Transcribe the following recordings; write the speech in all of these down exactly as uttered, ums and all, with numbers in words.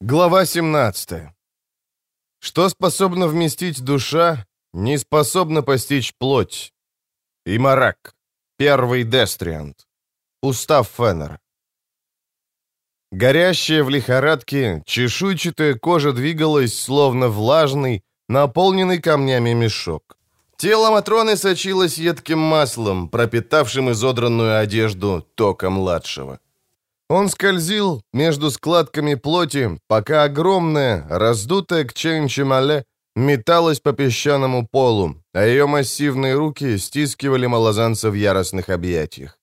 Глава семнадцатая. Что способно вместить душа, не способно постичь плоть. Имарак. Первый Дестриант. Устав Феннера. Горящая в лихорадке, чешуйчатая кожа двигалась, словно влажный, наполненный камнями мешок. Тело Матроны сочилось едким маслом, пропитавшим изодранную одежду Тока-младшего. Он скользил между складками плоти, пока огромная, раздутая к Чейн-Чемале, металась по песчаному полу, а ее массивные руки стискивали малозанца в яростных объятиях.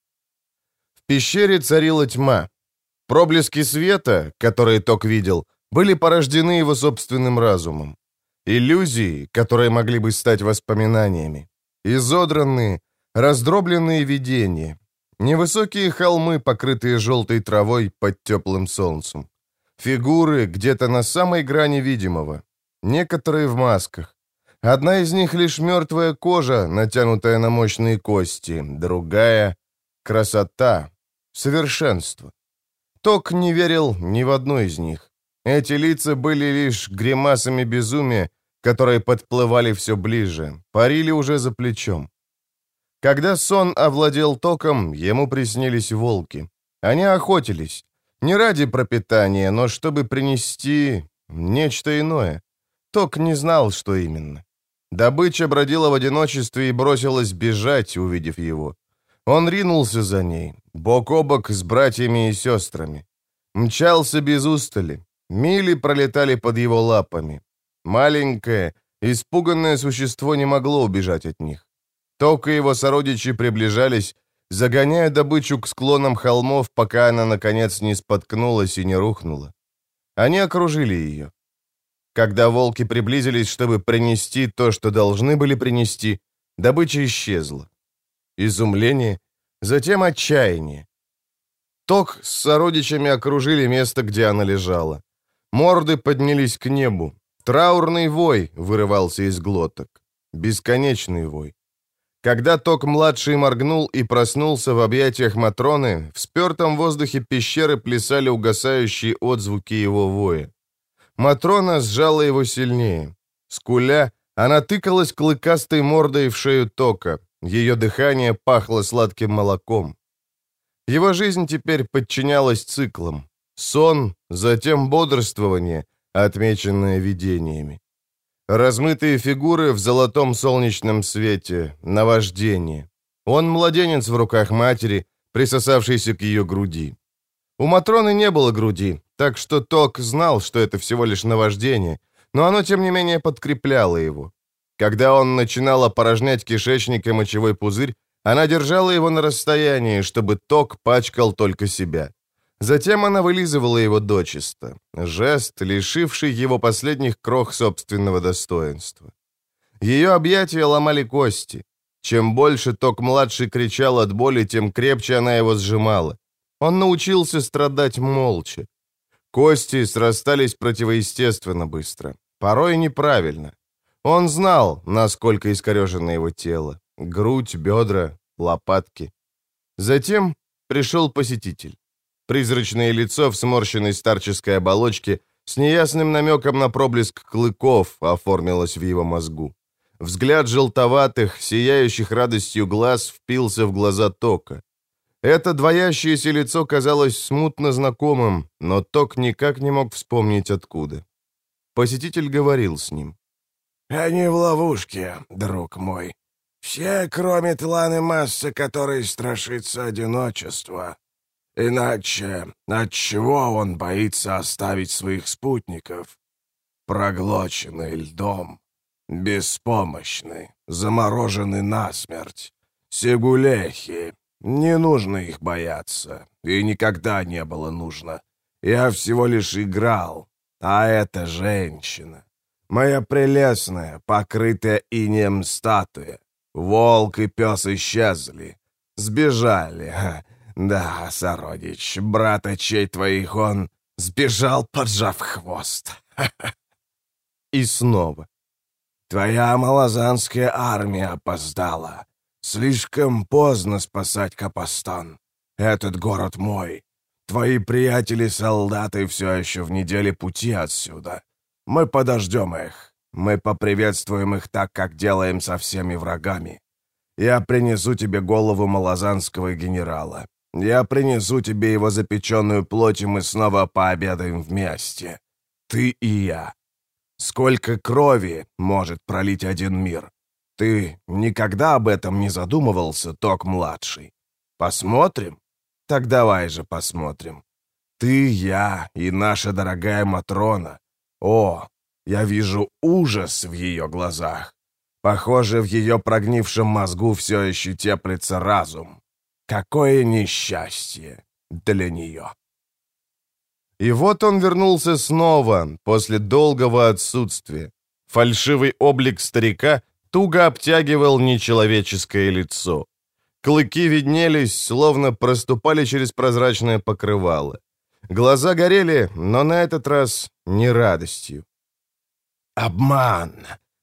В пещере царила тьма. Проблески света, которые Ток видел, были порождены его собственным разумом. Иллюзии, которые могли бы стать воспоминаниями. Изодранные, раздробленные видения. Невысокие холмы, покрытые желтой травой под теплым солнцем. Фигуры где-то на самой грани видимого. Некоторые в масках. Одна из них лишь мертвая кожа, натянутая на мощные кости. Другая — красота, совершенство. Ток не верил ни в одну из них. Эти лица были лишь гримасами безумия, которые подплывали все ближе, парили уже за плечом. Когда сон овладел Током, ему приснились волки. Они охотились. Не ради пропитания, но чтобы принести нечто иное. Ток не знал, что именно. Добыча бродила в одиночестве и бросилась бежать, увидев его. Он ринулся за ней, бок о бок с братьями и сестрами. Мчался без устали. Мили пролетали под его лапами. Маленькое, испуганное существо не могло убежать от них. Ток и его сородичи приближались, загоняя добычу к склонам холмов, пока она, наконец, не споткнулась и не рухнула. Они окружили ее. Когда волки приблизились, чтобы принести то, что должны были принести, добыча исчезла. Изумление, затем отчаяние. Ток с сородичами окружили место, где она лежала. Морды поднялись к небу. Траурный вой вырывался из глоток. Бесконечный вой. Когда Ток-младший моргнул и проснулся в объятиях Матроны, в спертом воздухе пещеры плясали угасающие отзвуки его воя. Матрона сжала его сильнее. Скуля, она тыкалась клыкастой мордой в шею Тока. Ее дыхание пахло сладким молоком. Его жизнь теперь подчинялась циклам. Сон, затем бодрствование, отмеченное видениями. Размытые фигуры в золотом солнечном свете, наваждение. Он младенец в руках матери, присосавшийся к ее груди. У Матроны не было груди, так что Ток знал, что это всего лишь наваждение, но оно, тем не менее, подкрепляло его. Когда он начинал опорожнять кишечник и мочевой пузырь, она держала его на расстоянии, чтобы Ток пачкал только себя. Затем она вылизывала его дочисто. Жест, лишивший его последних крох собственного достоинства. Ее объятия ломали кости. Чем больше Ток-младший кричал от боли, тем крепче она его сжимала. Он научился страдать молча. Кости срастались противоестественно быстро. Порой неправильно. Он знал, насколько искорежено его тело. Грудь, бедра, лопатки. Затем пришел посетитель. Призрачное лицо в сморщенной старческой оболочке с неясным намеком на проблеск клыков оформилось в его мозгу. Взгляд желтоватых, сияющих радостью глаз впился в глаза Тока. Это двоящееся лицо казалось смутно знакомым, но Ток никак не мог вспомнить откуда. Посетитель говорил с ним. «Они в ловушке, друг мой. Все, кроме Тланы Массы, который страшится одиночества. Иначе отчего он боится оставить своих спутников? Проглоченный льдом, беспомощный, замороженный насмерть. Сигулехи. Не нужно их бояться, и никогда не было нужно. Я всего лишь играл, а эта женщина, моя прелестная, покрытая инеем статуя. Волк и пес исчезли, сбежали. Да, сородич, браточей твоих он сбежал, поджав хвост. И снова. Твоя малозанская армия опоздала. Слишком поздно спасать Капостан. Этот город мой. Твои приятели-солдаты все еще в неделе пути отсюда. Мы подождем их. Мы поприветствуем их так, как делаем со всеми врагами. Я принесу тебе голову малазанского генерала. Я принесу тебе его запеченную плоть, и мы снова пообедаем вместе. Ты и я. Сколько крови может пролить один мир? Ты никогда об этом не задумывался, Ток-младший? Посмотрим? Так давай же посмотрим. Ты, я и наша дорогая Матрона. О, я вижу ужас в ее глазах. Похоже, в ее прогнившем мозгу все еще теплится разум. Какое несчастье для нее. И вот он вернулся снова, после долгого отсутствия. Фальшивый облик старика туго обтягивал нечеловеческое лицо. Клыки виднелись, словно проступали через прозрачное покрывало. Глаза горели, но на этот раз не радостью. Обман!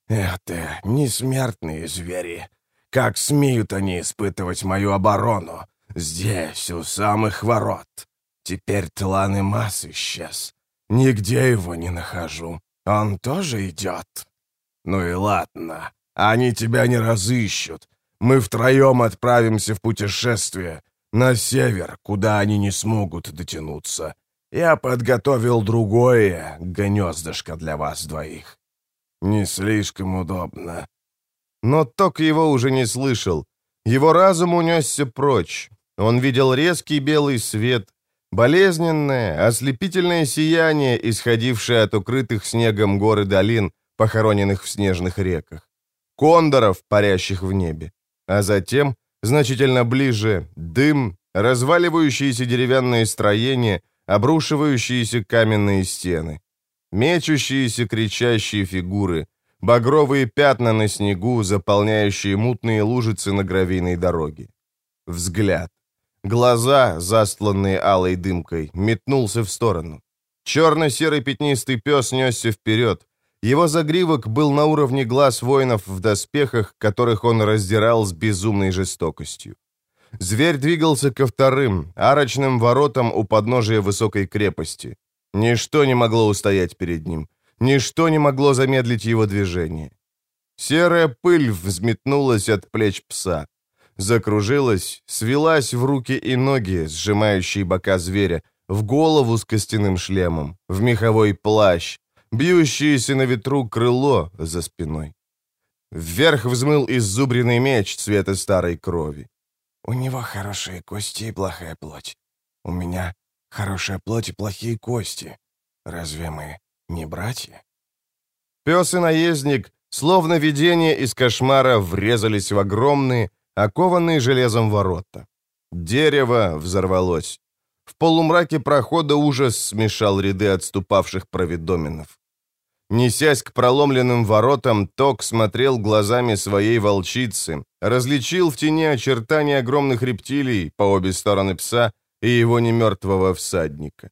Это несмертные звери. Как смеют они испытывать мою оборону? Здесь, у самых ворот. Теперь Тлан-и-Мас исчез. Нигде его не нахожу. Он тоже идет. Ну и ладно. Они тебя не разыщут. Мы втроем отправимся в путешествие. На север, куда они не смогут дотянуться. Я подготовил другое гнездышко для вас двоих. Не слишком удобно. Но Ток его уже не слышал. Его разум унесся прочь. Он видел резкий белый свет, болезненное, ослепительное сияние, исходившее от укрытых снегом гор и долин, похороненных в снежных реках, кондоров, парящих в небе. А затем, значительно ближе, дым, разваливающиеся деревянные строения, обрушивающиеся каменные стены, мечущиеся кричащие фигуры, багровые пятна на снегу, заполняющие мутные лужицы на гравийной дороге. Взгляд. Глаза, застланные алой дымкой, метнулся в сторону. Черно-серый пятнистый пес несся вперед. Его загривок был на уровне глаз воинов в доспехах, которых он раздирал с безумной жестокостью. Зверь двигался ко вторым, арочным воротам у подножия высокой крепости. Ничто не могло устоять перед ним. Ничто не могло замедлить его движение. Серая пыль взметнулась от плеч пса. Закружилась, свелась в руки и ноги, сжимающие бока зверя, в голову с костяным шлемом, в меховой плащ, бьющееся на ветру крыло за спиной. Вверх взмыл иззубренный меч цвета старой крови. У него хорошие кости и плохая плоть. У меня хорошая плоть и плохие кости. Разве мы не братья? Пес и наездник, словно видение из кошмара, врезались в огромные, окованные железом ворота. Дерево взорвалось. В полумраке прохода ужас смешал ряды отступавших провидоменов. Несясь к проломленным воротам, Ток смотрел глазами своей волчицы, различил в тени очертания огромных рептилий по обе стороны пса и его немертвого всадника.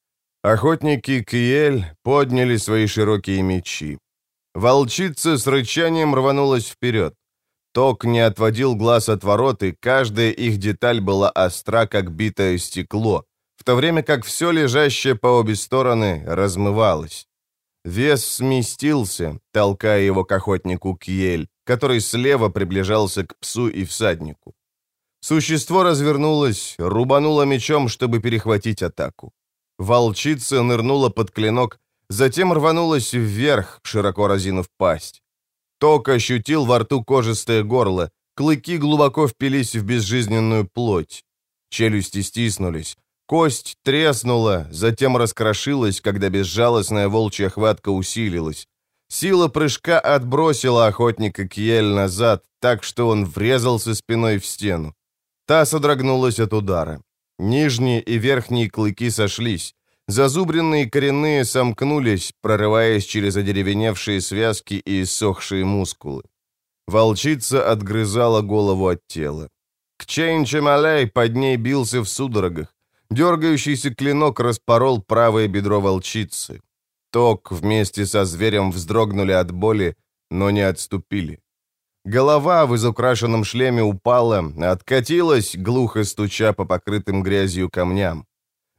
Охотники Киэль подняли свои широкие мечи. Волчица с рычанием рванулась вперед. Ток не отводил глаз от ворот, и каждая их деталь была остра, как битое стекло, в то время как все лежащее по обе стороны размывалось. Вес сместился, толкая его к охотнику Кьель, который слева приближался к псу и всаднику. Существо развернулось, рубануло мечом, чтобы перехватить атаку. Волчица нырнула под клинок, затем рванулась вверх, широко разинув пасть. Ток ощутил во рту кожистое горло, клыки глубоко впились в безжизненную плоть. Челюсти стиснулись, кость треснула, затем раскрошилась, когда безжалостная волчья хватка усилилась. Сила прыжка отбросила охотника Кьель назад, так что он врезался спиной в стену. Та содрогнулась от удара. Нижние и верхние клыки сошлись. Зазубренные коренные сомкнулись, прорываясь через одеревеневшие связки и иссохшие мускулы. Волчица отгрызала голову от тела. Кчейн-Чемаляй под ней бился в судорогах. Дергающийся клинок распорол правое бедро волчицы. Ток вместе со зверем вздрогнули от боли, но не отступили. Голова в изукрашенном шлеме упала, откатилась, глухо стуча по покрытым грязью камням.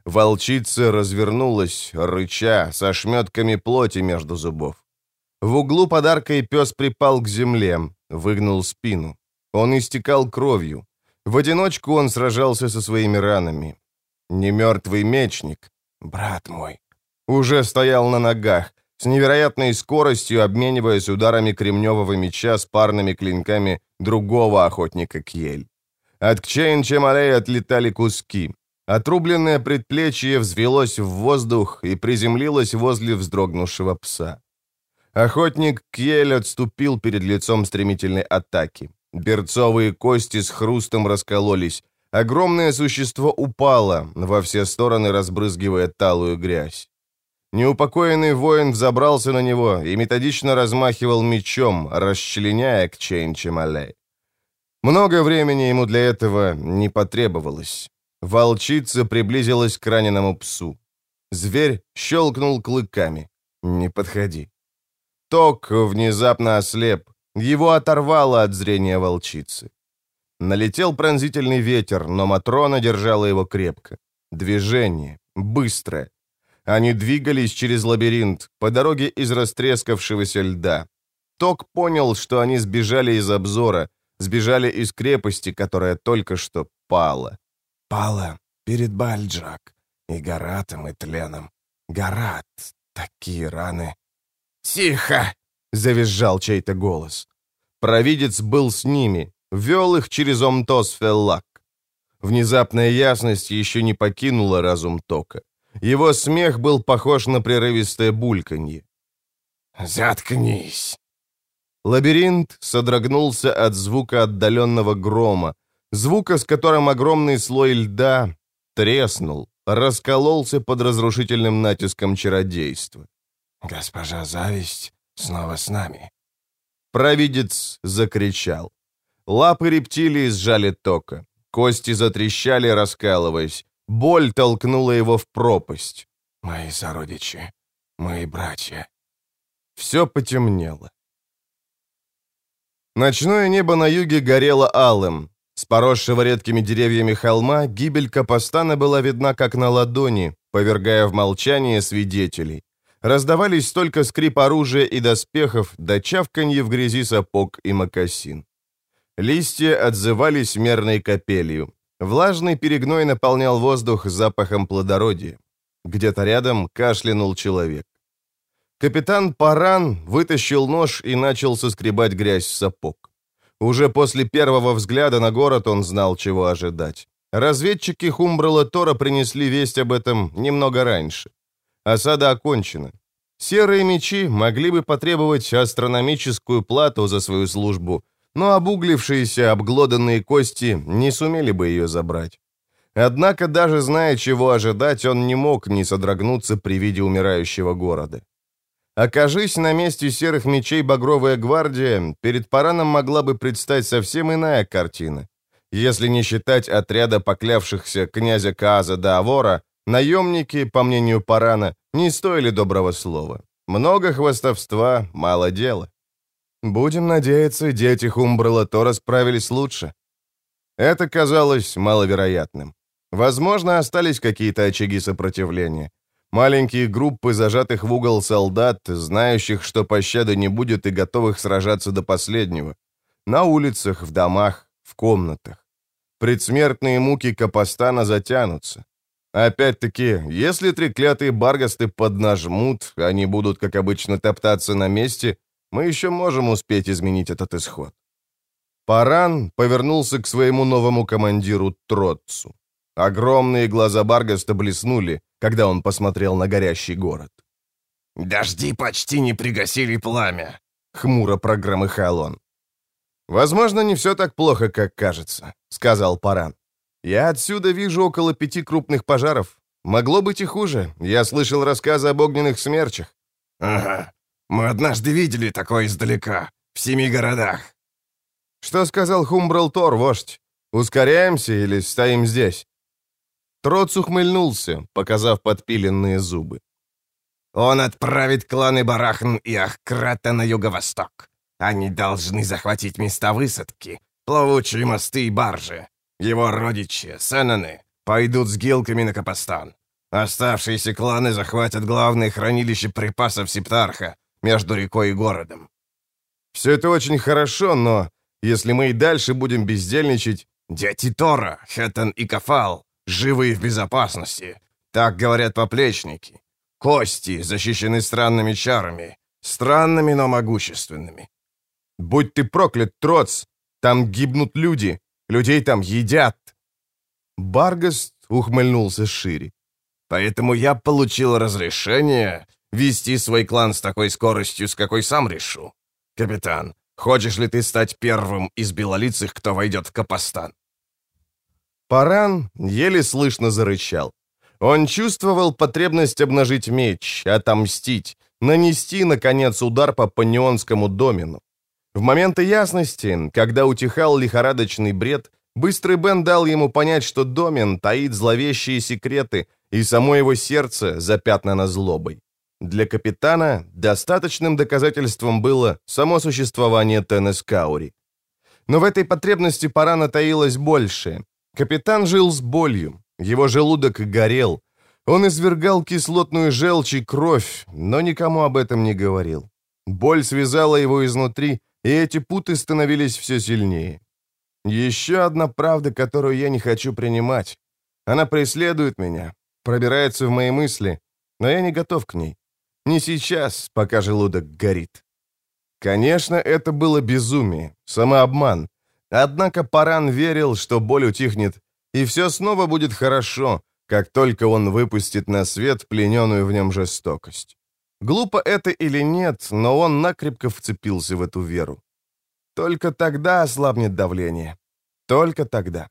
Волчица развернулась, рыча, со ошметками плоти между зубов. В углу подаркой пес припал к земле, выгнул спину. Он истекал кровью. В одиночку он сражался со своими ранами. Немертвый мечник, брат мой, уже стоял на ногах, с невероятной скоростью обмениваясь ударами кремневого меча с парными клинками другого охотника Кьель. От Кчейн-Чемалей отлетали куски. Отрубленное предплечье взвелось в воздух и приземлилось возле вздрогнувшего пса. Охотник Кьель отступил перед лицом стремительной атаки. Берцовые кости с хрустом раскололись. Огромное существо упало, во все стороны разбрызгивая талую грязь. Неупокоенный воин взобрался на него и методично размахивал мечом, расчленяя Кчейн-Чемалей. Много времени ему для этого не потребовалось. Волчица приблизилась к раненому псу. Зверь щелкнул клыками. «Не подходи». Ток внезапно ослеп. Его оторвало от зрения волчицы. Налетел пронзительный ветер, но Матрона держала его крепко. Движение. Быстрое. Они двигались через лабиринт, по дороге из растрескавшегося льда. Ток понял, что они сбежали из обзора, сбежали из крепости, которая только что пала. Пала перед Бальджак, и Гаратом, и Тленом. Гарат, такие раны. «Тихо!» — завизжал чей-то голос. Провидец был с ними, вел их через Омтос-Феллак. Внезапная ясность еще не покинула разум Тока. Его смех был похож на прерывистое бульканье. «Заткнись!» Лабиринт содрогнулся от звука отдаленного грома, звука, с которым огромный слой льда треснул, раскололся под разрушительным натиском чародейства. «Госпожа Зависть снова с нами!» Провидец закричал. Лапы рептилии сжали Тока. Кости затрещали, раскалываясь. Боль толкнула его в пропасть. «Мои сородичи, мои братья». Все потемнело. Ночное небо на юге горело алым. С поросшего редкими деревьями холма гибель Капостана была видна как на ладони, повергая в молчание свидетелей. Раздавались только скрип оружия и доспехов, да чавканье в грязи сапог и мокасин. Листья отзывались мерной капелью. Влажный перегной наполнял воздух запахом плодородия. Где-то рядом кашлянул человек. Капитан Паран вытащил нож и начал соскребать грязь с сапог. Уже после первого взгляда на город он знал, чего ожидать. Разведчики Хумбрала Тора принесли весть об этом немного раньше. Осада окончена. Серые мечи могли бы потребовать астрономическую плату за свою службу, но обуглившиеся обглоданные кости не сумели бы ее забрать. Однако, даже зная, чего ожидать, он не мог не содрогнуться при виде умирающего города. Окажись на месте серых мечей Багровая гвардия, перед Параном могла бы предстать совсем иная картина. Если не считать отряда поклявшихся князя Кааза да Авора, наемники, по мнению Парана, не стоили доброго слова. Много хвастовства, мало дела. Будем надеяться, дети Хумбрала Тора справились лучше. Это казалось маловероятным. Возможно, остались какие-то очаги сопротивления. Маленькие группы зажатых в угол солдат, знающих, что пощады не будет и готовых сражаться до последнего. На улицах, в домах, в комнатах. Предсмертные муки Капостана затянутся. Опять-таки, если треклятые баргасты поднажмут, они будут, как обычно, топтаться на месте, мы еще можем успеть изменить этот исход. Паран повернулся к своему новому командиру Троцу. Огромные глаза Баргаста блеснули, когда он посмотрел на горящий город. «Дожди почти не пригасили пламя», — хмуро прогромыхал он. «Возможно, не все так плохо, как кажется», — сказал Паран. «Я отсюда вижу около пяти крупных пожаров. Могло быть и хуже. Я слышал рассказы об огненных смерчах». «Ага. Мы однажды видели такое издалека, в семи городах». «Что сказал Хумбрал Тор, вождь? Ускоряемся или стоим здесь?» Троц ухмыльнулся, показав подпиленные зубы. «Он отправит кланы Барахн и Ахкрата на юго-восток. Они должны захватить места высадки, плавучие мосты и баржи. Его родичи, Сенаны, пойдут с гилками на Капостан. Оставшиеся кланы захватят главное хранилище припасов Септарха между рекой и городом. Все это очень хорошо, но если мы и дальше будем бездельничать... Дети Тора, Хеттон и Кафал, живы и в безопасности. Так говорят поплечники. Кости защищены странными чарами. Странными, но могущественными. Будь ты проклят, Троц! Там гибнут люди. Людей там едят. Баргаст ухмыльнулся шире. Поэтому я получил разрешение вести свой клан с такой скоростью, с какой сам решу. Капитан, хочешь ли ты стать первым из белолицых, кто войдет в Капостан?» Паран еле слышно зарычал. Он чувствовал потребность обнажить меч, отомстить, нанести, наконец, удар по панионскому домену. В моменты ясности, когда утихал лихорадочный бред, быстрый Бен дал ему понять, что домен таит зловещие секреты, и само его сердце запятнано злобой. Для капитана достаточным доказательством было само существование Тенес-Каури. Но в этой потребности Парана таилось большее. Капитан жил с болью, его желудок горел. Он извергал кислотную желчь и кровь, но никому об этом не говорил. Боль связала его изнутри, и эти путы становились все сильнее. Еще одна правда, которую я не хочу принимать. Она преследует меня, пробирается в мои мысли, но я не готов к ней. Не сейчас, пока желудок горит. Конечно, это было безумие, самообман. Однако Паран верил, что боль утихнет, и все снова будет хорошо, как только он выпустит на свет плененную в нем жестокость. Глупо это или нет, но он накрепко вцепился в эту веру. Только тогда ослабнет давление. Только тогда.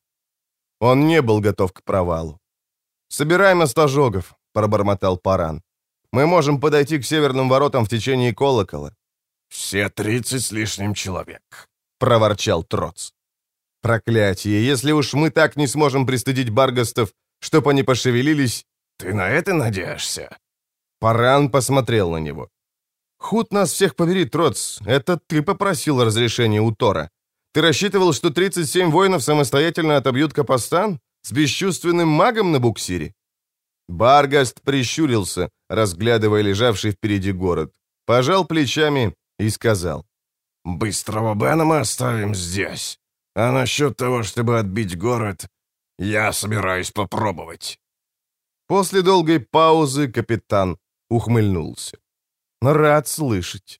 Он не был готов к провалу. «Собираем остожогов», — пробормотал Паран. «Мы можем подойти к северным воротам в течение колокола». «Все тридцать с лишним человек», — проворчал Троц. «Проклятие, если уж мы так не сможем пристыдить баргастов, чтоб они пошевелились...» «Ты на это надеешься?» Паран посмотрел на него. «Худ нас всех побери, Троц, это ты попросил разрешения у Тора. Ты рассчитывал, что тридцать семь воинов самостоятельно отобьют Капостан? С бесчувственным магом на буксире?» Баргаст прищурился, разглядывая лежавший впереди город, пожал плечами и сказал: «Быстрого Бена мы оставим здесь. А насчет того, чтобы отбить город, я собираюсь попробовать». После долгой паузы капитан ухмыльнулся. «Рад слышать».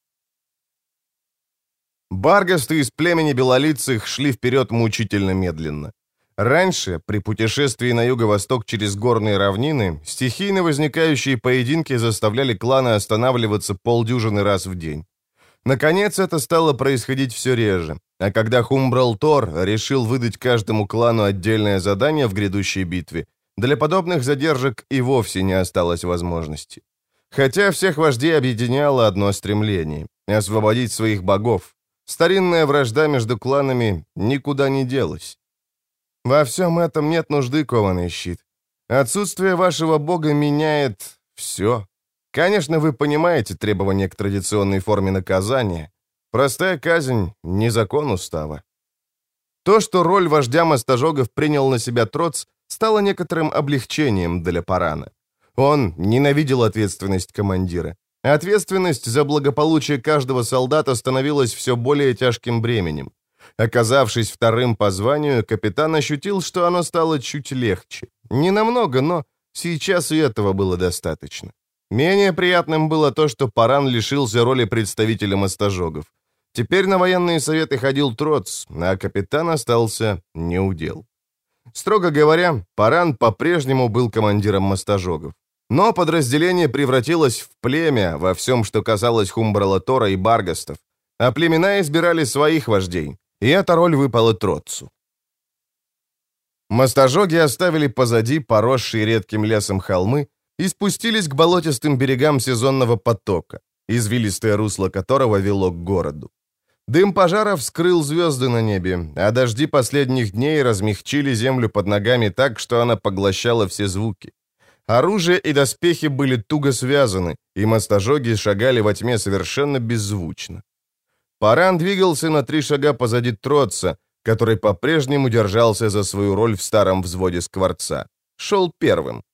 Баргасты из племени белолицых шли вперед мучительно медленно. Раньше, при путешествии на юго-восток через горные равнины, стихийно возникающие поединки заставляли кланы останавливаться полдюжины раз в день. Наконец, это стало происходить все реже, а когда Хумбрал Тор решил выдать каждому клану отдельное задание в грядущей битве, для подобных задержек и вовсе не осталось возможности. Хотя всех вождей объединяло одно стремление — освободить своих богов. Старинная вражда между кланами никуда не делась. Во всем этом нет нужды, кованый щит. Отсутствие вашего бога меняет все. Конечно, вы понимаете требования к традиционной форме наказания. Простая казнь — не закон устава. То, что роль вождя мастожогов принял на себя Троц, стало некоторым облегчением для Парана. Он ненавидел ответственность командира. Ответственность за благополучие каждого солдата становилась все более тяжким бременем. Оказавшись вторым по званию, капитан ощутил, что оно стало чуть легче. Не намного, но сейчас и этого было достаточно. Менее приятным было то, что Паран лишился роли представителя мастожогов. Теперь на военные советы ходил Троц, а капитан остался неудел. Строго говоря, Паран по-прежнему был командиром мастожогов. Но подразделение превратилось в племя во всем, что касалось Хумбрала Тора и Баргастов, а племена избирали своих вождей, и эта роль выпала Троцу. Мастожоги оставили позади поросшие редким лесом холмы и спустились к болотистым берегам сезонного потока, извилистое русло которого вело к городу. Дым пожаров скрыл звезды на небе, а дожди последних дней размягчили землю под ногами так, что она поглощала все звуки. Оружие и доспехи были туго связаны, и мастожоги шагали во тьме совершенно беззвучно. Паран двигался на три шага позади Троца, который по-прежнему держался за свою роль в старом взводе скворца. Шел первым.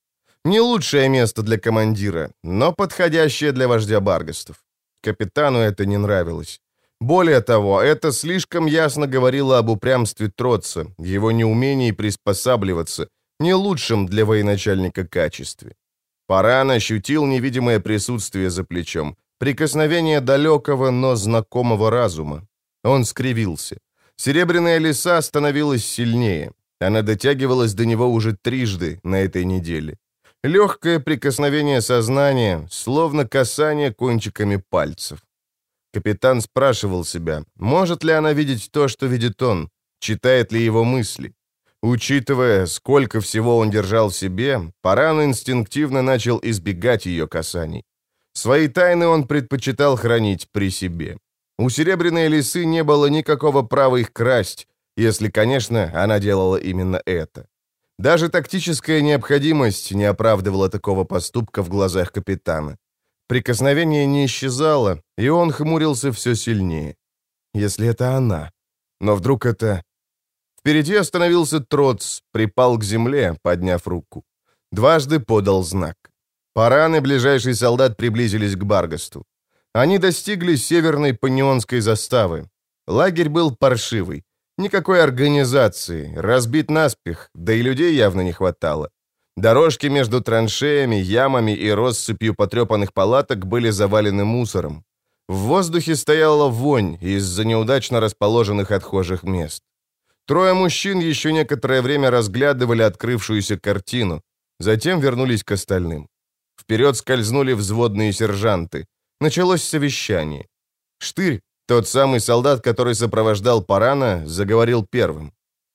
Не лучшее место для командира, но подходящее для вождя Баргастов. Капитану это не нравилось. Более того, это слишком ясно говорило об упрямстве Троца, его неумении приспосабливаться, не лучшем для военачальника качестве. Паран ощутил невидимое присутствие за плечом, прикосновение далекого, но знакомого разума. Он скривился. Серебряная лиса становилась сильнее. Она дотягивалась до него уже трижды на этой неделе. Легкое прикосновение сознания, словно касание кончиками пальцев. Капитан спрашивал себя, может ли она видеть то, что видит он, читает ли его мысли. Учитывая, сколько всего он держал в себе, Паран инстинктивно начал избегать ее касаний. Свои тайны он предпочитал хранить при себе. У Серебряной Лисы не было никакого права их красть, если, конечно, она делала именно это. Даже тактическая необходимость не оправдывала такого поступка в глазах капитана. Прикосновение не исчезало, и он хмурился все сильнее. Если это она. Но вдруг это... Впереди остановился Троц, припал к земле, подняв руку. Дважды подал знак. Паран и ближайший солдат приблизились к Баргасту. Они достигли северной панионской заставы. Лагерь был паршивый. Никакой организации, разбит наспех, да и людей явно не хватало. Дорожки между траншеями, ямами и россыпью потрепанных палаток были завалены мусором. В воздухе стояла вонь из-за неудачно расположенных отхожих мест. Трое мужчин еще некоторое время разглядывали открывшуюся картину, затем вернулись к остальным. Вперед скользнули взводные сержанты. Началось совещание. Штырь, тот самый солдат, который сопровождал Парана, заговорил первым.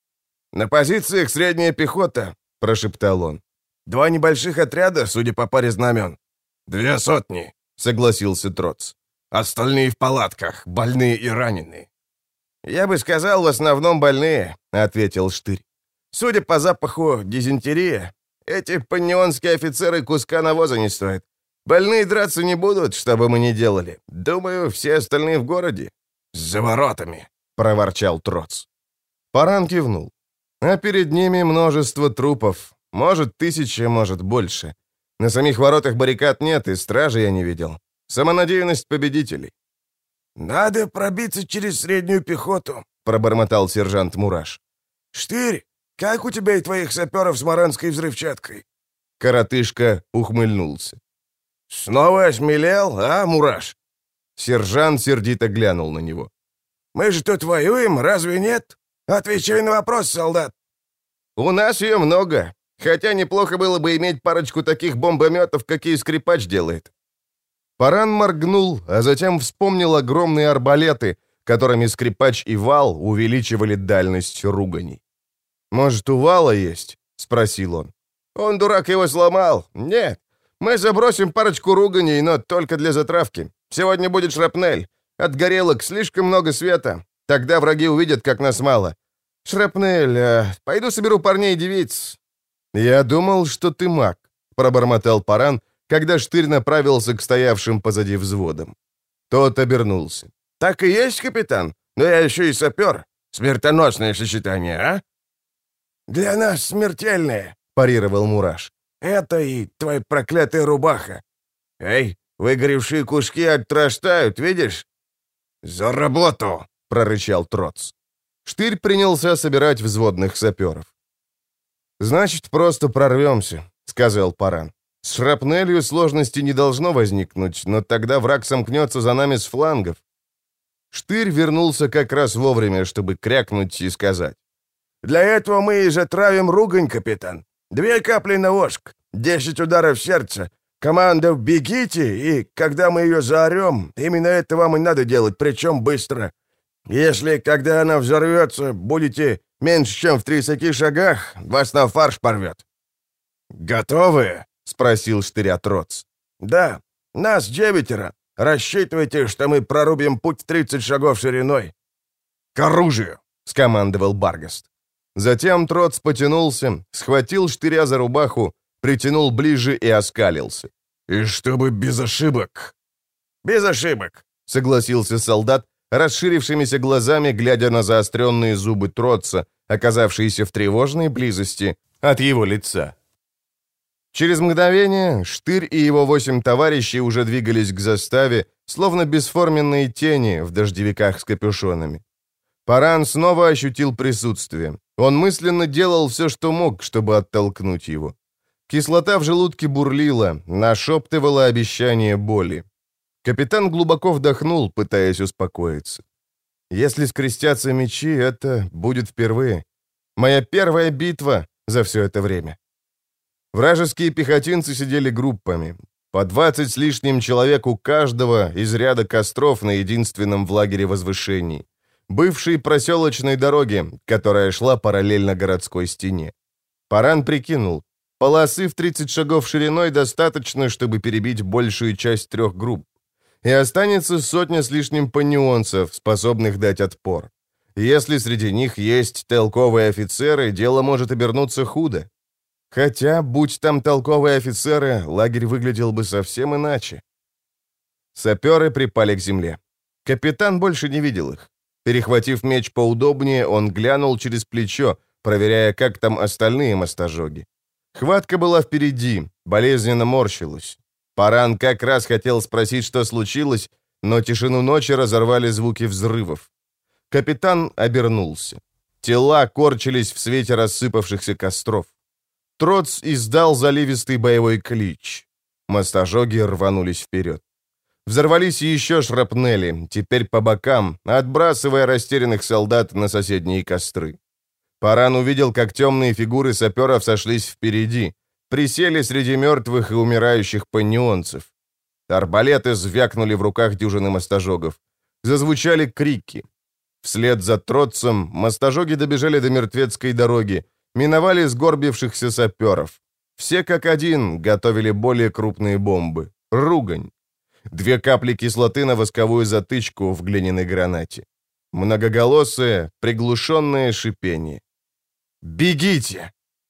«На позициях средняя пехота», — прошептал он. «Два небольших отряда, судя по паре знамен». «Две сотни», — согласился Троц. «Остальные в палатках, больные и раненые». «Я бы сказал, в основном больные», — ответил Штырь. «Судя по запаху, дизентерия. Эти паннионские офицеры куска навоза не стоят. Больные драться не будут, что бы мы ни делали. Думаю, все остальные в городе». «За воротами», — проворчал Троц. Паран кивнул. А перед ними множество трупов. Может, тысяча, может, больше. На самих воротах баррикад нет, и стражи я не видел. Самонадеянность победителей. «Надо пробиться через среднюю пехоту», — пробормотал сержант Мураш. «Штырь, как у тебя и твоих саперов с маранской взрывчаткой?» Коротышка ухмыльнулся. «Снова осмелел, а, Мураш?» Сержант сердито глянул на него. «Мы же тут воюем, разве нет? Отвечай на вопрос, солдат». «У нас ее много, хотя неплохо было бы иметь парочку таких бомбометов, какие скрипач делает». Паран моргнул, а затем вспомнил огромные арбалеты, которыми скрипач и вал увеличивали дальность руганий. «Может, у вала есть?» — спросил он. «Он, дурак, его сломал. Нет, мы забросим парочку руганий, но только для затравки. Сегодня будет шрапнель. От горелок слишком много света. Тогда враги увидят, как нас мало. Шрапнель, а... пойду соберу парней и девиц». «Я думал, что ты маг», — пробормотал Паран, когда Штырь направился к стоявшим позади взводам. Тот обернулся. «Так и есть, капитан, но я еще и сапер. Смертоносное сочетание, а?» «Для нас смертельное», — парировал Мураш. «Это и твоя проклятая рубаха». «Эй, выгоревшие куски оттрастают, видишь?» «За работу!» — прорычал Троц. Штырь принялся собирать взводных саперов. «Значит, просто прорвемся», — сказал Паран. «С шрапнелью сложности не должно возникнуть, но тогда враг сомкнется за нами с флангов». Штырь вернулся как раз вовремя, чтобы крякнуть и сказать. «Для этого мы и затравим ругань, капитан. Две капли на воск, десять ударов сердца. Команда «бегите», и когда мы ее заорем, именно это вам и надо делать, причем быстро. Если, когда она взорвется, будете меньше, чем в тридцати шагах, вас на фарш порвет». «Готовы?» — спросил Штыря Троц. «Да, нас девятеро. Рассчитывайте, что мы прорубим путь тридцать шагов шириной». «К оружию!» — скомандовал Баргаст. Затем Троц потянулся, схватил Штыря за рубаху, притянул ближе и оскалился. «И чтобы без ошибок». «Без ошибок», — согласился солдат, расширившимися глазами, глядя на заостренные зубы Троца, оказавшиеся в тревожной близости от его лица. Через мгновение Штырь и его восемь товарищей уже двигались к заставе, словно бесформенные тени в дождевиках с капюшонами. Паран снова ощутил присутствие. Он мысленно делал все, что мог, чтобы оттолкнуть его. Кислота в желудке бурлила, нашептывала обещание боли. Капитан глубоко вдохнул, пытаясь успокоиться. «Если скрестятся мечи, это будет впервые. Моя первая битва за все это время». Вражеские пехотинцы сидели группами. По двадцать с лишним человек у каждого из ряда костров на единственном в лагере возвышении. Бывшей проселочной дороги, которая шла параллельно городской стене. Паран прикинул, полосы в тридцать шагов шириной достаточно, чтобы перебить большую часть трех групп. И останется сотня с лишним панионцев, способных дать отпор. Если среди них есть толковые офицеры, дело может обернуться худо. Хотя, будь там толковые офицеры, лагерь выглядел бы совсем иначе. Саперы припали к земле. Капитан больше не видел их. Перехватив меч поудобнее, он глянул через плечо, проверяя, как там остальные мостожоги. Хватка была впереди, болезненно морщилась. Паран как раз хотел спросить, что случилось, но тишину ночи разорвали звуки взрывов. Капитан обернулся. Тела корчились в свете рассыпавшихся костров. Троц издал заливистый боевой клич. Мостожоги рванулись вперед. Взорвались еще шрапнели, теперь по бокам, отбрасывая растерянных солдат на соседние костры. Паран увидел, как темные фигуры саперов сошлись впереди, присели среди мертвых и умирающих панионцев. Арбалеты звякнули в руках дюжины мостожогов. Зазвучали крики. Вслед за Троцем мостожоги добежали до мертвецкой дороги, миновали сгорбившихся саперов. Все как один готовили более крупные бомбы. Ругань. Две капли кислоты на восковую затычку в глиняной гранате. Многоголосое, приглушенное шипение. «Бегите!»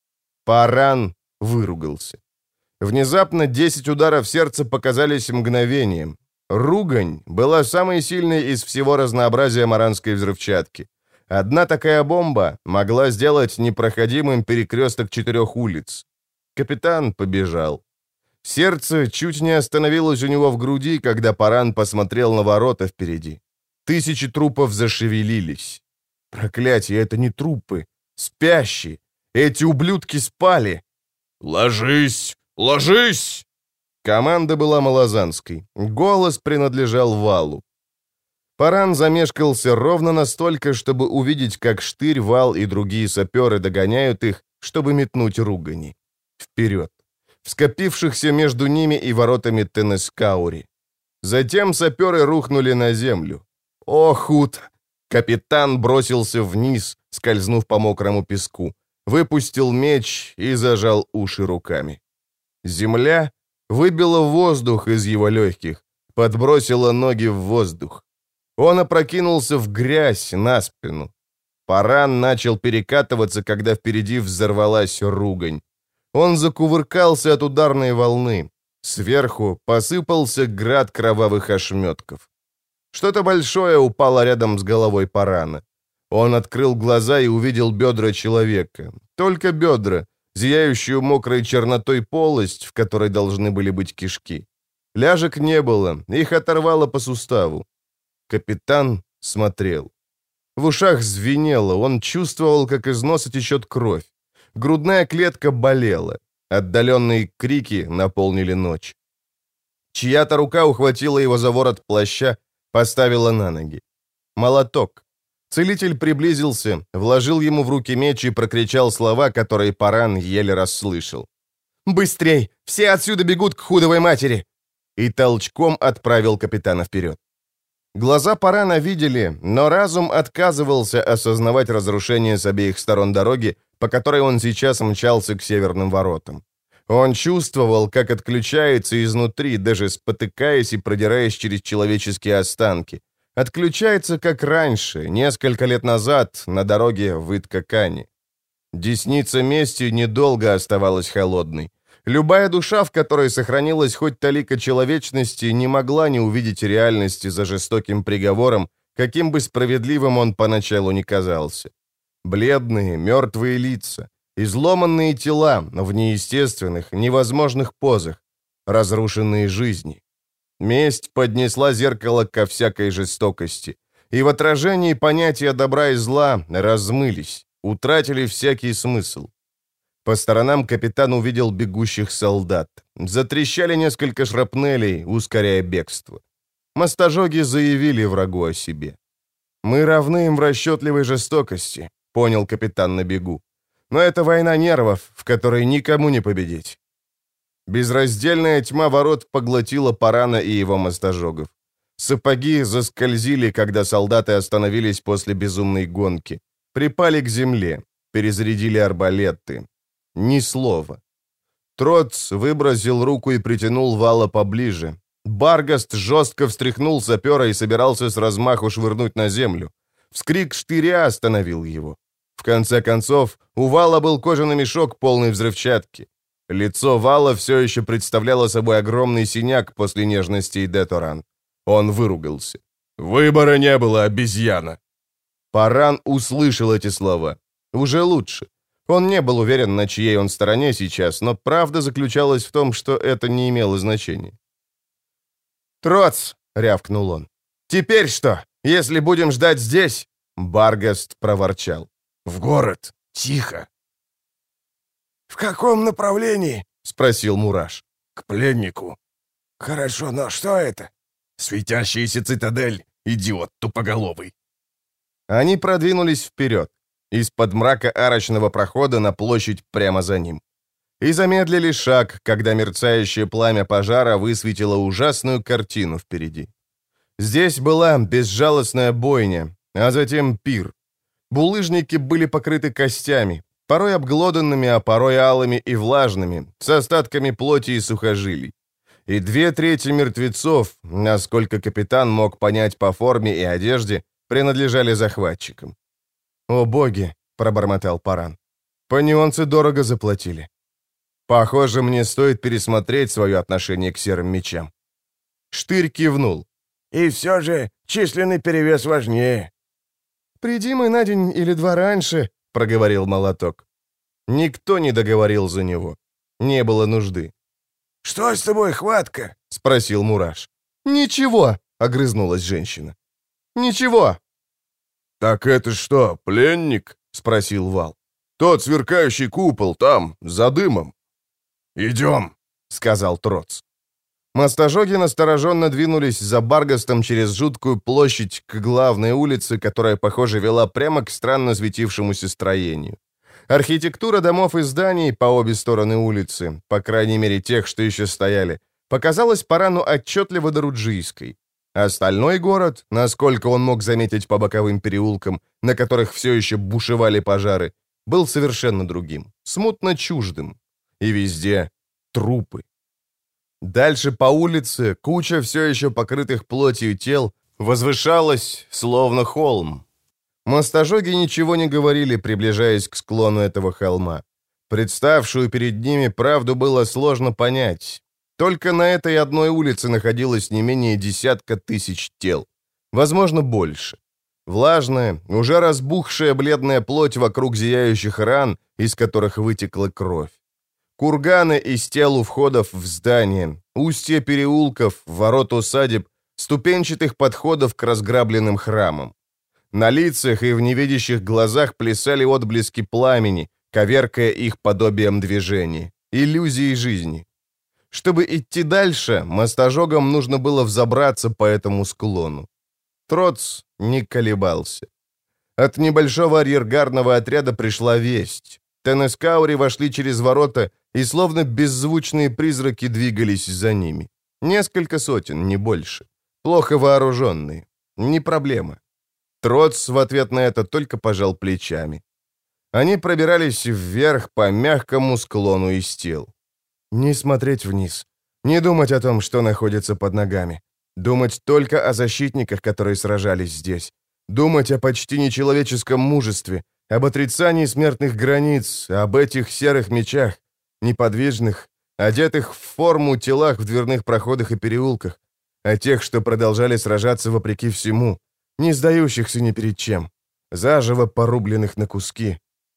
Паран выругался. Внезапно десять ударов сердца показались мгновением. Ругань была самой сильной из всего разнообразия маранской взрывчатки. Одна такая бомба могла сделать непроходимым перекресток четырех улиц. Капитан побежал. Сердце чуть не остановилось у него в груди, когда Паран посмотрел на ворота впереди. Тысячи трупов зашевелились. Проклятие, это не трупы. Спящие. Эти ублюдки спали. «Ложись! Ложись!» Команда была малозанской. Голос принадлежал Валу. Паран замешкался ровно настолько, чтобы увидеть, как Штырь, Вал и другие саперы догоняют их, чтобы метнуть ругани. Вперед. В скопившихся между ними и воротами Тенескаури. Затем саперы рухнули на землю. О, худ! Капитан бросился вниз, скользнув по мокрому песку, выпустил меч и зажал уши руками. Земля выбила воздух из его легких, подбросила ноги в воздух. Он опрокинулся в грязь на спину. Паран начал перекатываться, когда впереди взорвалась ругань. Он закувыркался от ударной волны. Сверху посыпался град кровавых ошметков. Что-то большое упало рядом с головой Парана. Он открыл глаза и увидел бедра человека. Только бедра, зияющую мокрой чернотой полость, в которой должны были быть кишки. Ляжек не было, их оторвало по суставу. Капитан смотрел. В ушах звенело, он чувствовал, как из носа течет кровь. Грудная клетка болела. Отдаленные крики наполнили ночь. Чья-то рука ухватила его за ворот плаща, поставила на ноги. Молоток. Целитель приблизился, вложил ему в руки меч и прокричал слова, которые Паран еле расслышал. «Быстрей! Все отсюда бегут к худовой матери!» И толчком отправил капитана вперед. Глаза Парана видели, но разум отказывался осознавать разрушение с обеих сторон дороги, по которой он сейчас мчался к северным воротам. Он чувствовал, как отключается изнутри, даже спотыкаясь и продираясь через человеческие останки. Отключается, как раньше, несколько лет назад, на дороге в Иткакане. Десница мести недолго оставалась холодной. Любая душа, в которой сохранилась хоть талика человечности, не могла не увидеть реальности за жестоким приговором, каким бы справедливым он поначалу ни казался. Бледные, мертвые лица, Изломанные тела в неестественных, невозможных позах, разрушенные жизни. Месть поднесла зеркало ко всякой жестокости, и в отражении понятия добра и зла размылись, утратили всякий смысл. По сторонам капитан увидел бегущих солдат. Затрещали несколько шрапнелей, ускоряя бегство. Мостожоги заявили врагу о себе. «Мы равны им в расчетливой жестокости», — понял капитан на бегу. «Но это война нервов, в которой никому не победить». Безраздельная тьма ворот поглотила Парана и его мостожогов. Сапоги заскользили, когда солдаты остановились после безумной гонки. Припали к земле, перезарядили арбалеты. Ни слова. Троц выбросил руку и притянул Вала поближе. Баргаст жестко встряхнул сапера и собирался с размаху швырнуть на землю. Вскрик штыря остановил его. В конце концов, у Вала был кожаный мешок, полный взрывчатки. Лицо Вала все еще представляло собой огромный синяк после нежностей Деторан. Он выругался. «Выбора не было, обезьяна!» Паран услышал эти слова. Уже лучше. Он не был уверен, на чьей он стороне сейчас, но правда заключалась в том, что это не имело значения. «Троц!» — рявкнул он. «Теперь что, если будем ждать здесь?» Баргаст проворчал. «В город! Тихо!» «В каком направлении?» — спросил Мураш. «К пленнику». «Хорошо, но что это?» «Светящаяся цитадель, идиот тупоголовый». Они продвинулись вперед, из-под мрака арочного прохода на площадь прямо за ним. И замедлили шаг, когда мерцающее пламя пожара высветило ужасную картину впереди. Здесь была безжалостная бойня, а затем пир. Булыжники были покрыты костями, порой обглоданными, а порой алыми и влажными, с остатками плоти и сухожилий. И две трети мертвецов, насколько капитан мог понять по форме и одежде, принадлежали захватчикам. «О боги!» — пробормотал Паран. «Панионцы дорого заплатили. Похоже, мне стоит пересмотреть свое отношение к серым мечам». Штырь кивнул. «И все же численный перевес важнее». «Приди мы на день или два раньше», — проговорил молоток. Никто не договорил за него. Не было нужды. «Что с тобой, хватка?» — спросил Мураш. «Ничего», — огрызнулась женщина. «Ничего». «Так это что, пленник?» — спросил Вал. «Тот сверкающий купол там, за дымом». «Идем», — сказал Троц. Мостожоги настороженно двинулись за Баргастом через жуткую площадь к главной улице, которая, похоже, вела прямо к странно светившемуся строению. Архитектура домов и зданий по обе стороны улицы, по крайней мере тех, что еще стояли, показалась Парану отчетливо доруджийской. Остальной город, насколько он мог заметить по боковым переулкам, на которых все еще бушевали пожары, был совершенно другим, смутно чуждым. И везде трупы. Дальше по улице куча все еще покрытых плотью тел возвышалась, словно холм. Мостожоги ничего не говорили, приближаясь к склону этого холма. Представшую перед ними правду было сложно понять. Только на этой одной улице находилось не менее десятка тысяч тел. Возможно, больше. Влажная, уже разбухшая бледная плоть вокруг зияющих ран, из которых вытекла кровь. Курганы из тел у входов в здание, устья переулков, ворот усадеб, ступенчатых подходов к разграбленным храмам. На лицах и в невидящих глазах плясали отблески пламени, коверкая их подобием движения, иллюзией жизни. Чтобы идти дальше, мостожогам нужно было взобраться по этому склону. Троц не колебался. От небольшого арьергарного отряда пришла весть. Тенескаури вошли через ворота, и словно беззвучные призраки двигались за ними. Несколько сотен, не больше. Плохо вооруженные. Не проблема. Троц в ответ на это только пожал плечами. Они пробирались вверх по мягкому склону из тел. Не смотреть вниз. Не думать о том, что находится под ногами. Думать только о защитниках, которые сражались здесь. Думать о почти нечеловеческом мужестве, об отрицании смертных границ, об этих серых мечах, неподвижных, одетых в форму телах в дверных проходах и переулках, о тех, что продолжали сражаться вопреки всему, не сдающихся ни перед чем, заживо порубленных на куски.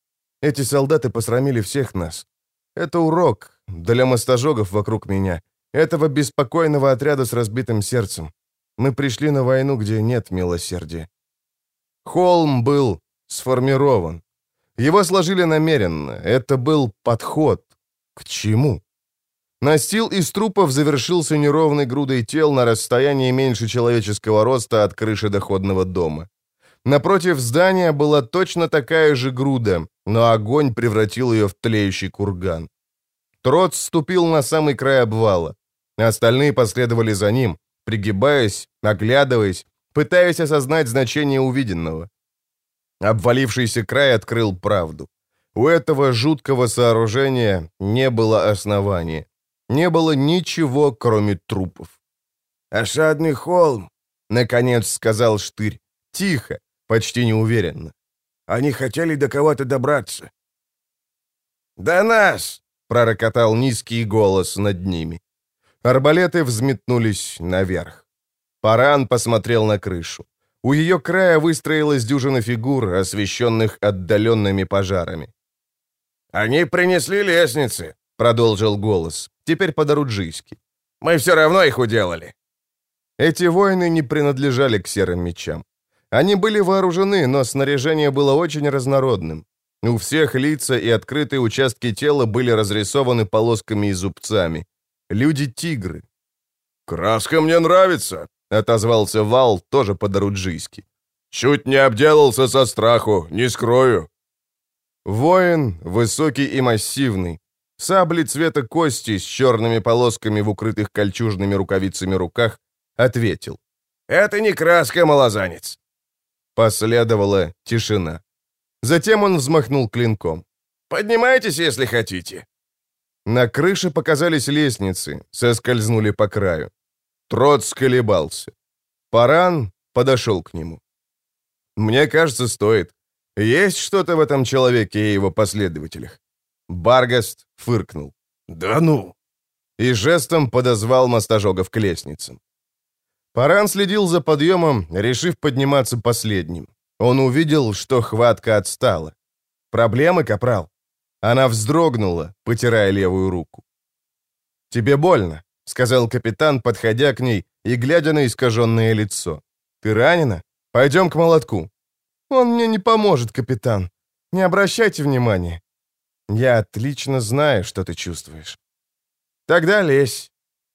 Эти солдаты посрамили всех нас. Это урок для мостожогов вокруг меня, этого беспокойного отряда с разбитым сердцем. Мы пришли на войну, где нет милосердия. Холм был сформирован. Его сложили намеренно. Это был подход. К чему? Настил из трупов завершился неровной грудой тел на расстоянии меньше человеческого роста от крыши доходного дома. Напротив здания была точно такая же груда, но огонь превратил ее в тлеющий курган. Троц ступил на самый край обвала. Остальные последовали за ним, пригибаясь, оглядываясь, пытаясь осознать значение увиденного. Обвалившийся край открыл правду. У этого жуткого сооружения не было основания. Не было ничего, кроме трупов. «Осадный холм», — наконец сказал Штырь. Тихо, почти неуверенно. «Они хотели до кого-то добраться». «До нас!» — пророкотал низкий голос над ними. Арбалеты взметнулись наверх. Паран посмотрел на крышу. У ее края выстроилась дюжина фигур, освещенных отдаленными пожарами. «Они принесли лестницы», — продолжил голос, теперь по-доруджийски. «Мы все равно их уделали». Эти воины не принадлежали к серым мечам. Они были вооружены, но снаряжение было очень разнородным. У всех лица и открытые участки тела были разрисованы полосками и зубцами. Люди-тигры. «Краска мне нравится», — отозвался Вал, тоже по-доруджийски. «Чуть не обделался со страху, не скрою». Воин, высокий и массивный, сабли цвета кости с черными полосками в укрытых кольчужными рукавицами руках, ответил. «Это не краска, малозанец». Последовала тишина. Затем он взмахнул клинком. «Поднимайтесь, если хотите». На крыше показались лестницы, соскользнули по краю. Троц колебался. Паран подошел к нему. «Мне кажется, стоит. Есть что-то в этом человеке и его последователях». Баргаст фыркнул. «Да ну!» И жестом подозвал мостожогов к лестницам. Паран следил за подъемом, решив подниматься последним. Он увидел, что хватка отстала. «Проблемы, капрал?» Она вздрогнула, потирая левую руку. «Тебе больно», — сказал капитан, подходя к ней и глядя на искаженное лицо. «Ты ранена? Пойдем к молотку». «Он мне не поможет, капитан. Не обращайте внимания. Я отлично знаю, что ты чувствуешь». «Тогда лезь».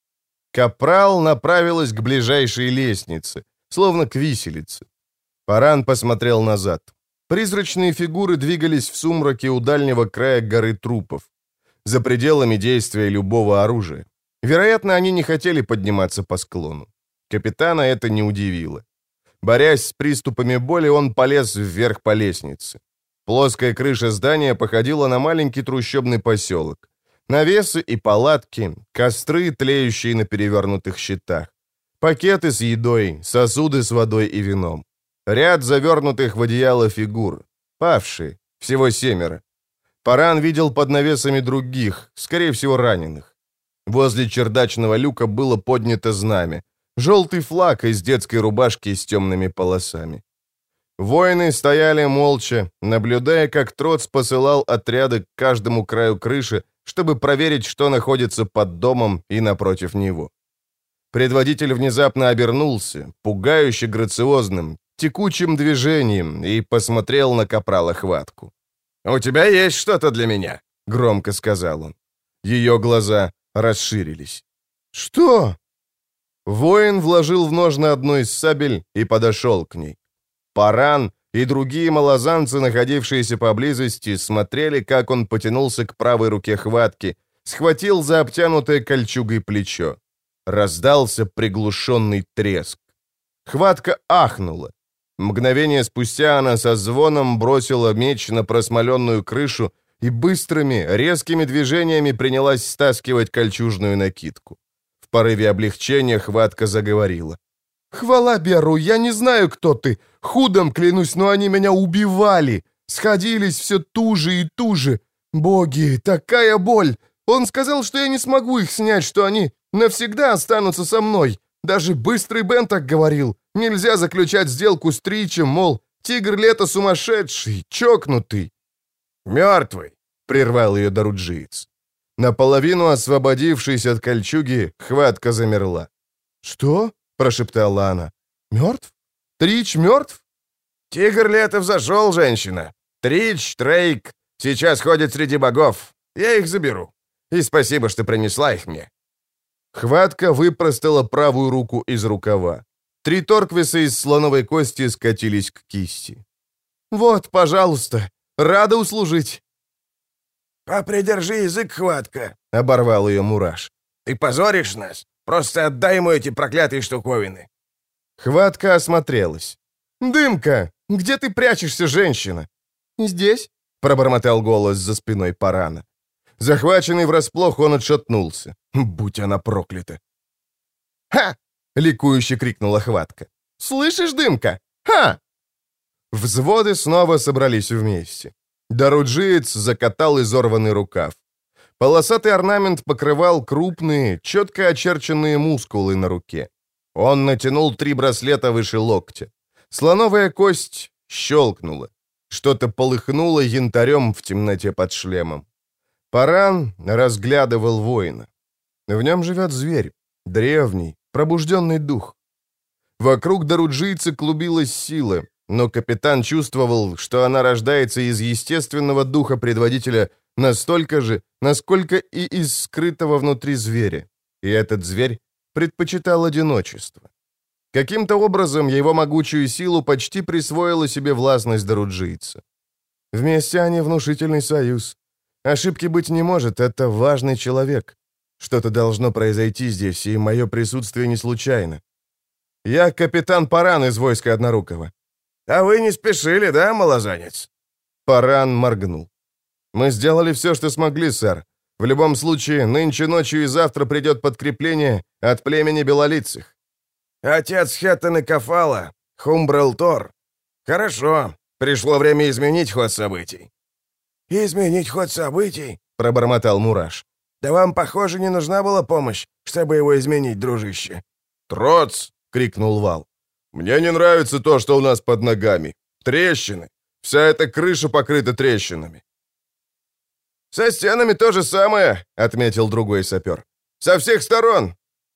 Капрал направилась к ближайшей лестнице, словно к виселице. Паран посмотрел назад. Призрачные фигуры двигались в сумраке у дальнего края горы трупов, за пределами действия любого оружия. Вероятно, они не хотели подниматься по склону. Капитана это не удивило. Борясь с приступами боли, он полез вверх по лестнице. Плоская крыша здания походила на маленький трущобный поселок. Навесы и палатки, костры, тлеющие на перевернутых щитах. Пакеты с едой, сосуды с водой и вином. Ряд завернутых в одеяло фигур. Павшие, всего семеро. Паран видел под навесами других, скорее всего, раненых. Возле чердачного люка было поднято знамя. Желтый флаг из детской рубашки с темными полосами. Воины стояли молча, наблюдая, как Троц посылал отряды к каждому краю крыши, чтобы проверить, что находится под домом и напротив него. Предводитель внезапно обернулся, пугающе грациозным, текучим движением, и посмотрел на капрала Хватку. «У тебя есть что-то для меня?» — громко сказал он. Ее глаза расширились. «Что?» Воин вложил в ножны одну из сабель и подошел к ней. Паран и другие малозанцы, находившиеся поблизости, смотрели, как он потянулся к правой руке Хватки, схватил за обтянутое кольчугой плечо. Раздался приглушенный треск. Хватка ахнула. Мгновение спустя она со звоном бросила меч на просмоленную крышу и быстрыми, резкими движениями принялась стаскивать кольчужную накидку. В порыве облегчения Хватка заговорила. «Хвала Беру, я не знаю, кто ты. Худом клянусь, но они меня убивали. Сходились все туже и туже. Боги, такая боль. Он сказал, что я не смогу их снять, что они навсегда останутся со мной. Даже Быстрый Бен так говорил. Нельзя заключать сделку с Тричем, мол, тигр лето сумасшедший, чокнутый». «Мертвый», — прервал ее Даруджиец. Наполовину освободившись от кольчуги, хватка замерла. «Что?» — прошептала она. «Мертв? Трич мертв?» «Тигр Летов зашел, женщина. Трич, Трейк, сейчас ходят среди богов. Я их заберу. И спасибо, что принесла их мне». Хватка выпростала правую руку из рукава. Три торквиса из слоновой кости скатились к кисти. «Вот, пожалуйста, рада услужить». «Попридержи язык, Хватка», — оборвал ее Мураш. «Ты позоришь нас. Просто отдай ему эти проклятые штуковины». Хватка осмотрелась. «Дымка, где ты прячешься, женщина?» «Здесь», — пробормотал голос за спиной Парана. Захваченный врасплох, он отшатнулся. Будь она проклята. «Ха!» — ликующе крикнула Хватка. «Слышишь, Дымка? Ха!» Взводы снова собрались вместе. Даруджиец закатал изорванный рукав. Полосатый орнамент покрывал крупные, четко очерченные мускулы на руке. Он натянул три браслета выше локтя. Слоновая кость щелкнула. Что-то полыхнуло янтарем в темноте под шлемом. Паран разглядывал воина. В нем живет зверь, древний, пробужденный дух. Вокруг даруджийца клубилась сила, но капитан чувствовал, что она рождается из естественного духа предводителя настолько же, насколько и из скрытого внутри зверя. И этот зверь предпочитал одиночество. Каким-то образом его могучую силу почти присвоила себе властность даруджийца. Вместе они внушительный союз. Ошибки быть не может, это важный человек. Что-то должно произойти здесь, и мое присутствие не случайно. Я капитан Паран из войска Однорукого. А вы не спешили, да, малозанец? Паран моргнул. Мы сделали все, что смогли, сэр. В любом случае, нынче ночью и завтра придет подкрепление от племени белолицых. Отец Хеттон Кафала, Хумбрал Тор. Хорошо, пришло время изменить ход событий. «Изменить ход событий?» — пробормотал Мураш. «Да вам, похоже, не нужна была помощь, чтобы его изменить, дружище». «Троц!» — крикнул Вал. «Мне не нравится то, что у нас под ногами. Трещины. Вся эта крыша покрыта трещинами». «Со стенами то же самое», — отметил другой сапер. «Со всех сторон».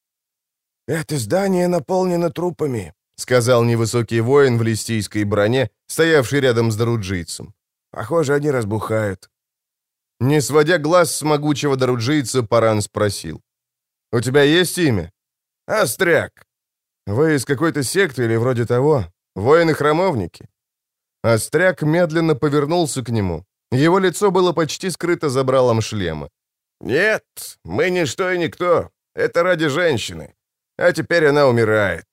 «Это здание наполнено трупами», — сказал невысокий воин в листийской броне, стоявший рядом с даруджийцем. «Похоже, они разбухают». Не сводя глаз с могучего даруджийца, Паран спросил. «У тебя есть имя?» «Остряк». «Вы из какой-то секты или вроде того? Воины-храмовники?» Остряк медленно повернулся к нему. Его лицо было почти скрыто забралом шлема. «Нет, мы ничто и никто. Это ради женщины. А теперь она умирает».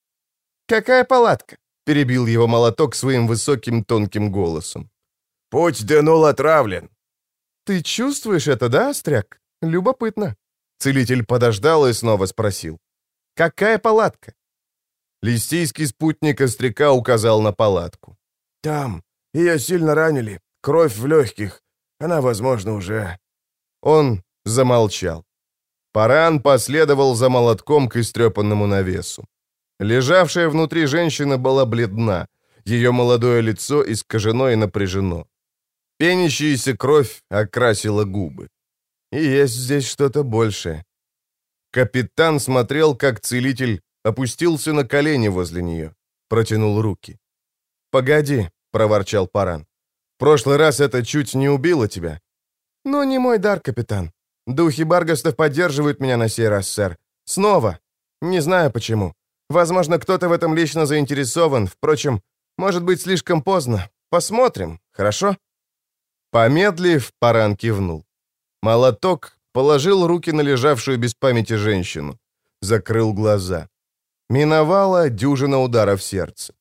«Какая палатка?» — перебил его молоток своим высоким тонким голосом. «Путь Денул отравлен». «Ты чувствуешь это, да, Остряк? Любопытно». Целитель подождал и снова спросил. «Какая палатка?» Листийский спутник Остряка указал на палатку. «Там. Ее сильно ранили. Кровь в легких. Она, возможно, уже...» Он замолчал. Паран последовал за молотком к истрепанному навесу. Лежавшая внутри женщина была бледна. Ее молодое лицо искажено и напряжено. Пенящаяся кровь окрасила губы. И есть здесь что-то большее. Капитан смотрел, как целитель опустился на колени возле нее, протянул руки. «Погоди», — проворчал Паран. «В прошлый раз это чуть не убило тебя». «Ну, не мой дар, капитан. Духи Баргастов поддерживают меня на сей раз, сэр. Снова. Не знаю почему. Возможно, кто-то в этом лично заинтересован. Впрочем, может быть, слишком поздно. Посмотрим, хорошо?» Помедлив, Паран кивнул. Молоток положил руки на лежавшую без памяти женщину. Закрыл глаза. Миновала дюжина ударов сердца.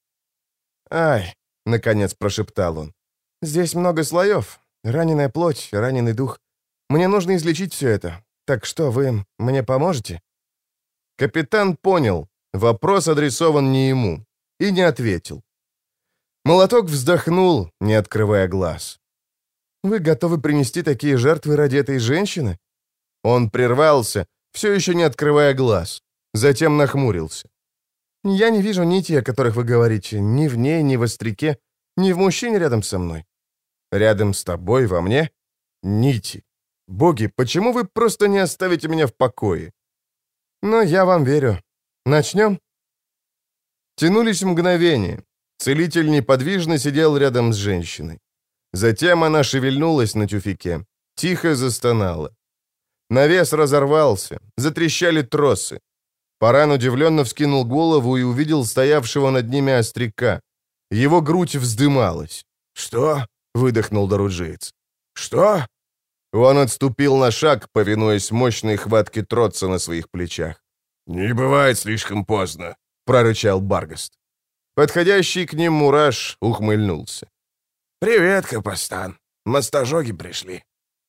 «Ай!» — наконец прошептал он. «Здесь много слоев. Раненая плоть, раненый дух. Мне нужно излечить все это. Так что, вы мне поможете?» Капитан понял. Вопрос адресован не ему. И не ответил. Молоток вздохнул, не открывая глаз. «Вы готовы принести такие жертвы ради этой женщины?» Он прервался, все еще не открывая глаз. Затем нахмурился. «Я не вижу нитей, о которых вы говорите, ни в ней, ни в остряке, ни в мужчине рядом со мной». Рядом с тобой, во мне? Нити. Боги, почему вы просто не оставите меня в покое? Но я вам верю. Начнем?» Тянулись мгновения. Целитель неподвижно сидел рядом с женщиной. Затем она шевельнулась на тюфяке, тихо застонала. Навес разорвался, затрещали тросы. Паран удивленно вскинул голову и увидел стоявшего над ними остряка. Его грудь вздымалась. «Что?» — выдохнул доруджиец. «Что?» Он отступил на шаг, повинуясь мощной хватке Троца на своих плечах. «Не бывает слишком поздно», — прорычал Баргаст. Подходящий к ним Мураш ухмыльнулся. «Привет, Капостан. Мастожоги пришли».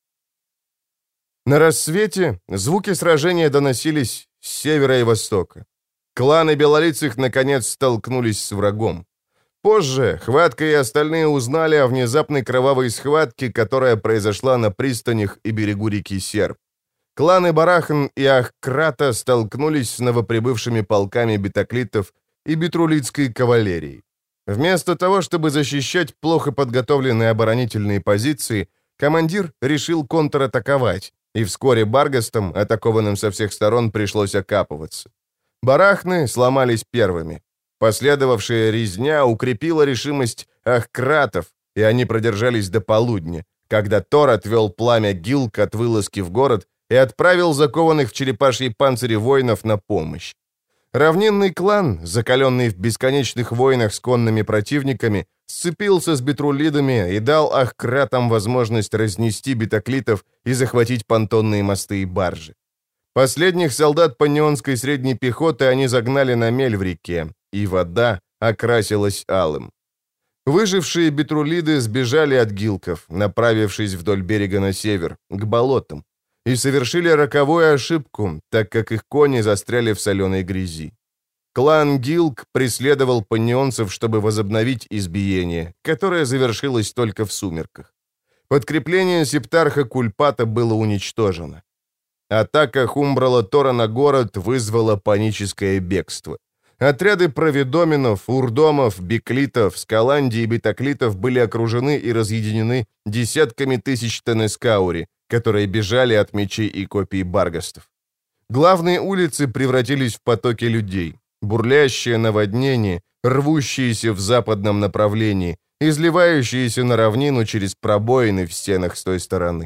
На рассвете звуки сражения доносились с севера и востока. Кланы белолицых наконец столкнулись с врагом. Позже Хватка и остальные узнали о внезапной кровавой схватке, которая произошла на пристанях и берегу реки Серб. Кланы Барахан и Ахкрата столкнулись с новоприбывшими полками бетаклитов и бетрулитской кавалерией. Вместо того, чтобы защищать плохо подготовленные оборонительные позиции, командир решил контратаковать, и вскоре Баргастам, атакованным со всех сторон, пришлось окапываться. Барахны сломались первыми. Последовавшая резня укрепила решимость Ахкратов, и они продержались до полудня, когда Тор отвел пламя Гилк от вылазки в город и отправил закованных в черепашьи панцири воинов на помощь. Равнинный клан, закаленный в бесконечных войнах с конными противниками, сцепился с бетрулидами и дал Ахкратам возможность разнести бетаклитов и захватить понтонные мосты и баржи. Последних солдат паннионской средней пехоты они загнали на мель в реке, и вода окрасилась алым. Выжившие бетрулиды сбежали от гилков, направившись вдоль берега на север, к болотам, и совершили роковую ошибку, так как их кони застряли в соленой грязи. Клан Гилк преследовал паннионцев, чтобы возобновить избиение, которое завершилось только в сумерках. Подкрепление септарха Кульпата было уничтожено. Атака Хумбрала Тора на город вызвала паническое бегство. Отряды провидоминов, урдомов, биклитов, скаланди и бетаклитов были окружены и разъединены десятками тысяч тенескаури, которые бежали от мечей и копий баргастов. Главные улицы превратились в потоки людей, бурлящее наводнение, рвущиеся в западном направлении, изливающиеся на равнину через пробоины в стенах с той стороны.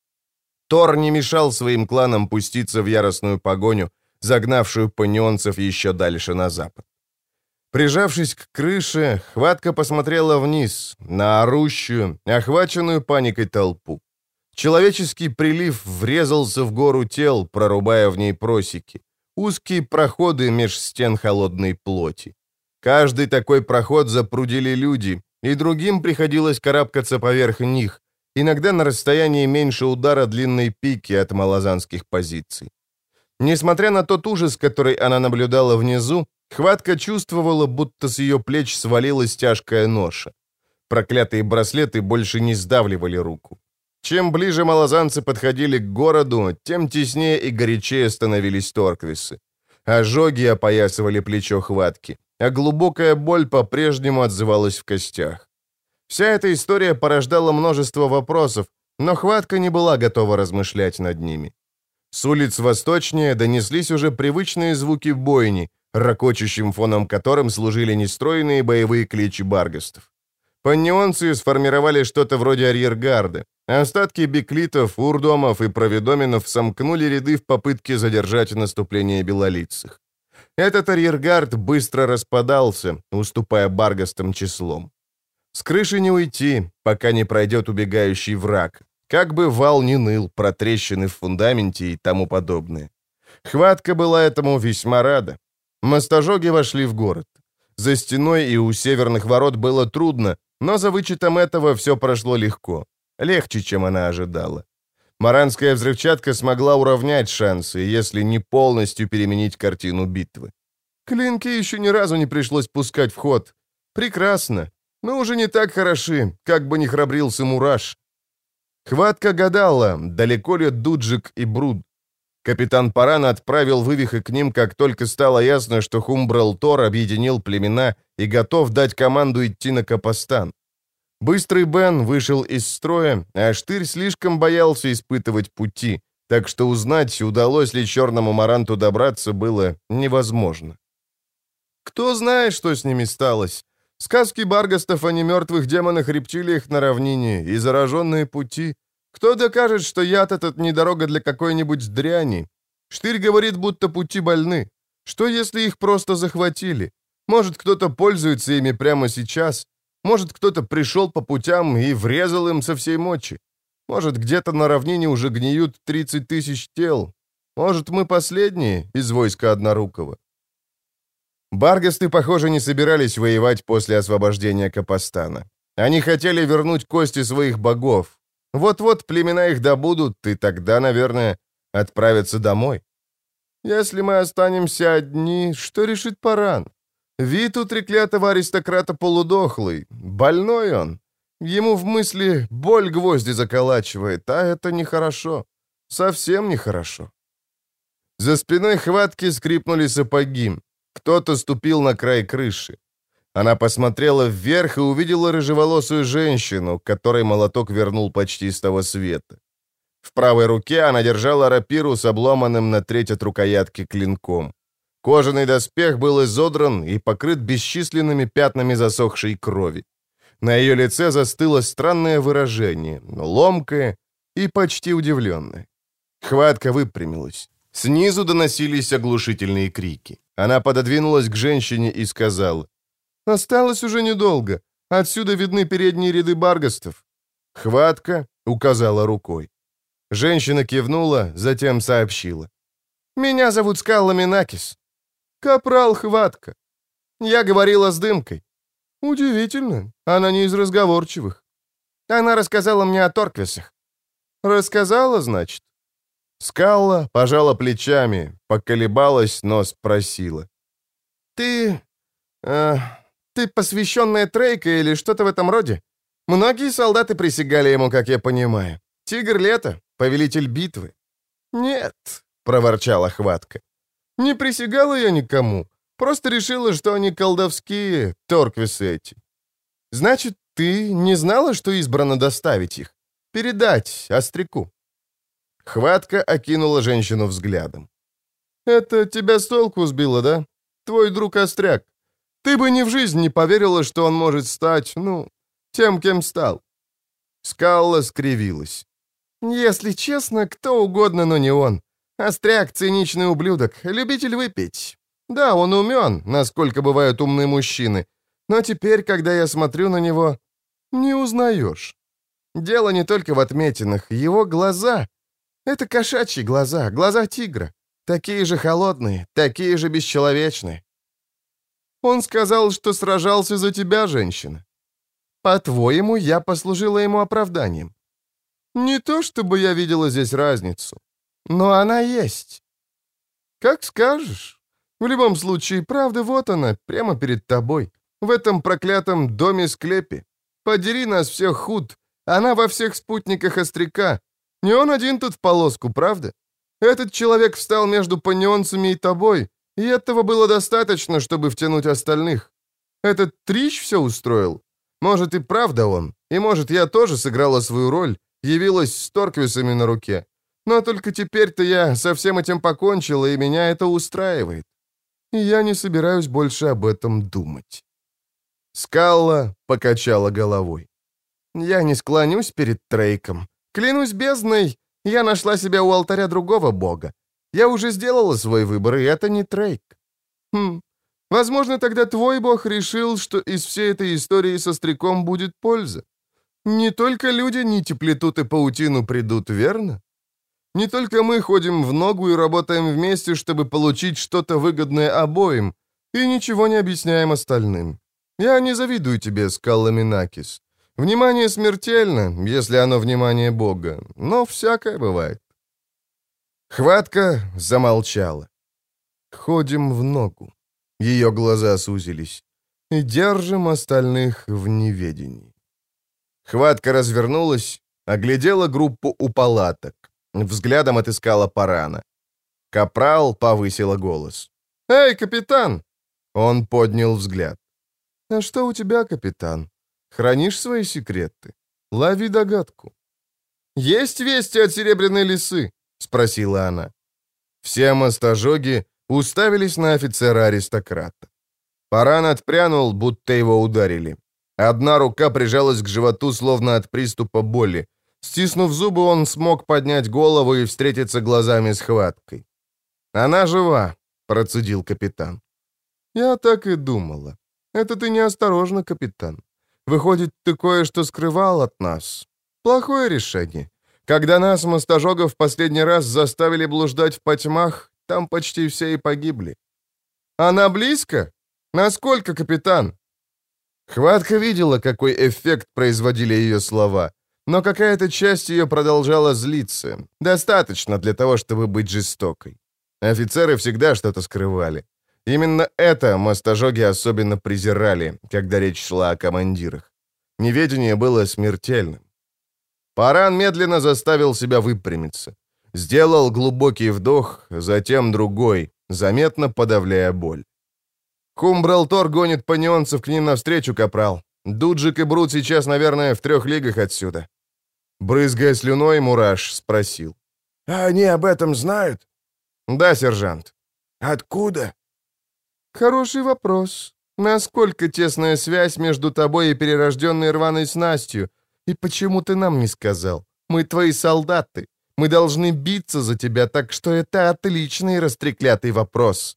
Тор не мешал своим кланам пуститься в яростную погоню, загнавшую паннионцев еще дальше на запад. Прижавшись к крыше, Хватка посмотрела вниз, на орущую, охваченную паникой толпу. Человеческий прилив врезался в гору тел, прорубая в ней просеки, узкие проходы меж стен холодной плоти. Каждый такой проход запрудили люди, и другим приходилось карабкаться поверх них, иногда на расстоянии меньше удара длинной пики от малозанских позиций. Несмотря на тот ужас, который она наблюдала внизу, Хватка чувствовала, будто с ее плеч свалилась тяжкая ноша. Проклятые браслеты больше не сдавливали руку. Чем ближе малозанцы подходили к городу, тем теснее и горячее становились торквисы. Ожоги опоясывали плечо Хватки, а глубокая боль по-прежнему отзывалась в костях. Вся эта история порождала множество вопросов, но Хватка не была готова размышлять над ними. С улиц восточнее донеслись уже привычные звуки бойни, ракочущим фоном которым служили нестройные боевые кличи баргастов. Паннионцы сформировали что-то вроде арьергарда. Остатки биклитов, урдомов и провидоминов сомкнули ряды в попытке задержать наступление белолицых. Этот арьергард быстро распадался, уступая баргастам числом. С крыши не уйти, пока не пройдет убегающий враг. Как бы вал ни ныл, про трещины в фундаменте и тому подобное. Хватка была этому весьма рада. Мастожоги вошли в город. За стеной и у северных ворот было трудно, но за вычетом этого все прошло легко. Легче, чем она ожидала. Маранская взрывчатка смогла уравнять шансы, если не полностью переменить картину битвы. Клинки еще ни разу не пришлось пускать в ход. Прекрасно, но уже не так хороши, как бы ни храбрился Мураш. Хватка гадала, далеко ли Дуджик и Бруд. Капитан Паран отправил вывихи к ним, как только стало ясно, что Хумбрал Тор объединил племена и готов дать команду идти на Капостан. Быстрый Бен вышел из строя, а Штырь слишком боялся испытывать пути, так что узнать, удалось ли черному Маранту добраться, было невозможно. Кто знает, что с ними сталось? Сказки Баргастов о немертвых демонах-рептилиях на равнине и зараженные пути. Кто докажет, что яд этот не дорога для какой-нибудь дряни? Штырь говорит, будто пути больны. Что, если их просто захватили? Может, кто-то пользуется ими прямо сейчас? Может, кто-то пришел по путям и врезал им со всей мочи? Может, где-то на равнине уже гниют тридцать тысяч тел? Может, мы последние из войска Однорукого? Баргасты, похоже, не собирались воевать после освобождения Капостана. Они хотели вернуть кости своих богов. Вот-вот племена их добудут, и тогда, наверное, отправятся домой. Если мы останемся одни, что решит Паран? Вид у треклятого аристократа полудохлый. Больной он. Ему в мысли боль гвозди заколачивает, а это нехорошо. Совсем нехорошо. За спиной Хватки скрипнули сапоги. Кто-то ступил на край крыши. Она посмотрела вверх и увидела рыжеволосую женщину, которой молоток вернул почти с того света. В правой руке она держала рапиру с обломанным на треть от рукоятки клинком. Кожаный доспех был изодран и покрыт бесчисленными пятнами засохшей крови. На ее лице застыло странное выражение, ломкое и почти удивленное. Хватка выпрямилась. Снизу доносились оглушительные крики. Она пододвинулась к женщине и сказала: «Осталось уже недолго. Отсюда видны передние ряды баргастов». Хватка указала рукой. Женщина кивнула, затем сообщила: «Меня зовут Скалла Минакис. Капрал Хватка. Я говорила с Дымкой». «Удивительно. Она не из разговорчивых». «Она рассказала мне о Торквисах». «Рассказала, значит?» Скалла пожала плечами, поколебалась, но спросила: «Ты... Э, ты посвященная Трейка или что-то в этом роде? Многие солдаты присягали ему, как я понимаю. Тигр Лета, повелитель битвы». «Нет», — проворчала Хватка. «Не присягала я никому. Просто решила, что они колдовские, торквисы эти». «Значит, ты не знала, что избрано доставить их? Передать Остряку?» Хватка окинула женщину взглядом. «Это тебя с толку сбило, да? Твой друг Остряк. Ты бы ни в жизнь не поверила, что он может стать, ну, тем, кем стал». Скалла скривилась. «Если честно, кто угодно, но не он. Остряк — циничный ублюдок, любитель выпить. Да, он умен, насколько бывают умные мужчины, но теперь, когда я смотрю на него, не узнаешь. Дело не только в отметинах, его глаза. Это кошачьи глаза, глаза тигра. Такие же холодные, такие же бесчеловечные. Он сказал, что сражался за тебя, женщина. По-твоему, я послужила ему оправданием. Не то, чтобы я видела здесь разницу, но она есть. Как скажешь. В любом случае, правда, вот она, прямо перед тобой, в этом проклятом доме-склепе. Подери нас всех, Худ. Она во всех спутниках Остряка. Не он один тут в полоску, правда? Этот человек встал между панионцами и тобой, и этого было достаточно, чтобы втянуть остальных. Этот Трищ все устроил. Может, и правда он, и может, я тоже сыграла свою роль, явилась с торквисами на руке. Но только теперь-то я со всем этим покончила, и меня это устраивает. И я не собираюсь больше об этом думать». Скалла покачала головой. «Я не склонюсь перед Трейком. Клянусь бездной, я нашла себя у алтаря другого бога. Я уже сделала свой выбор, и это не Трейк. Хм, возможно, тогда твой бог решил, что из всей этой истории со Остряком будет польза. Не только люди нити плетут и паутину придут, верно? Не только мы ходим в ногу и работаем вместе, чтобы получить что-то выгодное обоим, и ничего не объясняем остальным. Я не завидую тебе, Скалла Минакис. Внимание смертельно, если оно внимание Бога, но всякое бывает». Хватка замолчала. «Ходим в ногу». Ее глаза сузились. «И держим остальных в неведении». Хватка развернулась, оглядела группу у палаток. Взглядом отыскала Парана. Капрал повысила голос. «Эй, капитан!» Он поднял взгляд. «А что у тебя, капитан? Хранишь свои секреты? Лови догадку. «Есть вести от Серебряной лисы?» — спросила она. Все мостожоги уставились на офицера-аристократа. Паран отпрянул, будто его ударили. Одна рука прижалась к животу, словно от приступа боли. Стиснув зубы, он смог поднять голову и встретиться глазами с Хваткой. «Она жива», — процедил капитан. «Я так и думала. Это ты неосторожно, капитан. Выходит, ты кое-что скрывал от нас. Плохое решение. Когда нас, мостожогов, в последний раз заставили блуждать в потьмах, там почти все и погибли. Она близко? Насколько, капитан?» Хватка видела, какой эффект производили ее слова, но какая-то часть ее продолжала злиться. Достаточно для того, чтобы быть жестокой. Офицеры всегда что-то скрывали. Именно это мостожоги особенно презирали, когда речь шла о командирах. Неведение было смертельным. Паран медленно заставил себя выпрямиться. Сделал глубокий вдох, затем другой, заметно подавляя боль. «Хумбралтор гонит панионцев к ним навстречу, капрал. Дуджик и Брут сейчас, наверное, в трех лигах отсюда». Брызгая слюной, Мураш спросил. «А они об этом знают?» «Да, сержант». «Откуда?» «Хороший вопрос. Насколько тесная связь между тобой и перерожденной рваной снастью? И почему ты нам не сказал? Мы твои солдаты. Мы должны биться за тебя, так что это отличный растреклятый вопрос».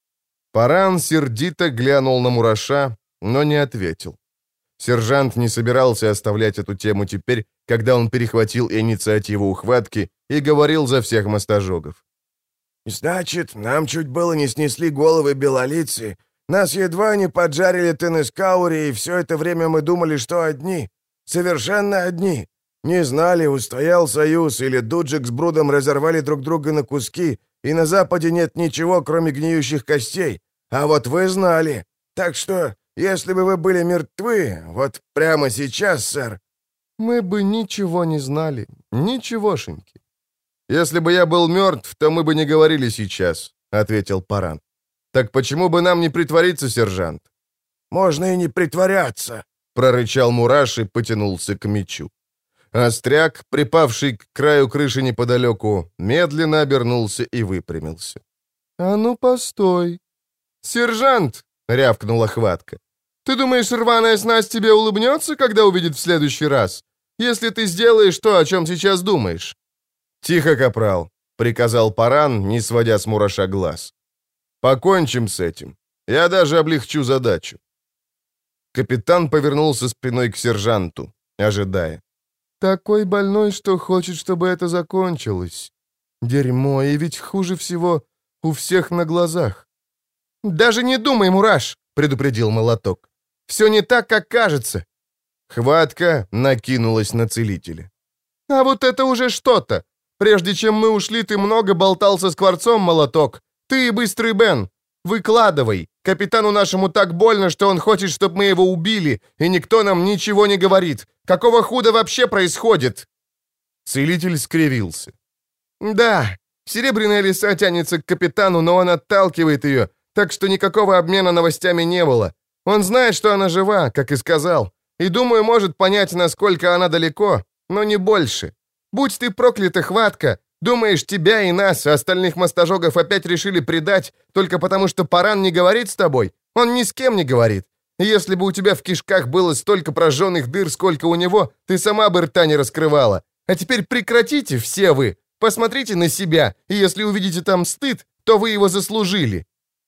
Паран сердито глянул на Мураша, но не ответил. Сержант не собирался оставлять эту тему теперь, когда он перехватил инициативу ухватки и говорил за всех мостожогов. «Значит, нам чуть было не снесли головы белолицы, нас едва не поджарили Тенескаури, и все это время мы думали, что одни, совершенно одни. Не знали, устоял союз, или Дуджик с Брудом разорвали друг друга на куски, и на Западе нет ничего, кроме гниющих костей. А вот вы знали. Так что, если бы вы были мертвы, вот прямо сейчас, сэр...» «Мы бы ничего не знали. Ничегошеньки. Если бы я был мертв, то мы бы не говорили сейчас», — ответил Паран. «Так почему бы нам не притвориться, сержант?» «Можно и не притворяться», — прорычал Мураш и потянулся к мечу. Остряк, припавший к краю крыши неподалеку, медленно обернулся и выпрямился. «А ну, постой!» «Сержант!» — рявкнула Хватка. «Ты думаешь, рваная снасть тебе улыбнется, когда увидит в следующий раз? Если ты сделаешь то, о чем сейчас думаешь?» «Тихо, капрал!» — приказал Паран, не сводя с Мураша глаз. «Покончим с этим. Я даже облегчу задачу». Капитан повернулся спиной к сержанту, ожидая. «Такой больной, что хочет, чтобы это закончилось. Дерьмо, и ведь хуже всего у всех на глазах». «Даже не думай, Мураш!» — предупредил Молоток. «Все не так, как кажется». Хватка накинулась на целителя. «А вот это уже что-то! Прежде чем мы ушли, ты много болтался с Скворцом, Молоток. Ты и Быстрый Бен. Выкладывай. Капитану нашему так больно, что он хочет, чтобы мы его убили, и никто нам ничего не говорит. Какого худа вообще происходит?» Целитель скривился. «Да, Серебряная лиса тянется к капитану, но он отталкивает ее, так что никакого обмена новостями не было. Он знает, что она жива, как и сказал, и, думаю, может понять, насколько она далеко, но не больше. Будь ты проклята, Хватка, думаешь, тебя и нас, остальных мостожогов, опять решили предать, только потому что Паран не говорит с тобой? Он ни с кем не говорит. И если бы у тебя в кишках было столько прожженных дыр, сколько у него, ты сама бы рта не раскрывала. А теперь прекратите все вы, посмотрите на себя, и если увидите там стыд, то вы его заслужили».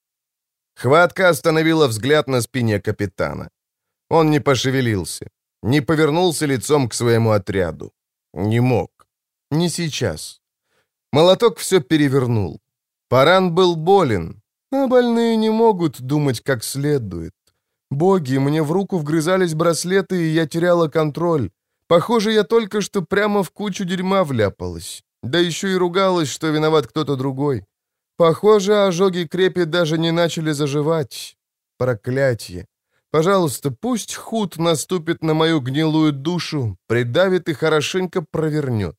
Хватка остановила взгляд на спине капитана. Он не пошевелился, не повернулся лицом к своему отряду. Не мог. Не сейчас. Молоток все перевернул. Паран был болен, а больные не могут думать как следует. Боги, мне в руку вгрызались браслеты, и я теряла контроль. Похоже, я только что прямо в кучу дерьма вляпалась. Да еще и ругалась, что виноват кто-то другой. Похоже, ожоги крепи даже не начали заживать. Проклятье. Пожалуйста, пусть худ наступит на мою гнилую душу, придавит и хорошенько провернет.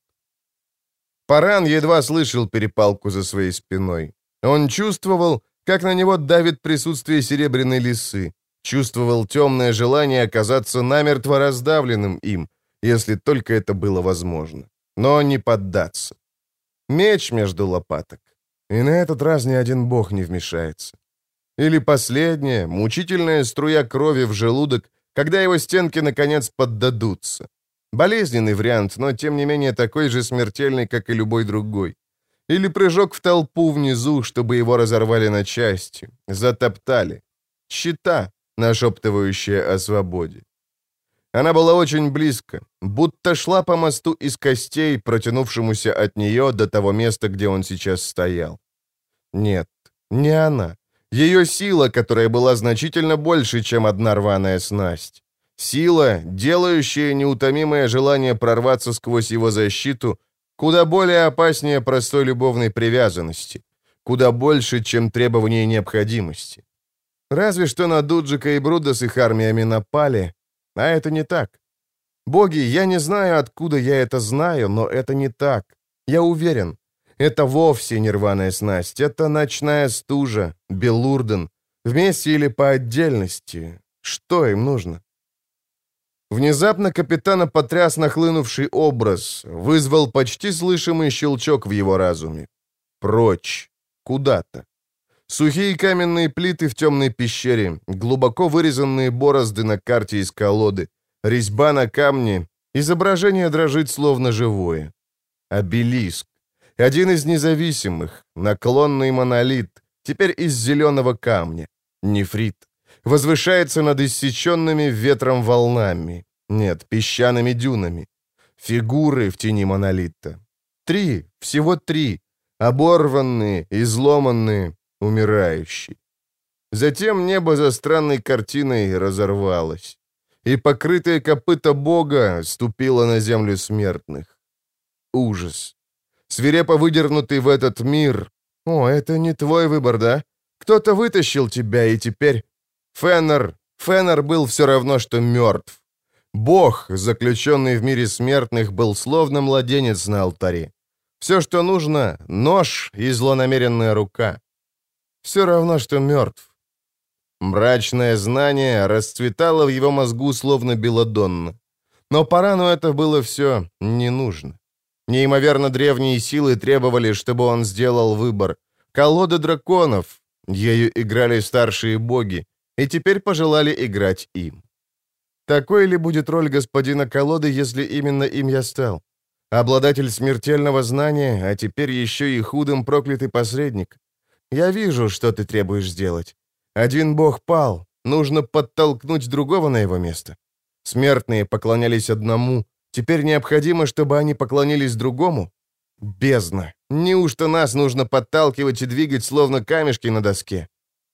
Паран едва слышал перепалку за своей спиной. Он чувствовал, как на него давит присутствие Серебряной лисы. Чувствовал темное желание оказаться намертво раздавленным им, если только это было возможно. Но не поддаться. Меч между лопаток. И на этот раз ни один бог не вмешается. Или последняя, мучительная струя крови в желудок, когда его стенки наконец поддадутся. Болезненный вариант, но тем не менее такой же смертельный, как и любой другой. Или прыжок в толпу внизу, чтобы его разорвали на части, затоптали. Щита, нашептывающая о свободе. Она была очень близко, будто шла по мосту из костей, протянувшемуся от нее до того места, где он сейчас стоял. Нет, не она. Ее сила, которая была значительно больше, чем одна рваная снасть. Сила, делающая неутомимое желание прорваться сквозь его защиту, куда более опаснее простой любовной привязанности, куда больше, чем требование необходимости. Разве что на Дуджика и Бруда с их армиями напали, а это не так. Боги, я не знаю, откуда я это знаю, но это не так. Я уверен, это вовсе не рваная снасть, это ночная стужа, Белурден, вместе или по отдельности. Что им нужно? Внезапно капитана потряс нахлынувший образ, вызвал почти слышимый щелчок в его разуме. Прочь. Куда-то. Сухие каменные плиты в темной пещере, глубоко вырезанные борозды на карте из колоды, резьба на камне, изображение дрожит словно живое. Обелиск. Один из независимых, наклонный монолит, теперь из зеленого камня, нефрит. Возвышается над иссеченными ветром волнами. Нет, песчаными дюнами. Фигуры в тени монолита. Три, всего три. Оборванные, изломанные, умирающие. Затем небо за странной картиной разорвалось. И покрытое копыто Бога ступило на землю смертных. Ужас. Свирепо выдернутый в этот мир. О, это не твой выбор, да? Кто-то вытащил тебя, и теперь... Феннер, Феннер был все равно, что мертв. Бог, заключенный в мире смертных, был словно младенец на алтаре. Все, что нужно — нож и злонамеренная рука. Все равно, что мертв. Мрачное знание расцветало в его мозгу, словно белладонна. Но Парану это было все не нужно. Неимоверно древние силы требовали, чтобы он сделал выбор. Колода драконов, ею играли старшие боги, и теперь пожелали играть им. Такой ли будет роль господина колоды, если именно им я стал? Обладатель смертельного знания, а теперь еще и худым проклятый посредник. Я вижу, что ты требуешь сделать. Один бог пал, нужно подтолкнуть другого на его место. Смертные поклонялись одному, теперь необходимо, чтобы они поклонились другому? Бездна! Неужто нас нужно подталкивать и двигать, словно камешки на доске?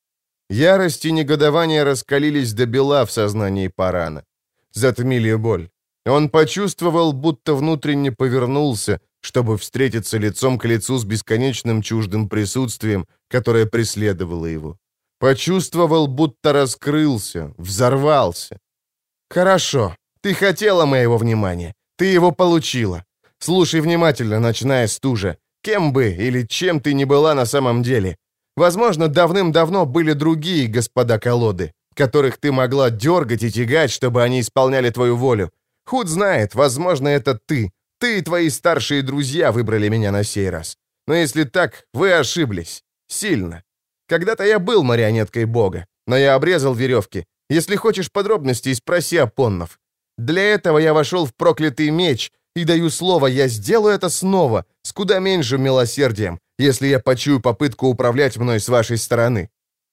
Ярость и негодование раскалились до бела в сознании Парана. Затмили боль. Он почувствовал, будто внутренне повернулся, чтобы встретиться лицом к лицу с бесконечным чуждым присутствием, которое преследовало его. Почувствовал, будто раскрылся, взорвался. «Хорошо, ты хотела моего внимания, ты его получила. Слушай внимательно, ночная стужа, кем бы или чем ты ни была на самом деле. Возможно, давным-давно были другие господа колоды, которых ты могла дергать и тягать, чтобы они исполняли твою волю. Худ знает, возможно, это ты. Ты и твои старшие друзья выбрали меня на сей раз. Но если так, вы ошиблись. Сильно. Когда-то я был марионеткой бога, но я обрезал веревки. Если хочешь подробностей, спроси Апоннов. Для этого я вошел в проклятый меч, и даю слово, я сделаю это снова, с куда меньшим милосердием, если я почую попытку управлять мной с вашей стороны».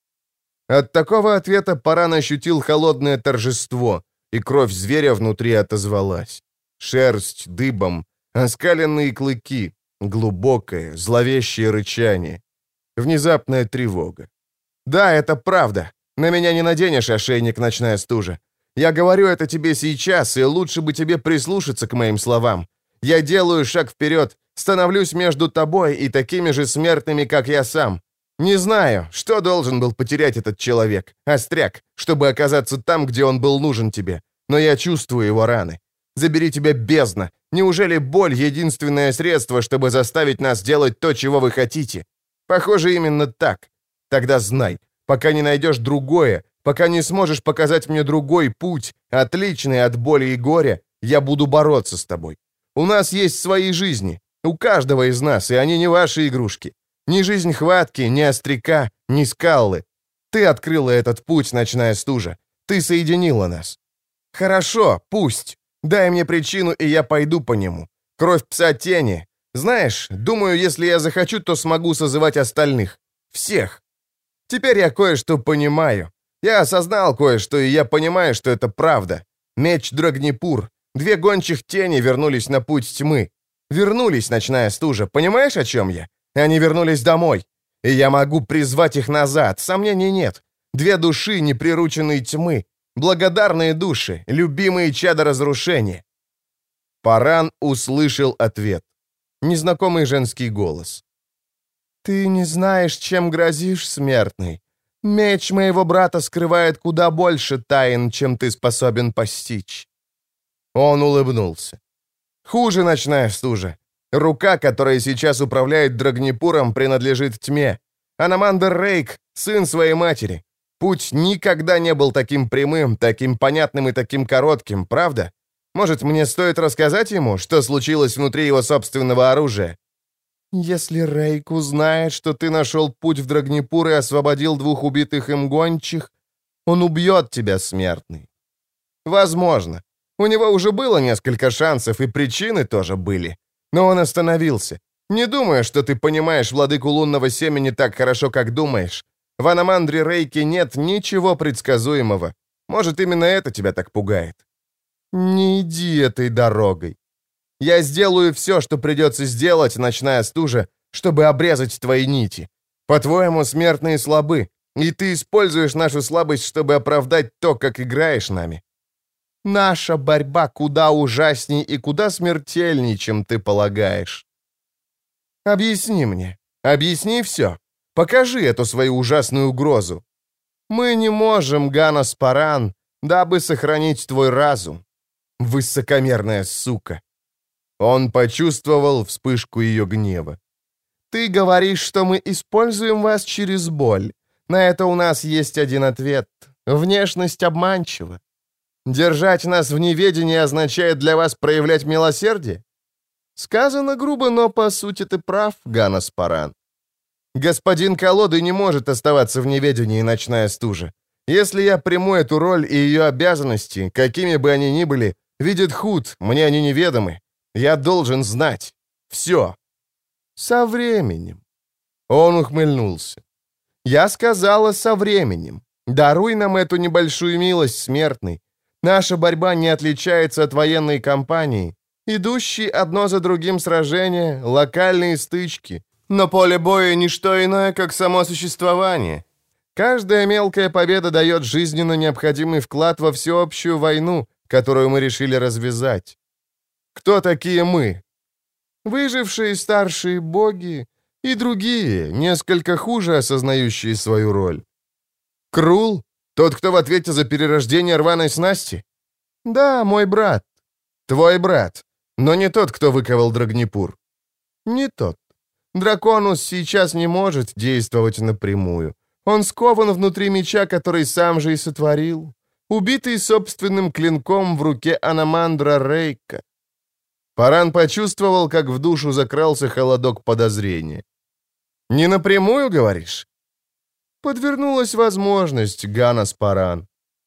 От такого ответа Паран ощутил холодное торжество, и кровь зверя внутри отозвалась. Шерсть дыбом, оскаленные клыки, глубокое, зловещее рычание. Внезапная тревога. «Да, это правда. На меня не наденешь ошейник, ночная стужа. Я говорю это тебе сейчас, и лучше бы тебе прислушаться к моим словам. Я делаю шаг вперед, становлюсь между тобой и такими же смертными, как я сам. Не знаю, что должен был потерять этот человек, остряк, чтобы оказаться там, где он был нужен тебе, но я чувствую его раны. Забери тебя бездна. Неужели боль — единственное средство, чтобы заставить нас делать то, чего вы хотите? Похоже, именно так. Тогда знай, пока не найдешь другое, Пока не сможешь показать мне другой путь, отличный от боли и горя, я буду бороться с тобой. У нас есть свои жизни, у каждого из нас, и они не ваши игрушки. Ни жизнь хватки, ни остряка, ни скаллы. Ты открыла этот путь, ночная стужа. Ты соединила нас. Хорошо, пусть. Дай мне причину, и я пойду по нему. Кровь пса тени. Знаешь, думаю, если я захочу, то смогу созывать остальных. Всех. Теперь я кое-что понимаю. Я осознал кое-что, и я понимаю, что это правда. Меч Драгнипур. Две гончих тени вернулись на путь тьмы. Вернулись, ночная стужа. Понимаешь, о чем я? Они вернулись домой. И я могу призвать их назад, сомнений нет. Две души неприрученной тьмы. Благодарные души, любимые чада разрушения. Паран услышал ответ. Незнакомый женский голос. «Ты не знаешь, чем грозишь, смертный. Меч моего брата скрывает куда больше тайн, чем ты способен постичь». Он улыбнулся. «Хуже, ночная стужа. Рука, которая сейчас управляет Драгнипуром, принадлежит тьме. Анамандр Рейк — сын своей матери. Путь никогда не был таким прямым, таким понятным и таким коротким, правда? Может, мне стоит рассказать ему, что случилось внутри его собственного оружия? Если Рейк узнает, что ты нашел путь в Драгнипур и освободил двух убитых им гончих, он убьет тебя, смертный. Возможно. У него уже было несколько шансов, и причины тоже были. Но он остановился. Не думаю, что ты понимаешь владыку лунного семени так хорошо, как думаешь. В Анамандре Рейке нет ничего предсказуемого. Может, именно это тебя так пугает? Не иди этой дорогой. Я сделаю все, что придется сделать, ночная стужа, чтобы обрезать твои нити. По-твоему, смертные слабы, и ты используешь нашу слабость, чтобы оправдать то, как играешь нами. Наша борьба куда ужасней и куда смертельней, чем ты полагаешь. Объясни мне, объясни все. Покажи эту свою ужасную угрозу. Мы не можем, Ганас Паран, дабы сохранить твой разум. Высокомерная сука. Он почувствовал вспышку ее гнева. «Ты говоришь, что мы используем вас через боль. На это у нас есть один ответ. Внешность обманчива. Держать нас в неведении означает для вас проявлять милосердие? Сказано грубо, но по сути ты прав, Ганас Паран. Господин Колоды не может оставаться в неведении, ночная стужа. Если я приму эту роль и ее обязанности, какими бы они ни были, видит Худ, мне они неведомы. Я должен знать. Все. Со временем. Он ухмыльнулся. Я сказала со временем. Даруй нам эту небольшую милость, смертный. Наша борьба не отличается от военной кампании. Идущие одно за другим сражения, локальные стычки. Но поле боя — ничто иное, как само существование. Каждая мелкая победа дает жизненно необходимый вклад во всеобщую войну, которую мы решили развязать. Кто такие мы? Выжившие старшие боги и другие, несколько хуже осознающие свою роль. Крул? Тот, кто в ответе за перерождение рваной снасти? Да, мой брат. Твой брат. Но не тот, кто выковал Драгнипур. Не тот. Драконус сейчас не может действовать напрямую. Он скован внутри меча, который сам же и сотворил. Убитый собственным клинком в руке Анамандра Рейка. Паран почувствовал, как в душу закрался холодок подозрения. «Не напрямую, говоришь?» Подвернулась возможность, Ганас Паран.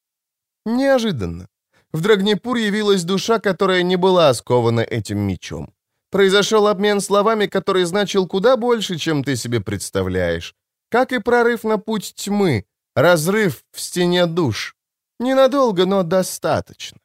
Неожиданно. В Драгнипур явилась душа, которая не была скована этим мечом. Произошел обмен словами, который значил куда больше, чем ты себе представляешь. Как и прорыв на путь тьмы, разрыв в стене душ. Ненадолго, но достаточно.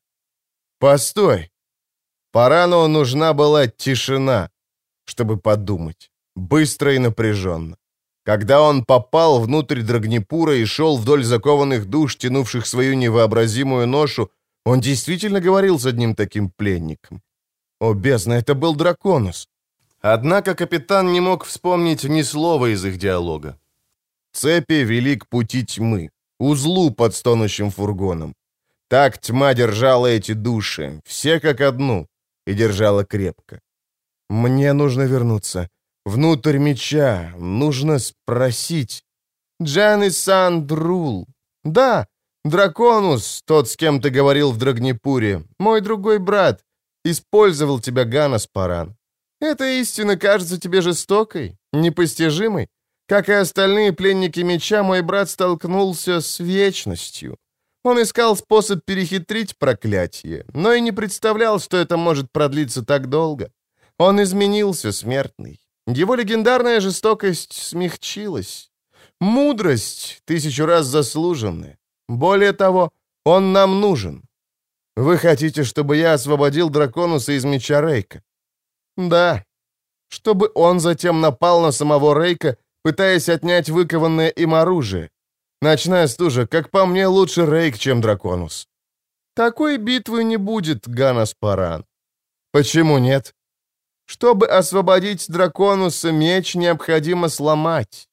Постой. Парану нужна была тишина, чтобы подумать, быстро и напряженно. Когда он попал внутрь Драгнипура и шел вдоль закованных душ, тянувших свою невообразимую ношу, он действительно говорил с одним таким пленником. О, бездна, это был Драконус. Однако капитан не мог вспомнить ни слова из их диалога. Цепи вели к пути тьмы, узлу под стонущим фургоном. Так тьма держала эти души, все как одну, и держала крепко. Мне нужно вернуться. Внутрь меча. Нужно спросить. Джанисан Друл. Да, Драконус, тот, с кем ты говорил в Драгнепуре, мой другой брат, использовал тебя, Ганас Паран. Эта истина кажется тебе жестокой, непостижимой. Как и остальные пленники меча, мой брат столкнулся с вечностью. Он искал способ перехитрить проклятие, но и не представлял, что это может продлиться так долго. Он изменился, смертный. Его легендарная жестокость смягчилась. Мудрость, тысячу раз заслуженная. Более того, он нам нужен. Вы хотите, чтобы я освободил Драконуса из меча Рейка? Да. Чтобы он затем напал на самого Рейка, пытаясь отнять выкованное им оружие. Ночная стужа, как по мне, лучше Рейк, чем Драконус. Такой битвы не будет, Ганас Паран. Почему нет? Чтобы освободить Драконуса, меч необходимо сломать.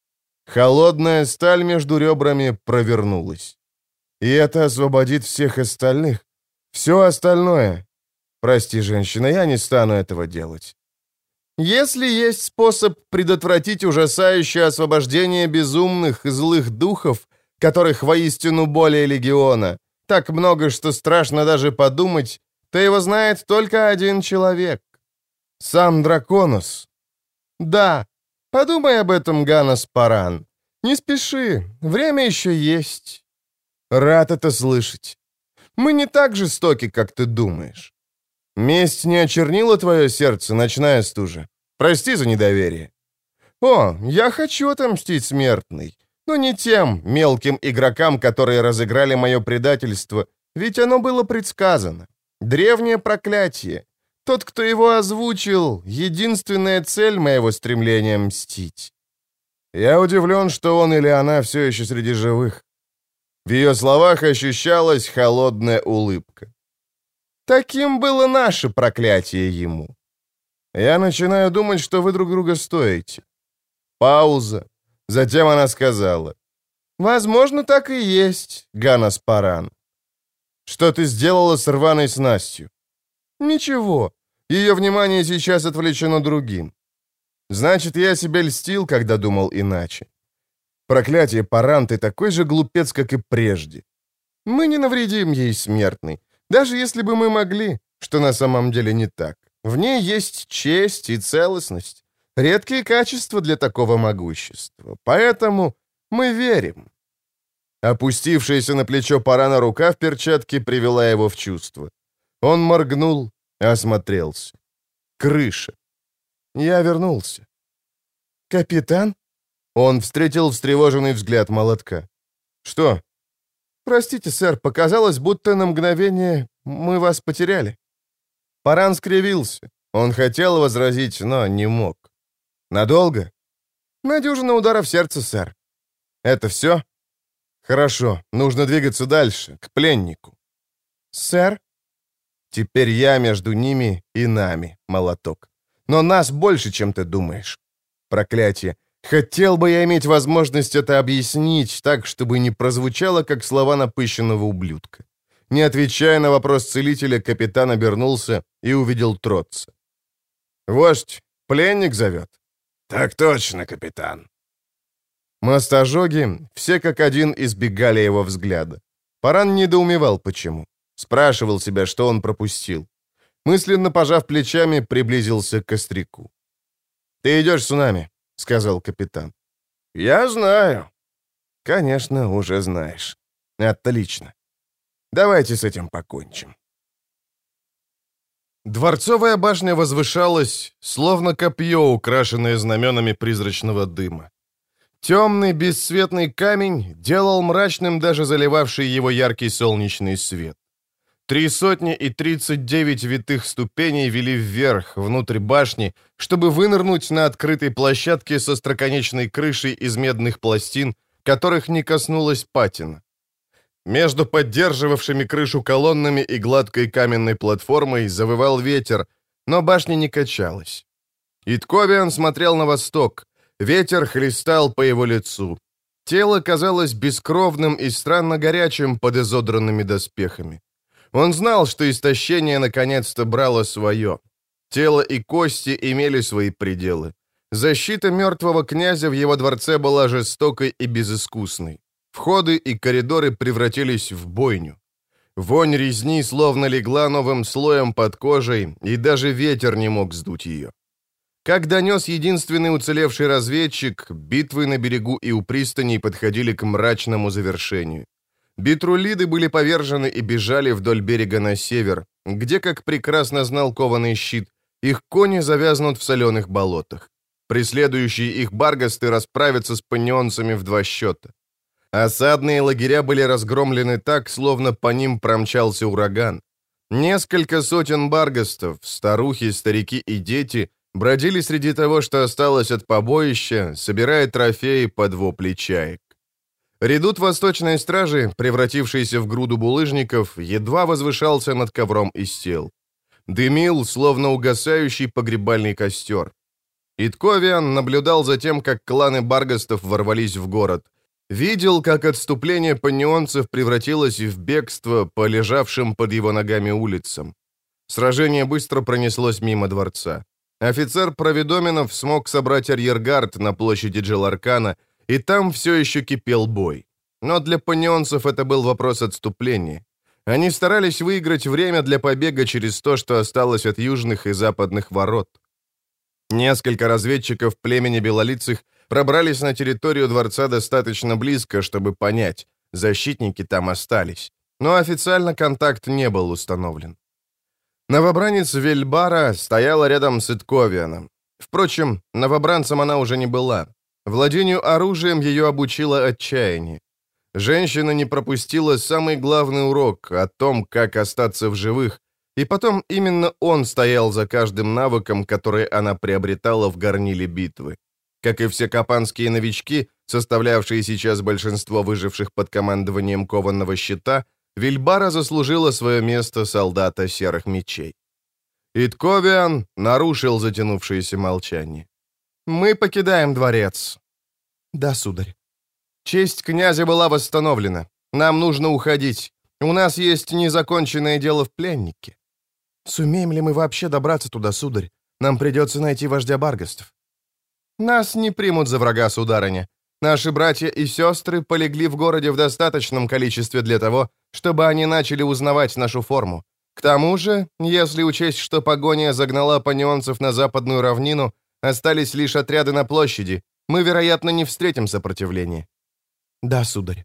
Холодная сталь между ребрами провернулась. И это освободит всех остальных. Все остальное. Прости, женщина, я не стану этого делать. Если есть способ предотвратить ужасающее освобождение безумных и злых духов, которых воистину более легиона, так много, что страшно даже подумать, то его знает только один человек. Сам Драконус. Да, подумай об этом, Ганас Паран. Не спеши, время еще есть. Рад это слышать. Мы не так жестоки, как ты думаешь. Месть не очернила твое сердце, ночная стужа. Прости за недоверие. О, я хочу отомстить, смертный, но не тем мелким игрокам, которые разыграли мое предательство, ведь оно было предсказано. Древнее проклятие. Тот, кто его озвучил, единственная цель моего стремления мстить. Я удивлен, что он или она все еще среди живых. В ее словах ощущалась холодная улыбка. Таким было наше проклятие ему. Я начинаю думать, что вы друг друга стоите. Пауза. Затем она сказала. Возможно, так и есть, Ганас Паран. Что ты сделала с рваной снастью? Ничего. Ее внимание сейчас отвлечено другим. Значит, я себе льстил, когда думал иначе. Проклятие, Паран, ты такой же глупец, как и прежде. Мы не навредим ей, смертный, даже если бы мы могли, что на самом деле не так. В ней есть честь и целостность, редкие качества для такого могущества. Поэтому мы верим. Опустившаяся на плечо Парана рука в перчатке привела его в чувство. Он моргнул, осмотрелся. Крыша. Я вернулся. «Капитан?» Он встретил встревоженный взгляд молотка. «Что?» «Простите, сэр, показалось, будто на мгновение мы вас потеряли». Паран скривился. Он хотел возразить, но не мог. «Надолго?» «На дюжину ударов сердца, сэр». «Это все?» «Хорошо, нужно двигаться дальше, к пленнику». «Сэр?» «Теперь я между ними и нами, молоток. Но нас больше, чем ты думаешь. Проклятие. Хотел бы я иметь возможность это объяснить так, чтобы не прозвучало, как слова напыщенного ублюдка». Не отвечая на вопрос целителя, капитан обернулся и увидел Тротца. «Вождь, пленник зовет». «Так точно, капитан». Мостожоги все как один избегали его взгляда. Паран недоумевал, почему. Спрашивал себя, что он пропустил. Мысленно пожав плечами, приблизился к костряку. «Ты идешь с нами», — сказал капитан. «Я знаю». «Конечно, уже знаешь. Отлично. Давайте с этим покончим». Дворцовая башня возвышалась, словно копье, украшенное знаменами призрачного дыма. Темный бесцветный камень делал мрачным даже заливавший его яркий солнечный свет. Три сотни и тридцать девять витых ступеней вели вверх, внутрь башни, чтобы вынырнуть на открытой площадке со остроконечной крышей из медных пластин, которых не коснулась патина. Между поддерживавшими крышу колоннами и гладкой каменной платформой завывал ветер, но башня не качалась. Итковиан смотрел на восток. Ветер хлестал по его лицу. Тело казалось бескровным и странно горячим под изодранными доспехами. Он знал, что истощение наконец-то брало свое. Тело и кости имели свои пределы. Защита мертвого князя в его дворце была жестокой и безыскусной. Входы и коридоры превратились в бойню. Вонь резни словно легла новым слоем под кожей, и даже ветер не мог сдуть ее. Как донес единственный уцелевший разведчик, битвы на берегу и у пристаней подходили к мрачному завершению. Битрулиды были повержены и бежали вдоль берега на север, где, как прекрасно знал кованый щит, их кони завязнут в соленых болотах. Преследующие их баргасты расправятся с панионцами в два счета. Осадные лагеря были разгромлены так, словно по ним промчался ураган. Несколько сотен баргастов, старухи, старики и дети, бродили среди того, что осталось от побоища, собирая трофеи под вопли чаек. Редут Восточной Стражи, превратившийся в груду булыжников, едва возвышался над ковром из тел. Дымил, словно угасающий погребальный костер. Итковиан наблюдал за тем, как кланы баргастов ворвались в город. Видел, как отступление панионцев превратилось в бегство по лежавшим под его ногами улицам. Сражение быстро пронеслось мимо дворца. Офицер Провидоменов смог собрать арьергард на площади Джеларкана, и там все еще кипел бой. Но для панионцев это был вопрос отступления. Они старались выиграть время для побега через то, что осталось от южных и западных ворот. Несколько разведчиков племени белолицых пробрались на территорию дворца достаточно близко, чтобы понять, защитники там остались. Но официально контакт не был установлен. Новобранец Вельбара стояла рядом с Итковианом. Впрочем, новобранцем она уже не была. Владению оружием ее обучило отчаяние. Женщина не пропустила самый главный урок о том, как остаться в живых, и потом именно он стоял за каждым навыком, который она приобретала в горниле битвы. Как и все капанские новички, составлявшие сейчас большинство выживших под командованием кованного щита, Вильбара заслужила свое место солдата серых мечей. Итковиан нарушил затянувшееся молчание. «Мы покидаем дворец». «Да, сударь». «Честь князя была восстановлена. Нам нужно уходить. У нас есть незаконченное дело в пленнике». «Сумеем ли мы вообще добраться туда, сударь? Нам придется найти вождя баргастов». «Нас не примут за врага, сударыня. Наши братья и сестры полегли в городе в достаточном количестве для того, чтобы они начали узнавать нашу форму. К тому же, если учесть, что погоня загнала панионцев на западную равнину, остались лишь отряды на площади, мы, вероятно, не встретим сопротивления». «Да, сударь».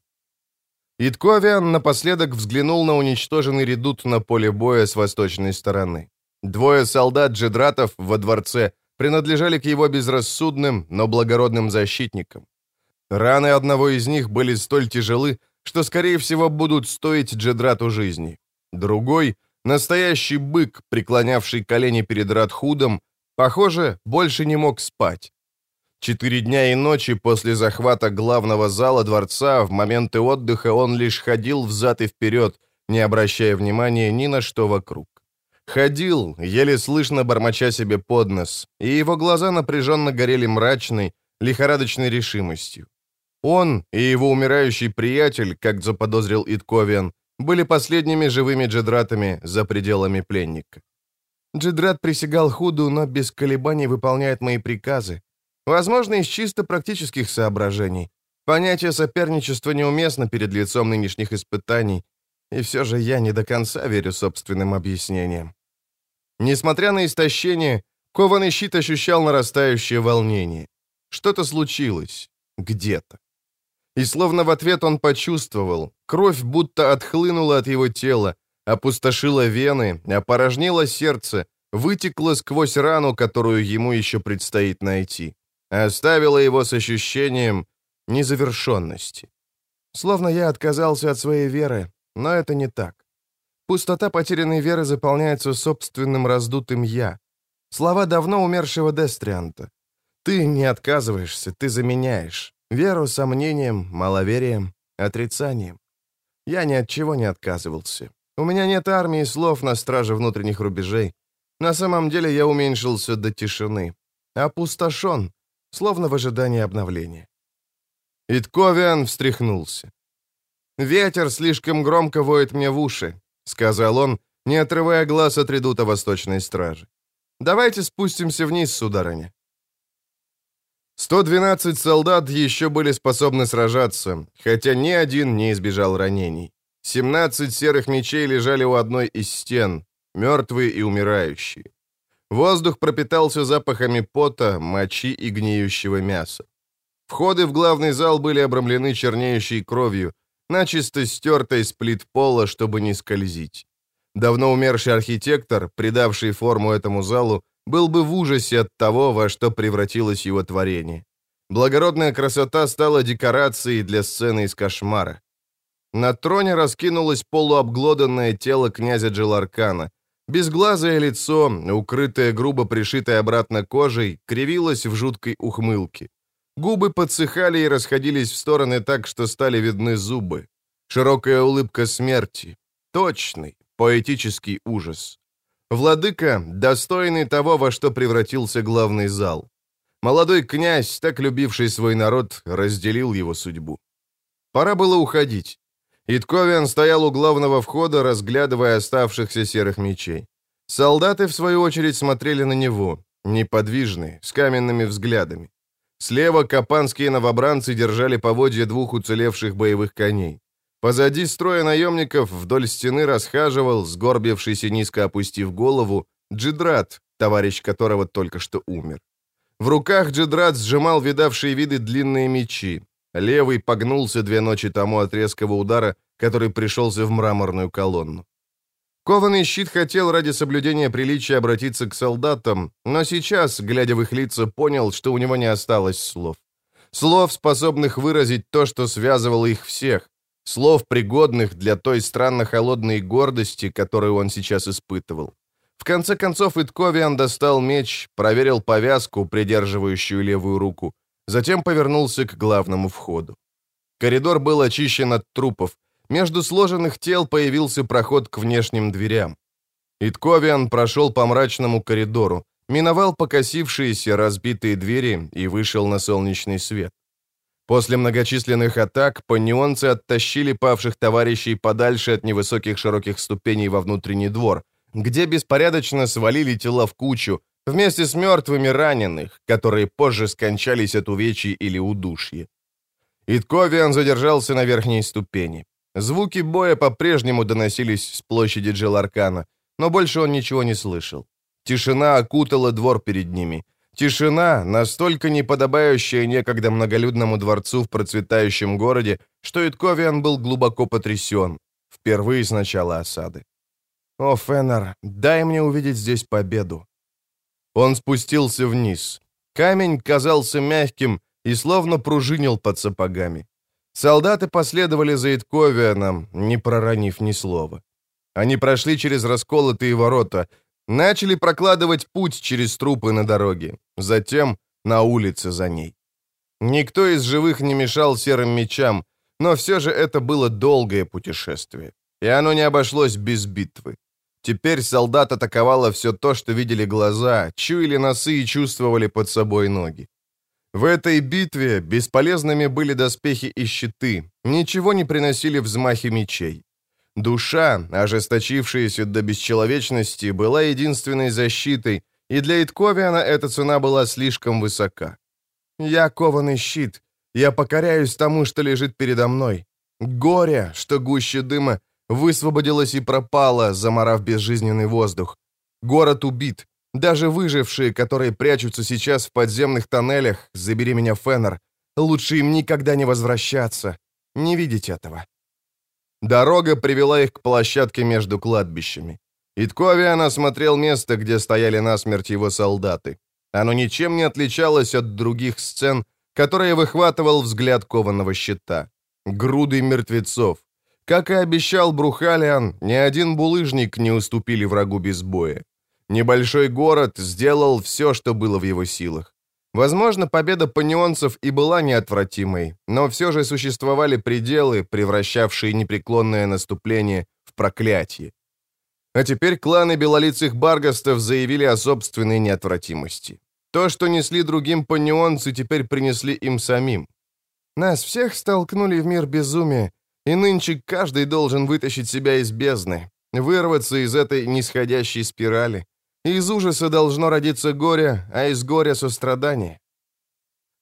Итковиан напоследок взглянул на уничтоженный редут на поле боя с восточной стороны. Двое солдат джедратов во дворце принадлежали к его безрассудным, но благородным защитникам. Раны одного из них были столь тяжелы, что, скорее всего, будут стоить джедрату жизни. Другой, настоящий бык, преклонявший колени перед Радхудом, похоже, больше не мог спать. Четыре дня и ночи после захвата главного зала дворца в моменты отдыха он лишь ходил взад и вперед, не обращая внимания ни на что вокруг. Ходил, еле слышно бормоча себе под нос, и его глаза напряженно горели мрачной, лихорадочной решимостью. Он и его умирающий приятель, как заподозрил Итковиан, были последними живыми джедратами за пределами пленника. «Джедрат присягал Худу, но без колебаний выполняет мои приказы. Возможно, из чисто практических соображений. Понятие соперничества неуместно перед лицом нынешних испытаний, и все же я не до конца верю собственным объяснениям». Несмотря на истощение, кованый щит ощущал нарастающее волнение. Что-то случилось. Где-то. И словно в ответ он почувствовал, кровь будто отхлынула от его тела, опустошила вены, опорожнила сердце, вытекла сквозь рану, которую ему еще предстоит найти, оставила его с ощущением незавершенности. Словно я отказался от своей веры, но это не так. Пустота потерянной веры заполняется собственным раздутым «я». Слова давно умершего Дестрианта. Ты не отказываешься, ты заменяешь. Веру сомнением, маловерием, отрицанием. Я ни от чего не отказывался. У меня нет армии слов на страже внутренних рубежей. На самом деле я уменьшился до тишины. Опустошен, словно в ожидании обновления. Итковиан встряхнулся. «Ветер слишком громко воет мне в уши», — сказал он, не отрывая глаз от редута восточной стражи. «Давайте спустимся вниз, сударыня». сто двенадцать солдат еще были способны сражаться, хотя ни один не избежал ранений. семнадцать серых мечей лежали у одной из стен, мертвые и умирающие. Воздух пропитался запахами пота, мочи и гниющего мяса. Входы в главный зал были обрамлены чернеющей кровью, начисто стертой с плит пола, чтобы не скользить. Давно умерший архитектор, придавший форму этому залу, был бы в ужасе от того, во что превратилось его творение. Благородная красота стала декорацией для сцены из кошмара. На троне раскинулось полуобглоданное тело князя Джеларкана. Безглазое лицо, укрытое грубо пришитой обратно кожей, кривилось в жуткой ухмылке. Губы подсыхали и расходились в стороны так, что стали видны зубы. Широкая улыбка смерти. Точный, поэтический ужас. Владыка, достойный того, во что превратился главный зал. Молодой князь, так любивший свой народ, разделил его судьбу. Пора было уходить. Итковиан стоял у главного входа, разглядывая оставшихся серых мечей. Солдаты, в свою очередь, смотрели на него, неподвижные, с каменными взглядами. Слева капанские новобранцы держали поводья двух уцелевших боевых коней. Позади строя наемников вдоль стены расхаживал, сгорбившийся низко опустив голову, Джидрат, товарищ которого только что умер. В руках Джидрат сжимал видавшие виды длинные мечи. Левый погнулся две ночи тому от резкого удара, который пришелся в мраморную колонну. Кованый щит хотел ради соблюдения приличия обратиться к солдатам, но сейчас, глядя в их лица, понял, что у него не осталось слов. Слов, способных выразить то, что связывало их всех. Слов, пригодных для той странно холодной гордости, которую он сейчас испытывал. В конце концов Итковиан достал меч, проверил повязку, придерживающую левую руку, затем повернулся к главному входу. Коридор был очищен от трупов. Между сложенных тел появился проход к внешним дверям. Итковиан прошел по мрачному коридору, миновал покосившиеся разбитые двери и вышел на солнечный свет. После многочисленных атак панионцы оттащили павших товарищей подальше от невысоких широких ступеней во внутренний двор, где беспорядочно свалили тела в кучу, вместе с мертвыми раненых, которые позже скончались от увечий или удушья. Итковиан задержался на верхней ступени. Звуки боя по-прежнему доносились с площади Джеларкана, но больше он ничего не слышал. Тишина окутала двор перед ними. Тишина, настолько неподобающая некогда многолюдному дворцу в процветающем городе, что Итковиан был глубоко потрясен. Впервые с начала осады. «О, Феннер, дай мне увидеть здесь победу». Он спустился вниз. Камень казался мягким и словно пружинил под сапогами. Солдаты последовали за Итковианом, не проронив ни слова. Они прошли через расколотые ворота, начали прокладывать путь через трупы на дороге, затем на улице за ней. Никто из живых не мешал серым мечам, но все же это было долгое путешествие, и оно не обошлось без битвы. Теперь солдат атаковало все то, что видели глаза, чуяли носы и чувствовали под собой ноги. В этой битве бесполезными были доспехи и щиты, ничего не приносили взмахи мечей. Душа, ожесточившаяся до бесчеловечности, была единственной защитой, и для Итковиана эта цена была слишком высока. «Я кованый щит, я покоряюсь тому, что лежит передо мной. Горе, что гуще дыма, высвободилось и пропало, заморав безжизненный воздух. Город убит. Даже выжившие, которые прячутся сейчас в подземных тоннелях, забери меня, Феннер, лучше им никогда не возвращаться. Не видеть этого». Дорога привела их к площадке между кладбищами. Итковиан осмотрел место, где стояли насмерть его солдаты. Оно ничем не отличалось от других сцен, которые выхватывал взгляд кованого щита. Груды мертвецов. Как и обещал Брухалиан, ни один булыжник не уступили врагу без боя. Небольшой город сделал все, что было в его силах. Возможно, победа панионцев и была неотвратимой, но все же существовали пределы, превращавшие непреклонное наступление в проклятие. А теперь кланы белолицых баргастов заявили о собственной неотвратимости. То, что несли другим панионцы, теперь принесли им самим. Нас всех столкнули в мир безумия, и нынче каждый должен вытащить себя из бездны, вырваться из этой нисходящей спирали. Из ужаса должно родиться горе, а из горя — сострадание.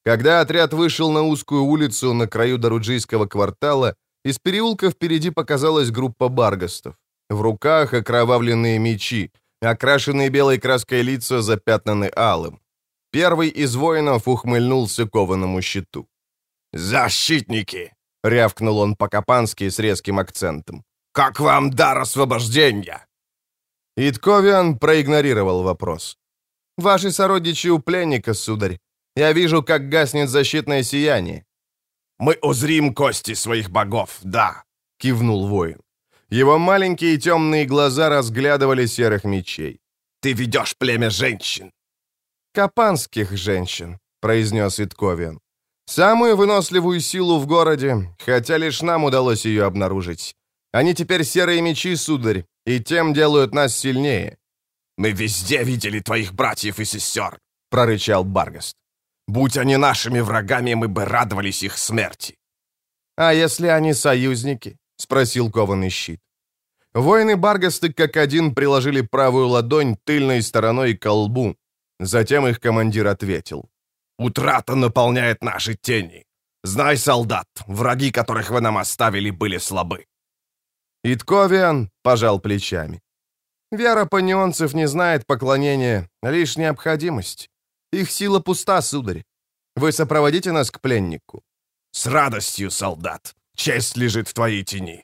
Когда отряд вышел на узкую улицу на краю Даруджийского квартала, из переулка впереди показалась группа баргастов. В руках окровавленные мечи, окрашенные белой краской лица запятнаны алым. Первый из воинов ухмыльнулся кованому щиту. «Защитники!» — рявкнул он по-капански с резким акцентом. «Как вам дар освобождения?» Итковиан проигнорировал вопрос. «Ваши сородичи у пленника, сударь. Я вижу, как гаснет защитное сияние». «Мы узрим кости своих богов, да», — кивнул воин. Его маленькие темные глаза разглядывали серых мечей. «Ты ведешь племя женщин». «Капанских женщин», — произнес Итковиан. «Самую выносливую силу в городе, хотя лишь нам удалось ее обнаружить. Они теперь серые мечи, сударь, и тем делают нас сильнее». «Мы везде видели твоих братьев и сестер», — прорычал Баргаст. «Будь они нашими врагами, мы бы радовались их смерти». «А если они союзники?» — спросил кованый щит. Воины Баргасты как один приложили правую ладонь тыльной стороной к колбу. Затем их командир ответил. «Утрата наполняет наши тени. Знай, солдат, враги, которых вы нам оставили, были слабы». Итковиан пожал плечами. «Вера панионцев не знает поклонения, лишь необходимость. Их сила пуста, сударь. Вы сопроводите нас к пленнику?» «С радостью, солдат. Честь лежит в твоей тени».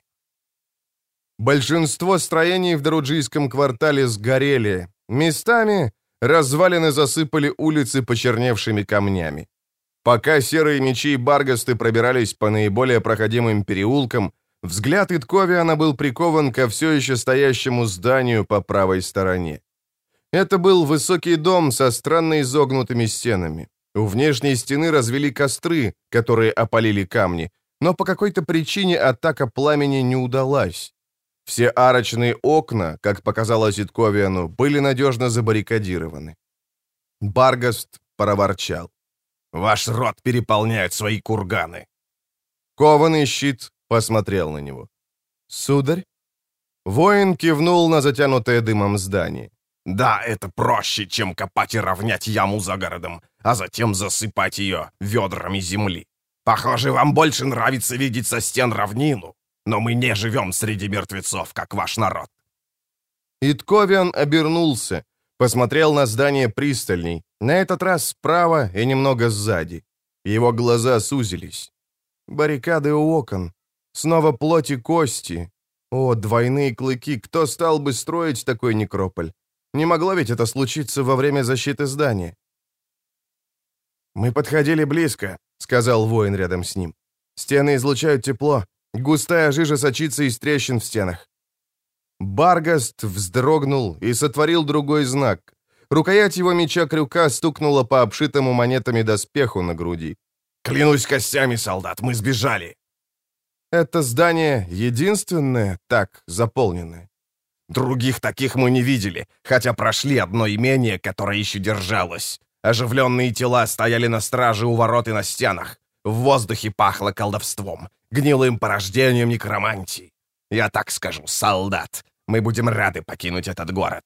Большинство строений в Даруджийском квартале сгорели. Местами развалины засыпали улицы почерневшими камнями. Пока серые мечи и баргасты пробирались по наиболее проходимым переулкам, взгляд Итковиана был прикован ко все еще стоящему зданию по правой стороне. Это был высокий дом со странно изогнутыми стенами. У внешней стены развели костры, которые опалили камни, но по какой-то причине атака пламени не удалась. Все арочные окна, как показалось Итковиану, были надежно забаррикадированы. Баргаст проворчал. «Ваш род переполняют свои курганы». Кованый щит посмотрел на него. «Сударь?» Воин кивнул на затянутое дымом здание. «Да, это проще, чем копать и равнять яму за городом, а затем засыпать ее ведрами земли. Похоже, вам больше нравится видеть со стен равнину, но мы не живем среди мертвецов, как ваш народ». Итковиан обернулся, посмотрел на здание пристальней, на этот раз справа и немного сзади. Его глаза сузились. Баррикады у окон. Снова плоть и кости. О, двойные клыки, кто стал бы строить такой некрополь? Не могло ведь это случиться во время защиты здания. «Мы подходили близко», — сказал воин рядом с ним. «Стены излучают тепло. Густая жижа сочится из трещин в стенах». Баргаст вздрогнул и сотворил другой знак. Рукоять его меча-крюка стукнула по обшитому монетами доспеху на груди. «Клянусь костями, солдат, мы сбежали!» «Это здание единственное так заполненное?» «Других таких мы не видели, хотя прошли одно имение, которое еще держалось. Оживленные тела стояли на страже у ворот и на стенах. В воздухе пахло колдовством, гнилым порождением некромантии. Я так скажу, солдат, мы будем рады покинуть этот город».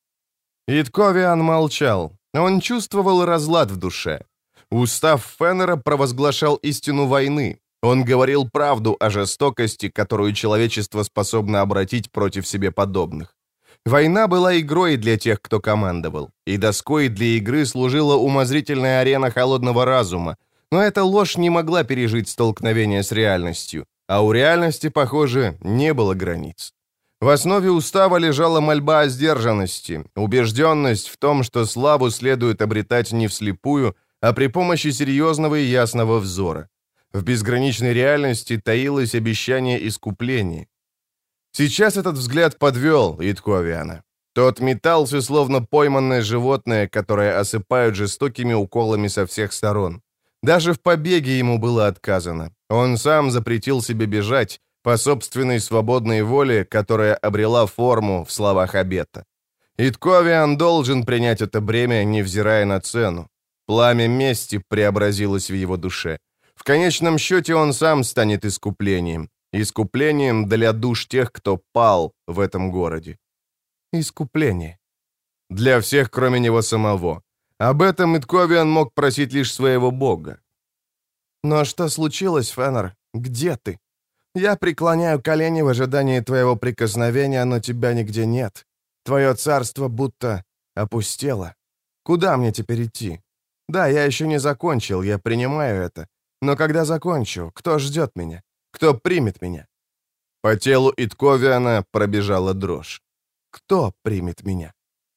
Итковиан молчал. Он чувствовал разлад в душе. Устав Феннера провозглашал истину войны. Он говорил правду о жестокости, которую человечество способно обратить против себе подобных. Война была игрой для тех, кто командовал, и доской для игры служила умозрительная арена холодного разума, но эта ложь не могла пережить столкновение с реальностью, а у реальности, похоже, не было границ. В основе устава лежала мольба о сдержанности, убежденность в том, что славу следует обретать не вслепую, а при помощи серьезного и ясного взора. В безграничной реальности таилось обещание искупления. Сейчас этот взгляд подвел Итковиана. Тот метался, словно пойманное животное, которое осыпают жестокими уколами со всех сторон. Даже в побеге ему было отказано. Он сам запретил себе бежать по собственной свободной воле, которая обрела форму в словах обета. Итковиан должен принять это бремя, невзирая на цену. Пламя мести преобразилось в его душе. В конечном счете он сам станет искуплением. Искуплением для душ тех, кто пал в этом городе. Искупление. Для всех, кроме него самого. Об этом Итковиан мог просить лишь своего бога. «Но что случилось, Феннер? Где ты? Я преклоняю колени в ожидании твоего прикосновения, но тебя нигде нет. Твое царство будто опустело. Куда мне теперь идти? Да, я еще не закончил, я принимаю это. Но когда закончу, кто ждет меня? Кто примет меня?» По телу Итковиана пробежала дрожь. «Кто примет меня?»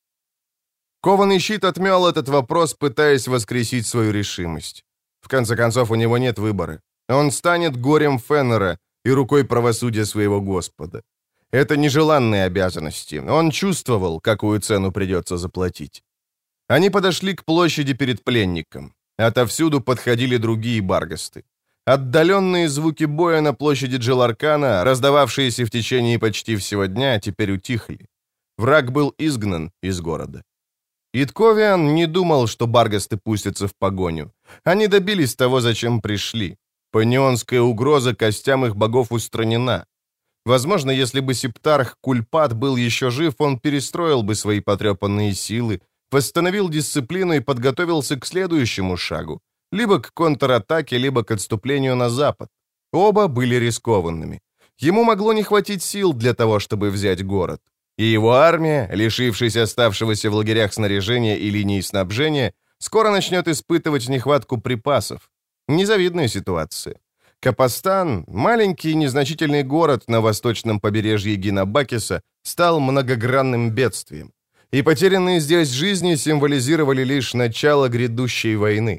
Кованый щит отмел этот вопрос, пытаясь воскресить свою решимость. В конце концов, у него нет выбора. Он станет горем Феннера и рукой правосудия своего Господа. Это нежеланные обязанности. Он чувствовал, какую цену придется заплатить. Они подошли к площади перед пленником. Отовсюду подходили другие баргасты. Отдаленные звуки боя на площади Джиларкана, раздававшиеся в течение почти всего дня, теперь утихли. Враг был изгнан из города. Итковиан не думал, что баргасты пустятся в погоню. Они добились того, зачем пришли. Панионская угроза костям их богов устранена. Возможно, если бы Септарх Кульпат был еще жив, он перестроил бы свои потрепанные силы, восстановил дисциплину и подготовился к следующему шагу. Либо к контратаке, либо к отступлению на запад. Оба были рискованными. Ему могло не хватить сил для того, чтобы взять город. И его армия, лишившись оставшегося в лагерях снаряжения и линий снабжения, скоро начнет испытывать нехватку припасов. Незавидная ситуация. Капостан, маленький незначительный город на восточном побережье Гинабакиса, стал многогранным бедствием. И потерянные здесь жизни символизировали лишь начало грядущей войны.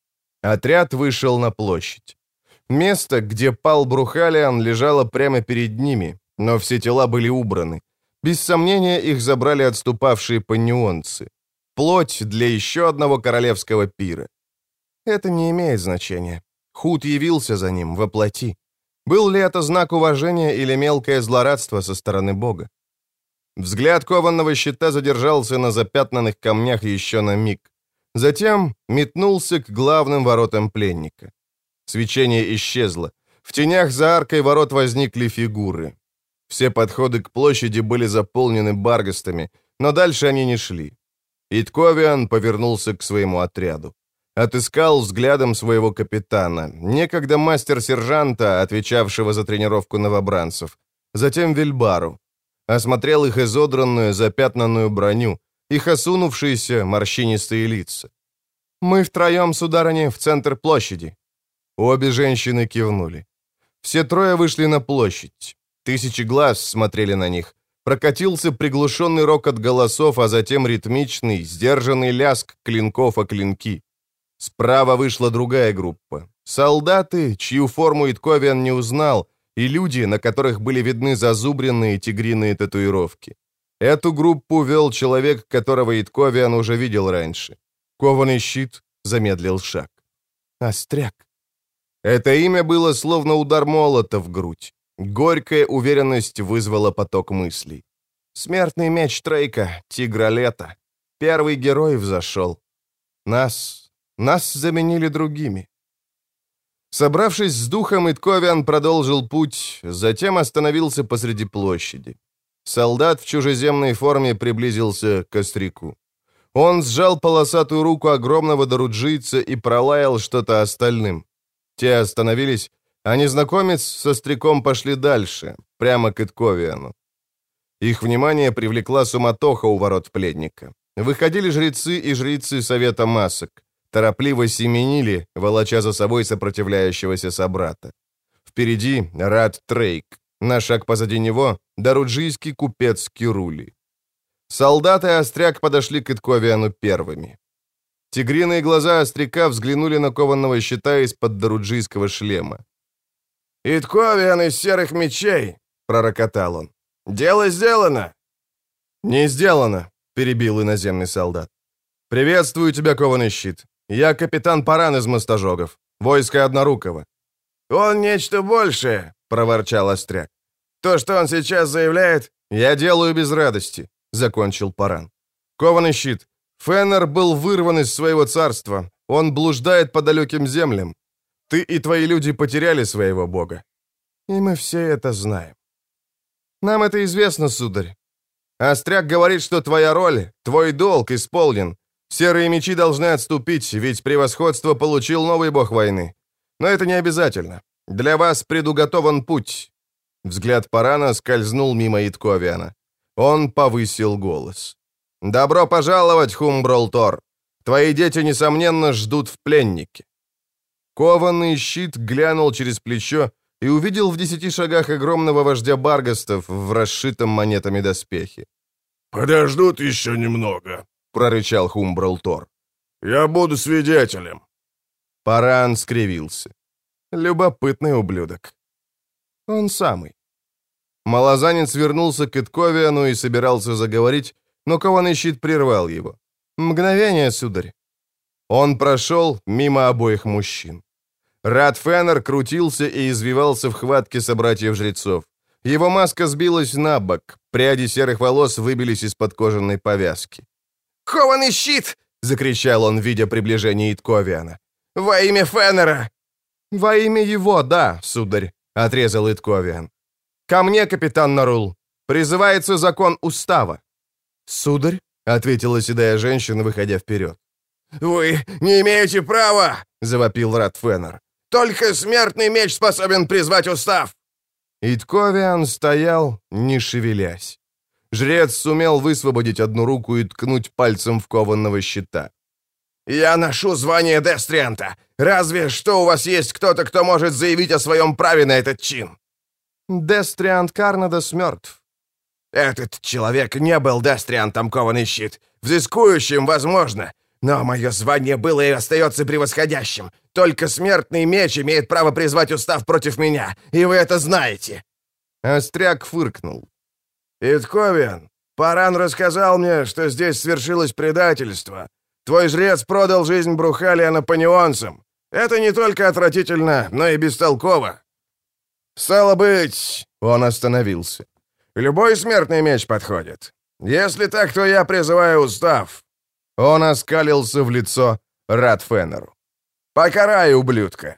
Отряд вышел на площадь. Место, где пал Брухалиан, лежало прямо перед ними, но все тела были убраны. Без сомнения, их забрали отступавшие панионцы. Плоть для еще одного королевского пира. Это не имеет значения. Худ явился за ним во плоти. Был ли это знак уважения или мелкое злорадство со стороны Бога? Взгляд кованного щита задержался на запятнанных камнях еще на миг. Затем метнулся к главным воротам пленника. Свечение исчезло. В тенях за аркой ворот возникли фигуры. Все подходы к площади были заполнены баргастами, но дальше они не шли. Итковиан повернулся к своему отряду. Отыскал взглядом своего капитана, некогда мастер-сержанта, отвечавшего за тренировку новобранцев, затем Вильбару. Осмотрел их изодранную, запятнанную броню, их осунувшиеся, морщинистые лица. «Мы втроем, сударыня, в центр площади». Обе женщины кивнули. Все трое вышли на площадь. Тысячи глаз смотрели на них. Прокатился приглушенный рокот голосов, а затем ритмичный, сдержанный лязг клинков о клинки. Справа вышла другая группа. Солдаты, чью форму Итковиан не узнал, и люди, на которых были видны зазубренные тигриные татуировки. Эту группу вел человек, которого Итковиан уже видел раньше. Кованый щит замедлил шаг. Остряк. Это имя было словно удар молота в грудь. Горькая уверенность вызвала поток мыслей. Смертный меч Трейка, тигра лета. Первый герой взошел. Нас, нас заменили другими. Собравшись с духом, Итковиан продолжил путь, затем остановился посреди площади. Солдат в чужеземной форме приблизился к остряку. Он сжал полосатую руку огромного доруджийца и пролаял что-то остальным. Те остановились, а незнакомец со остряком пошли дальше, прямо к Итковиану. Их внимание привлекла суматоха у ворот пленника. Выходили жрецы и жрицы Совета Масок. Торопливо семенили, волоча за собой сопротивляющегося собрата. Впереди Рад Трейк. На шаг позади него доруджийский купец Кирули. Солдаты и остряк подошли к Итковиану первыми. Тигриные глаза остряка взглянули на кованного щита из-под доруджийского шлема. «Итковиан из серых мечей!» — пророкотал он. «Дело сделано!» «Не сделано!» — перебил иноземный солдат. «Приветствую тебя, кованый щит. Я капитан Паран из Мостожогов, войско Однорукого». «Он нечто большее!» — проворчал остряк. «То, что он сейчас заявляет, я делаю без радости», — закончил Паран. «Кованый щит, Феннер был вырван из своего царства. Он блуждает по далеким землям. Ты и твои люди потеряли своего бога. И мы все это знаем. Нам это известно, сударь. Остряк говорит, что твоя роль, твой долг исполнен. Серые мечи должны отступить, ведь превосходство получил новый бог войны. Но это не обязательно. Для вас предуготован путь». Взгляд Парана скользнул мимо Итковиана. Он повысил голос. «Добро пожаловать, Хумбролтор! Твои дети, несомненно, ждут в пленнике». Кованный щит глянул через плечо и увидел в десяти шагах огромного вождя Баргастов в расшитом монетами доспехе. «Подождут еще немного», — прорычал Хумбролтор. «Я буду свидетелем». Паран скривился. Любопытный ублюдок. Он самый. Малозанец вернулся к Итковиану и собирался заговорить, но кованый щит прервал его. «Мгновение, сударь». Он прошел мимо обоих мужчин. Рат Феннер крутился и извивался в хватке собратьев-жрецов. Его маска сбилась на бок, пряди серых волос выбились из-под кожаной повязки. «Кованый щит!» — закричал он, видя приближение Итковиана. «Во имя Феннера!» «Во имя его, да, сударь», — отрезал Итковиан. «Ко мне, капитан Нарул. Призывается закон устава». «Сударь?» — ответила седая женщина, выходя вперед. «Вы не имеете права!» — завопил Рат Феннер. «Только смертный меч способен призвать устав!» Итковиан стоял, не шевелясь. Жрец сумел высвободить одну руку и ткнуть пальцем в кованного щита. «Я ношу звание Дестрианта. Разве что у вас есть кто-то, кто может заявить о своем праве на этот чин?» «Дестриант Карнадос мертв». «Этот человек не был Дестриантом, кованый щит. Взыскующим, возможно. Но мое звание было и остается превосходящим. Только смертный меч имеет право призвать устав против меня, и вы это знаете». Остряк фыркнул. «Итковиан, Паран рассказал мне, что здесь свершилось предательство. Твой жрец продал жизнь Брухалиана панионцам. Это не только отвратительно, но и бестолково». «Стало быть...» — он остановился. «Любой смертный меч подходит. Если так, то я призываю устав». Он оскалился в лицо Рат Феннеру. «Покарай, ублюдка!»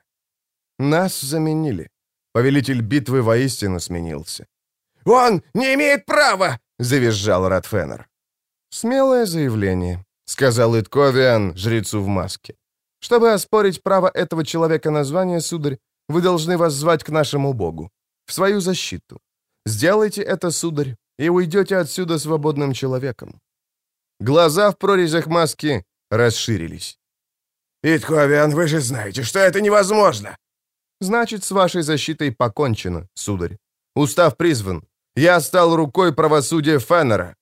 Нас заменили. Повелитель битвы воистину сменился. «Он не имеет права!» — завизжал Рат Феннер. «Смелое заявление», — сказал Итковиан жрецу в маске. «Чтобы оспорить право этого человека на звание, сударь, вы должны воззвать к нашему богу, в свою защиту. Сделайте это, сударь, и уйдете отсюда свободным человеком». Глаза в прорезях маски расширились. «Итковиан, вы же знаете, что это невозможно!» «Значит, с вашей защитой покончено, сударь. Устав призван. Я стал рукой правосудия Феннера».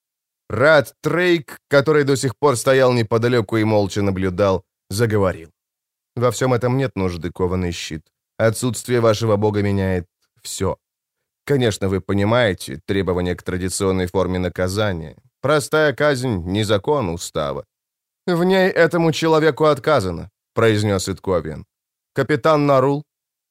Рат Трейк, который до сих пор стоял неподалеку и молча наблюдал, заговорил. «Во всем этом нет нужды, кованый щит. Отсутствие вашего бога меняет все. Конечно, вы понимаете требования к традиционной форме наказания. Простая казнь — не закон устава. В ней этому человеку отказано», — произнес Итковиан. «Капитан Нарул?»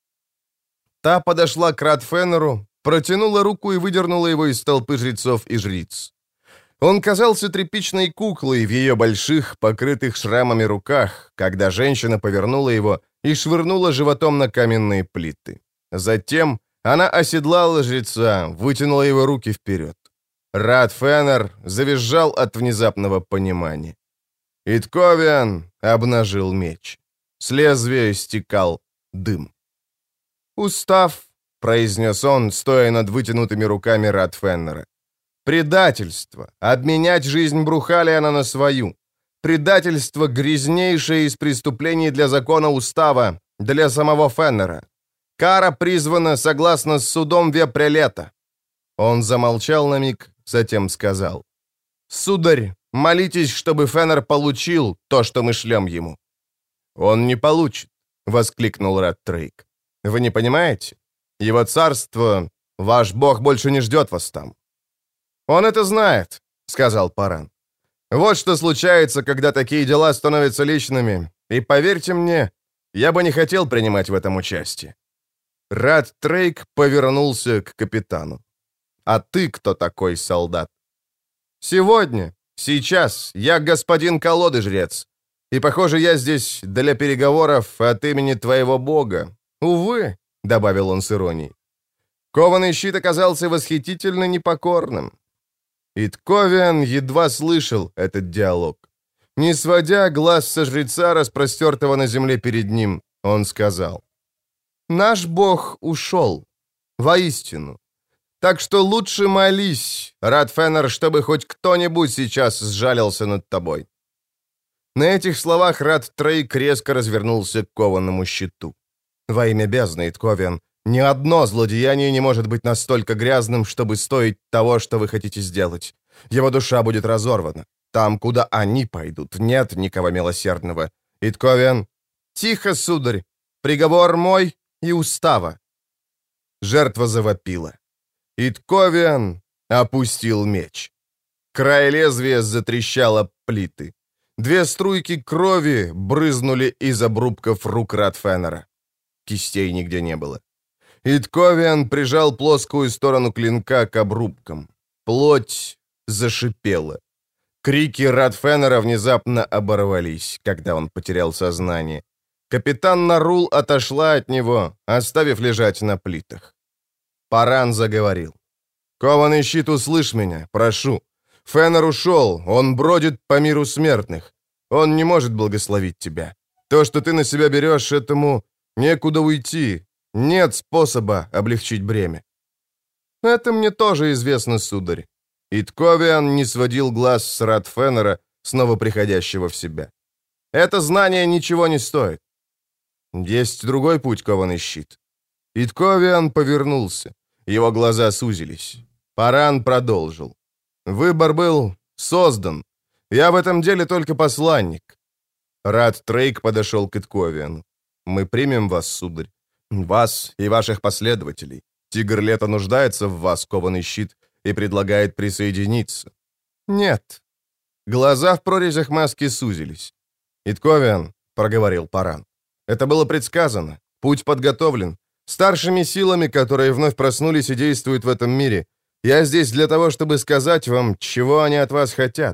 Та подошла к Рат Феннеру, протянула руку и выдернула его из толпы жрецов и жриц. Он казался тряпичной куклой в ее больших, покрытых шрамами руках, когда женщина повернула его и швырнула животом на каменные плиты. Затем она оседлала жреца, вытянула его руки вперед. Рат Феннер завизжал от внезапного понимания. Итковиан обнажил меч. С лезвия стекал дым. «Устав», — произнес он, стоя над вытянутыми руками Рат Феннера. «Предательство. Обменять жизнь Брухалиана на свою. Предательство — грязнейшее из преступлений для закона устава, для самого Феннера. Кара призвана согласно с судом Вепрелета». Он замолчал на миг, затем сказал. «Сударь, молитесь, чтобы Феннер получил то, что мы шлем ему». «Он не получит», — воскликнул Рат Трейк. «Вы не понимаете? Его царство, ваш бог больше не ждет вас там». «Он это знает», — сказал Паран. «Вот что случается, когда такие дела становятся личными. И поверьте мне, я бы не хотел принимать в этом участие». Рат Трейк повернулся к капитану. «А ты кто такой, солдат?» «Сегодня, сейчас, я господин колоды-жрец. И, похоже, я здесь для переговоров от имени твоего бога. Увы», — добавил он с иронией. Кованый щит оказался восхитительно непокорным. Итковиан едва слышал этот диалог. Не сводя глаз со жреца, распростертого на земле перед ним, Он сказал: «Наш Бог ушел, воистину. Так что лучше молись, Радфенер, чтобы хоть кто-нибудь сейчас сжалился над тобой». На этих словах Рад Трейк резко развернулся к кованому щиту. «Во имя бездны, Итковиан, ни одно злодеяние не может быть настолько грязным, чтобы стоить того, что вы хотите сделать. Его душа будет разорвана. Там, куда они пойдут, нет никого милосердного. Итковиан, тихо, сударь, приговор мой и устава». Жертва завопила. Итковиан опустил меч. Край лезвия затрещал об плиты. Две струйки крови брызнули из обрубков рук Радфенера. Кистей нигде не было. Итковиан прижал плоскую сторону клинка к обрубкам. Плоть зашипела. Крики Радфенера внезапно оборвались, когда он потерял сознание. Капитан Нарул отошла от него, оставив лежать на плитах. Паран заговорил. «Кованый щит, услышь меня, прошу. Фенер ушел, он бродит по миру смертных. Он не может благословить тебя. То, что ты на себя берешь, этому некуда уйти. Нет способа облегчить бремя». «Это мне тоже известно, сударь». Итковиан не сводил глаз с Радфенера, снова приходящего в себя. «Это знание ничего не стоит». «Есть другой путь, кованый щит». Итковиан повернулся. Его глаза сузились. Паран продолжил. «Выбор был создан. Я в этом деле только посланник». Рад Трейк подошел к Итковиану. «Мы примем вас, сударь. Вас и ваших последователей. Тигр Лета нуждается в вас, кованый щит, и предлагает присоединиться». «Нет». Глаза в прорезях маски сузились. «Итковиан», — проговорил Паран, — «это было предсказано. Путь подготовлен. Старшими силами, которые вновь проснулись и действуют в этом мире. Я здесь для того, чтобы сказать вам, чего они от вас хотят».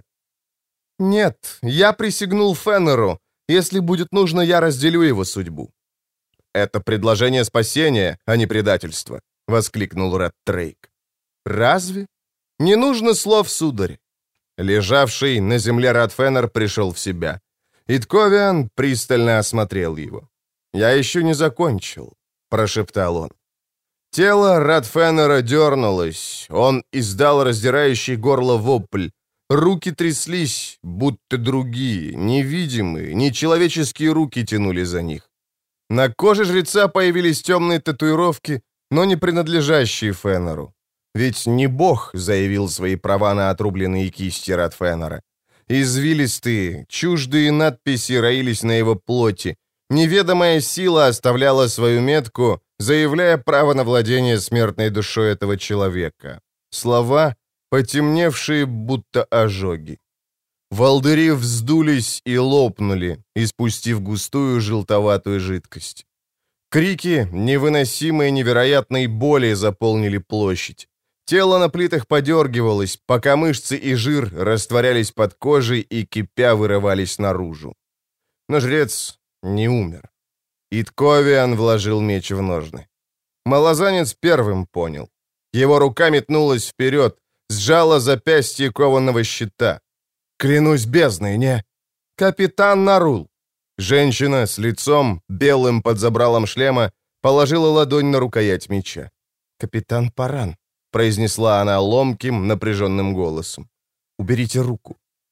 «Нет, я присягнул Феннеру. Если будет нужно, я разделю его судьбу». «Это предложение спасения, а не предательство», — воскликнул Ред Трейк. «Разве? Не нужно слов, сударь». Лежавший на земле Радфенер пришел в себя. Итковиан пристально осмотрел его. «Я еще не закончил», — прошептал он. Тело Радфенера дернулось, он издал раздирающий горло вопль. Руки тряслись, будто другие, невидимые, нечеловеческие руки тянули за них. На коже жреца появились темные татуировки, но не принадлежащие Фенеру. Ведь не бог заявил свои права на отрубленные кисти Радфенера. Извилистые, чуждые надписи роились на его плоти. Неведомая сила оставляла свою метку, заявляя право на владение смертной душой этого человека. Слова, потемневшие, будто ожоги. Волдыри вздулись и лопнули, испустив густую желтоватую жидкость. Крики невыносимой невероятной боли заполнили площадь. Тело на плитах подергивалось, пока мышцы и жир растворялись под кожей и, кипя, вырывались наружу. Но жрец не умер. Итковиан вложил меч в ножны. Малозанец первым понял. Его рука метнулась вперед, сжала запястье кованого щита. «Клянусь бездной, не...» «Капитан Нарул!» Женщина с лицом, белым под забралом шлема, положила ладонь на рукоять меча. «Капитан Паран», — произнесла она ломким, напряженным голосом. «Уберите руку».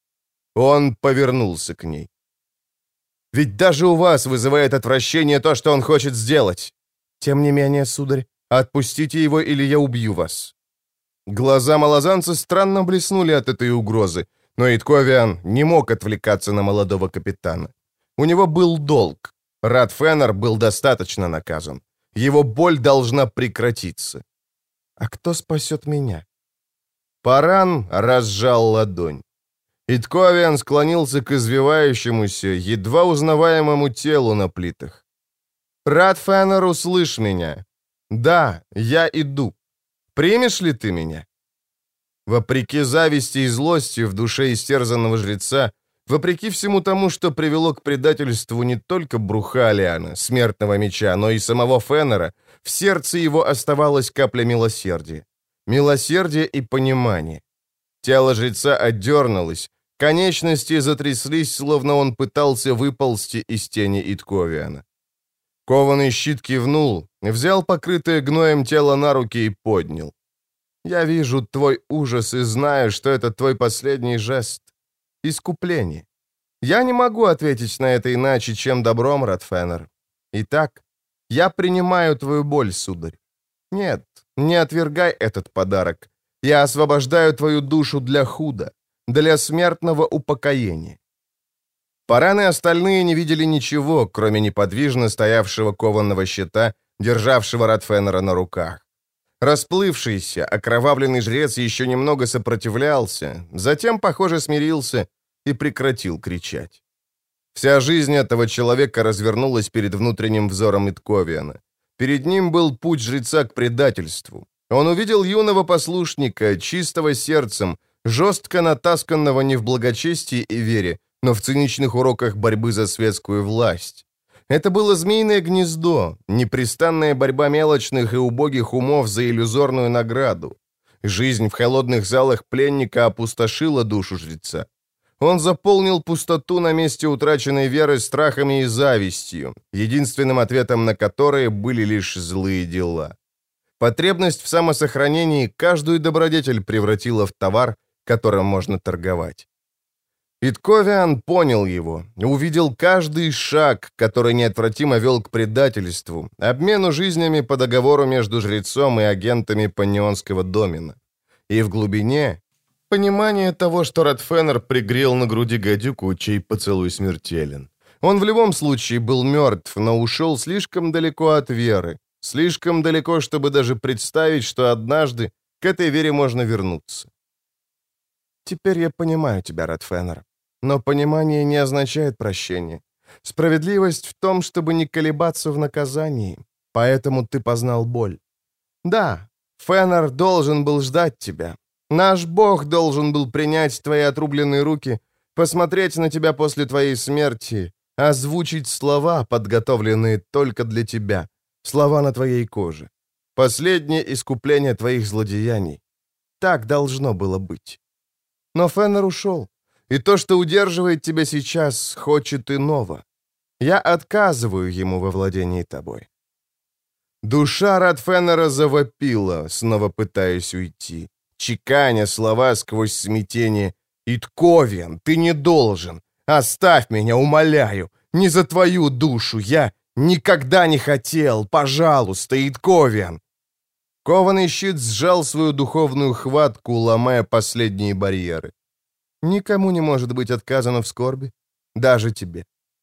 Он повернулся к ней. «Ведь даже у вас вызывает отвращение то, что он хочет сделать. Тем не менее, сударь, отпустите его, или я убью вас». Глаза малозанца странно блеснули от этой угрозы, но Итковиан не мог отвлекаться на молодого капитана. У него был долг. Радфенер был достаточно наказан. Его боль должна прекратиться. «А кто спасет меня?» Паран разжал ладонь. Итковиан склонился к извивающемуся, едва узнаваемому телу на плитах. «Радфенер, услышь меня. Да, я иду. Примешь ли ты меня?» Вопреки зависти и злости в душе истерзанного жреца, вопреки всему тому, что привело к предательству не только Брухалиана, смертного меча, но и самого Феннера, в сердце его оставалась капля милосердия. Милосердие и понимание. Тело жреца отдернулось, конечности затряслись, словно он пытался выползти из тени Итковиана. Кованый щит кивнул, взял покрытое гноем тело на руки и поднял. «Я вижу твой ужас и знаю, что это твой последний жест. Искупление. Я не могу ответить на это иначе, чем добром, Ротфеннер. Итак, я принимаю твою боль, сударь. Нет, не отвергай этот подарок. Я освобождаю твою душу для худа, для смертного упокоения». Параны остальные не видели ничего, кроме неподвижно стоявшего кованого щита, державшего Ротфеннера на руках. Расплывшийся, окровавленный жрец еще немного сопротивлялся, затем, похоже, смирился и прекратил кричать. Вся жизнь этого человека развернулась перед внутренним взором Итковиана. Перед ним был путь жреца к предательству. Он увидел юного послушника, чистого сердцем, жестко натасканного не в благочестии и вере, но в циничных уроках борьбы за светскую власть. Это было змеиное гнездо, непрестанная борьба мелочных и убогих умов за иллюзорную награду. Жизнь в холодных залах пленника опустошила душу жреца. Он заполнил пустоту на месте утраченной веры страхами и завистью, единственным ответом на которые были лишь злые дела. Потребность в самосохранении каждую добродетель превратила в товар, которым можно торговать. Итковиан понял его, увидел каждый шаг, который неотвратимо вел к предательству, обмену жизнями по договору между жрецом и агентами панионского домена. И в глубине понимание того, что Ротфеннер пригрел на груди гадюку, чей поцелуй смертелен. Он в любом случае был мертв, но ушел слишком далеко от веры, слишком далеко, чтобы даже представить, что однажды к этой вере можно вернуться. «Теперь я понимаю тебя, Ротфеннер. Но понимание не означает прощение. Справедливость в том, чтобы не колебаться в наказании. Поэтому ты познал боль. Да, Феннер должен был ждать тебя. Наш Бог должен был принять твои отрубленные руки, посмотреть на тебя после твоей смерти, озвучить слова, подготовленные только для тебя, слова на твоей коже. Последнее искупление твоих злодеяний. Так должно было быть. Но Феннер ушел, и то, что удерживает тебя сейчас, хочет иного. Я отказываю ему во владении тобой». Душа Ротфеннера завопила, снова пытаясь уйти, чеканя слова сквозь смятение. «Итковиан, ты не должен! Оставь меня, умоляю! Не за твою душу! Я никогда не хотел! Пожалуйста, Итковиан!» Кованый щит сжал свою духовную хватку, ломая последние барьеры. Никому не может быть отказано в скорби, даже тебе.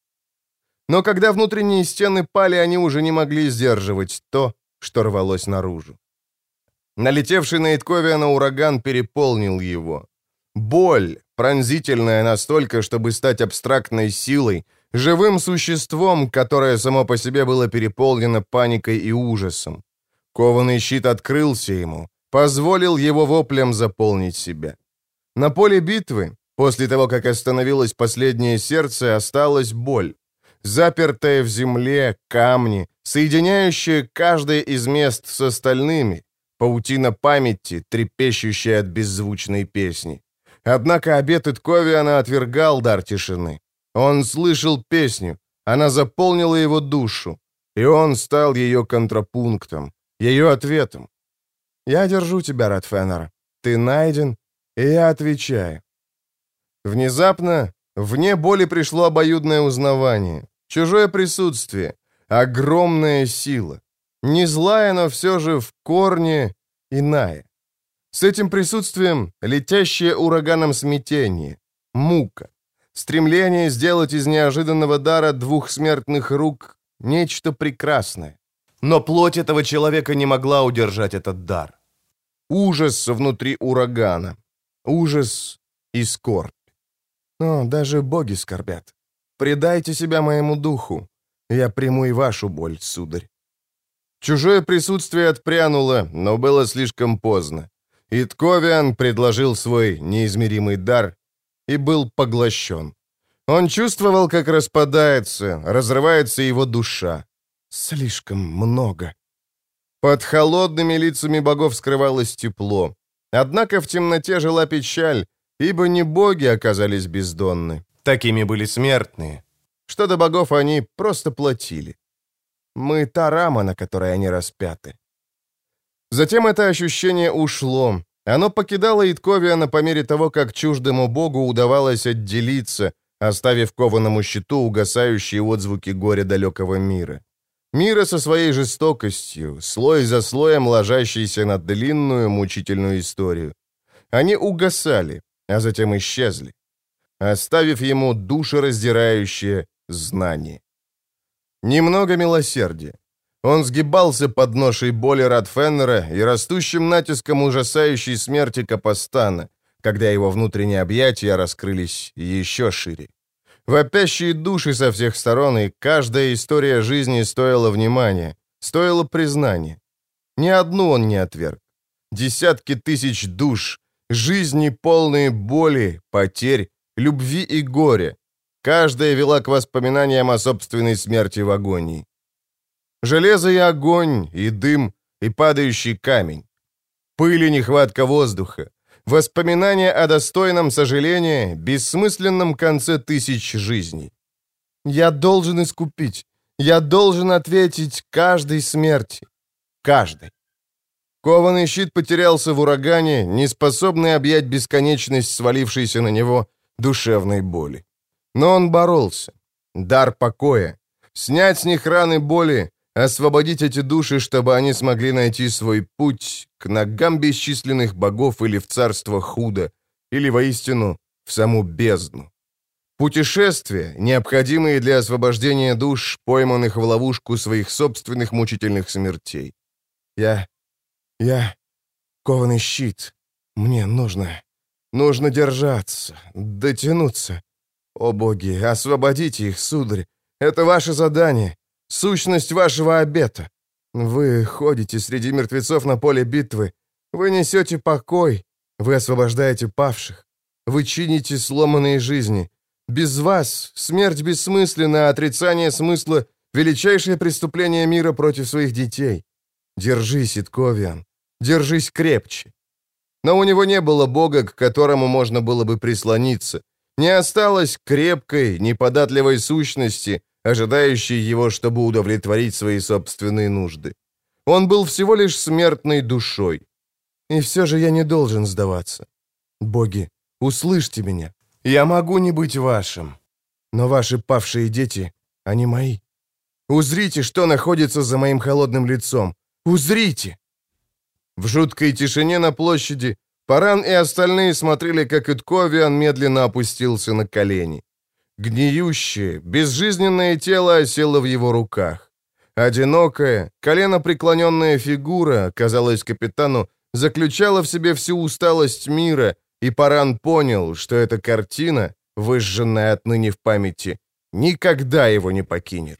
Но когда внутренние стены пали, они уже не могли сдерживать то, что рвалось наружу. Налетевший на Итковиана ураган переполнил его. Боль, пронзительная настолько, чтобы стать абстрактной силой, живым существом, которое само по себе было переполнено паникой и ужасом. Кованый щит открылся ему, позволил его воплям заполнить себя. На поле битвы, после того, как остановилось последнее сердце, осталась боль. Запертая в земле, камни, соединяющие каждое из мест с остальными, паутина памяти, трепещущая от беззвучной песни. Однако обет Итковиана отвергал дар тишины. Он слышал песню, она заполнила его душу, и он стал ее контрапунктом, ее ответом. «Я держу тебя, Ротфеннер. Ты найден, и я отвечаю». Внезапно вне боли пришло обоюдное узнавание, чужое присутствие, огромная сила. Не злая, но все же в корне иная. С этим присутствием летящее ураганом смятение, мука, стремление сделать из неожиданного дара двух смертных рук нечто прекрасное. Но плоть этого человека не могла удержать этот дар. Ужас внутри урагана, ужас и скорбь. Но даже боги скорбят. Предайте себя моему духу. Я приму и вашу боль, сударь. Чужое присутствие отпрянуло, но было слишком поздно. Итковиан предложил свой неизмеримый дар и был поглощен. Он чувствовал, как распадается, разрывается его душа. Слишком много. Под холодными лицами богов скрывалось тепло. Однако в темноте жила печаль, ибо не боги оказались бездонны. Такими были смертные. Что до богов, они просто платили. Мы та рама, на которой они распяты. Затем это ощущение ушло. Оно покидало Итковиана по мере того, как чуждому богу удавалось отделиться, оставив кованому щиту угасающие отзвуки горя далекого мира. Мира со своей жестокостью, слой за слоем ложащийся на длинную мучительную историю. Они угасали, а затем исчезли, оставив ему душераздирающее знание. Немного милосердия. Он сгибался под ношей боли Радфеннера и растущим натиском ужасающей смерти Капостана, когда его внутренние объятия раскрылись еще шире. Вопящие души со всех сторон, и каждая история жизни стоила внимания, стоила признания. Ни одну он не отверг. Десятки тысяч душ, жизни полные боли, потерь, любви и горя. Каждая вела к воспоминаниям о собственной смерти в агонии. Железо и огонь, и дым, и падающий камень. Пыль и нехватка воздуха. Воспоминания о достойном сожалении, бессмысленном конце тысяч жизней. Я должен искупить. Я должен ответить каждой смерти. Каждой. Кованый щит потерялся в урагане, неспособный объять бесконечность свалившейся на него душевной боли. Но он боролся. Дар покоя. Снять с них раны боли, освободить эти души, чтобы они смогли найти свой путь к ногам бесчисленных богов или в царство худо, или воистину в саму бездну. Путешествия, необходимые для освобождения душ, пойманных в ловушку своих собственных мучительных смертей. Я... я... кованый щит. Мне нужно... нужно держаться, дотянуться. О боги, освободите их, сударь. Это ваше задание. Сущность вашего обета. Вы ходите среди мертвецов на поле битвы. Вы несете покой. Вы освобождаете павших. Вы чините сломанные жизни. Без вас смерть бессмысленна, а отрицание смысла — величайшее преступление мира против своих детей. Держись, Итковиан. Держись крепче. Но у него не было бога, к которому можно было бы прислониться. Не осталось крепкой, неподатливой сущности, ожидающей его, чтобы удовлетворить свои собственные нужды. Он был всего лишь смертной душой. И все же я не должен сдаваться. Боги, услышьте меня. Я могу не быть вашим, но ваши павшие дети, они мои. Узрите, что находится за моим холодным лицом. Узрите!» В жуткой тишине на площади Паран и остальные смотрели, как Итковиан медленно опустился на колени. Гниющее, безжизненное тело осело в его руках. Одинокая, коленопреклоненная фигура, казалось капитану, заключала в себе всю усталость мира, и Паран понял, что эта картина, выжженная отныне в памяти, никогда его не покинет.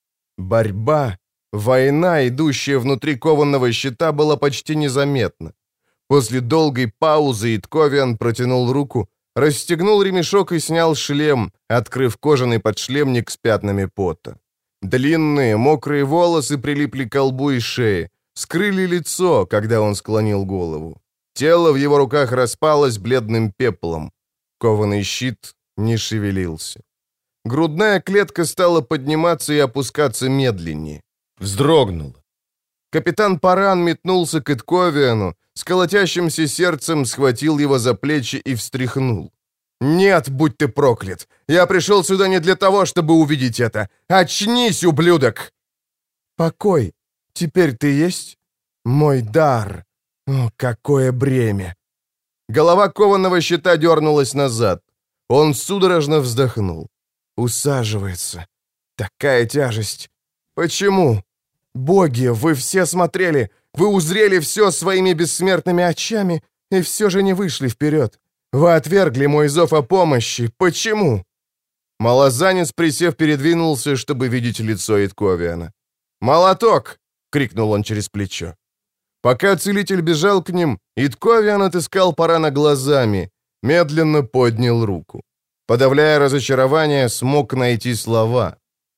Борьба, война, идущая внутри кованного щита, была почти незаметна. После долгой паузы Итковиан протянул руку, расстегнул ремешок и снял шлем, открыв кожаный подшлемник с пятнами пота. Длинные, мокрые волосы прилипли к лбу и шее, скрыли лицо, когда он склонил голову. Тело в его руках распалось бледным пеплом. Кованый щит не шевелился. Грудная клетка стала подниматься и опускаться медленнее. Вздрогнула. Капитан Паран метнулся к Итковиану, с колотящимся сердцем схватил его за плечи и встряхнул. «Нет, будь ты проклят! Я пришел сюда не для того, чтобы увидеть это! Очнись, ублюдок!» «Покой! Теперь ты есть? Мой дар! О, какое бремя!» Голова кованого щита дернулась назад. Он судорожно вздохнул. «Усаживается. Такая тяжесть. Почему? Боги, вы все смотрели, вы узрели все своими бессмертными очами и все же не вышли вперед. Вы отвергли мой зов о помощи. Почему?» Малозанец, присев, передвинулся, чтобы видеть лицо Итковиана. «Молоток!» — крикнул он через плечо. Пока целитель бежал к ним, Итковиан отыскал Парана глазами, медленно поднял руку. Подавляя разочарование, смог найти слова.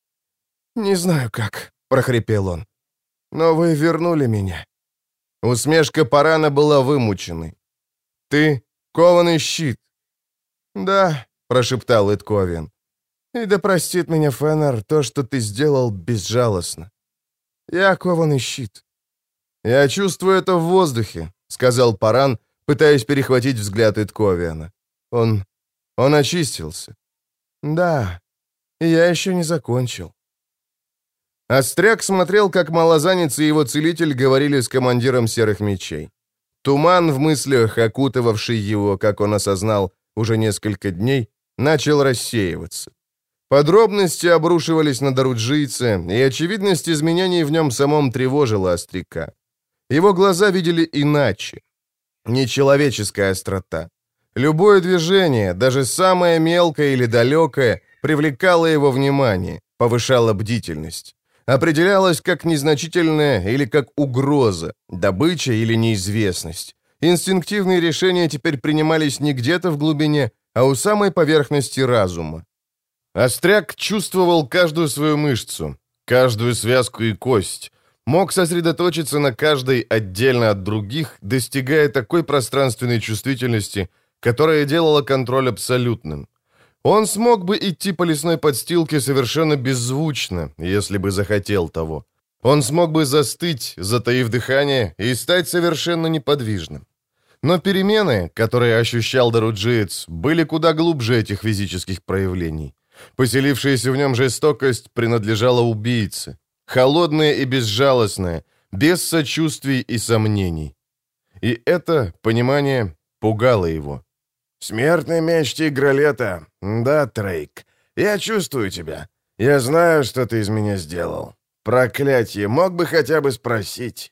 «Не знаю как», — прохрипел он. «Но вы вернули меня». Усмешка Парана была вымученной. «Ты — кованый щит». «Да», — прошептал Итковиан. «И да простит меня, Феннер, то, что ты сделал безжалостно». Я кованый щит». «Я чувствую это в воздухе», — сказал Паран, пытаясь перехватить взгляд Итковиана. «Он... он очистился». «Да, и я еще не закончил». Остряк смотрел, как малозанец и его целитель говорили с командиром Серых Мечей. Туман в мыслях, окутывавший его, как он осознал, уже несколько дней, начал рассеиваться. Подробности обрушивались на Даруджийца, и очевидность изменений в нем самом тревожила Остряка. Его глаза видели иначе. Нечеловеческая острота. Любое движение, даже самое мелкое или далекое, привлекало его внимание, повышало бдительность. Определялось как незначительное или как угроза, добыча или неизвестность. Инстинктивные решения теперь принимались не где-то в глубине, а у самой поверхности разума. Остряк чувствовал каждую свою мышцу, каждую связку и кость, мог сосредоточиться на каждой отдельно от других, достигая такой пространственной чувствительности, которая делала контроль абсолютным. Он смог бы идти по лесной подстилке совершенно беззвучно, если бы захотел того. Он смог бы застыть, затаив дыхание, и стать совершенно неподвижным. Но перемены, которые ощущал Даруджиец, были куда глубже этих физических проявлений. Поселившаяся в нем жестокость принадлежала убийце. Холодная и безжалостная, без сочувствий и сомнений. И это понимание пугало его. «Смертный меч Тигролета. Да, Трейк, я чувствую тебя. Я знаю, что ты из меня сделал. Проклятье, мог бы хотя бы спросить».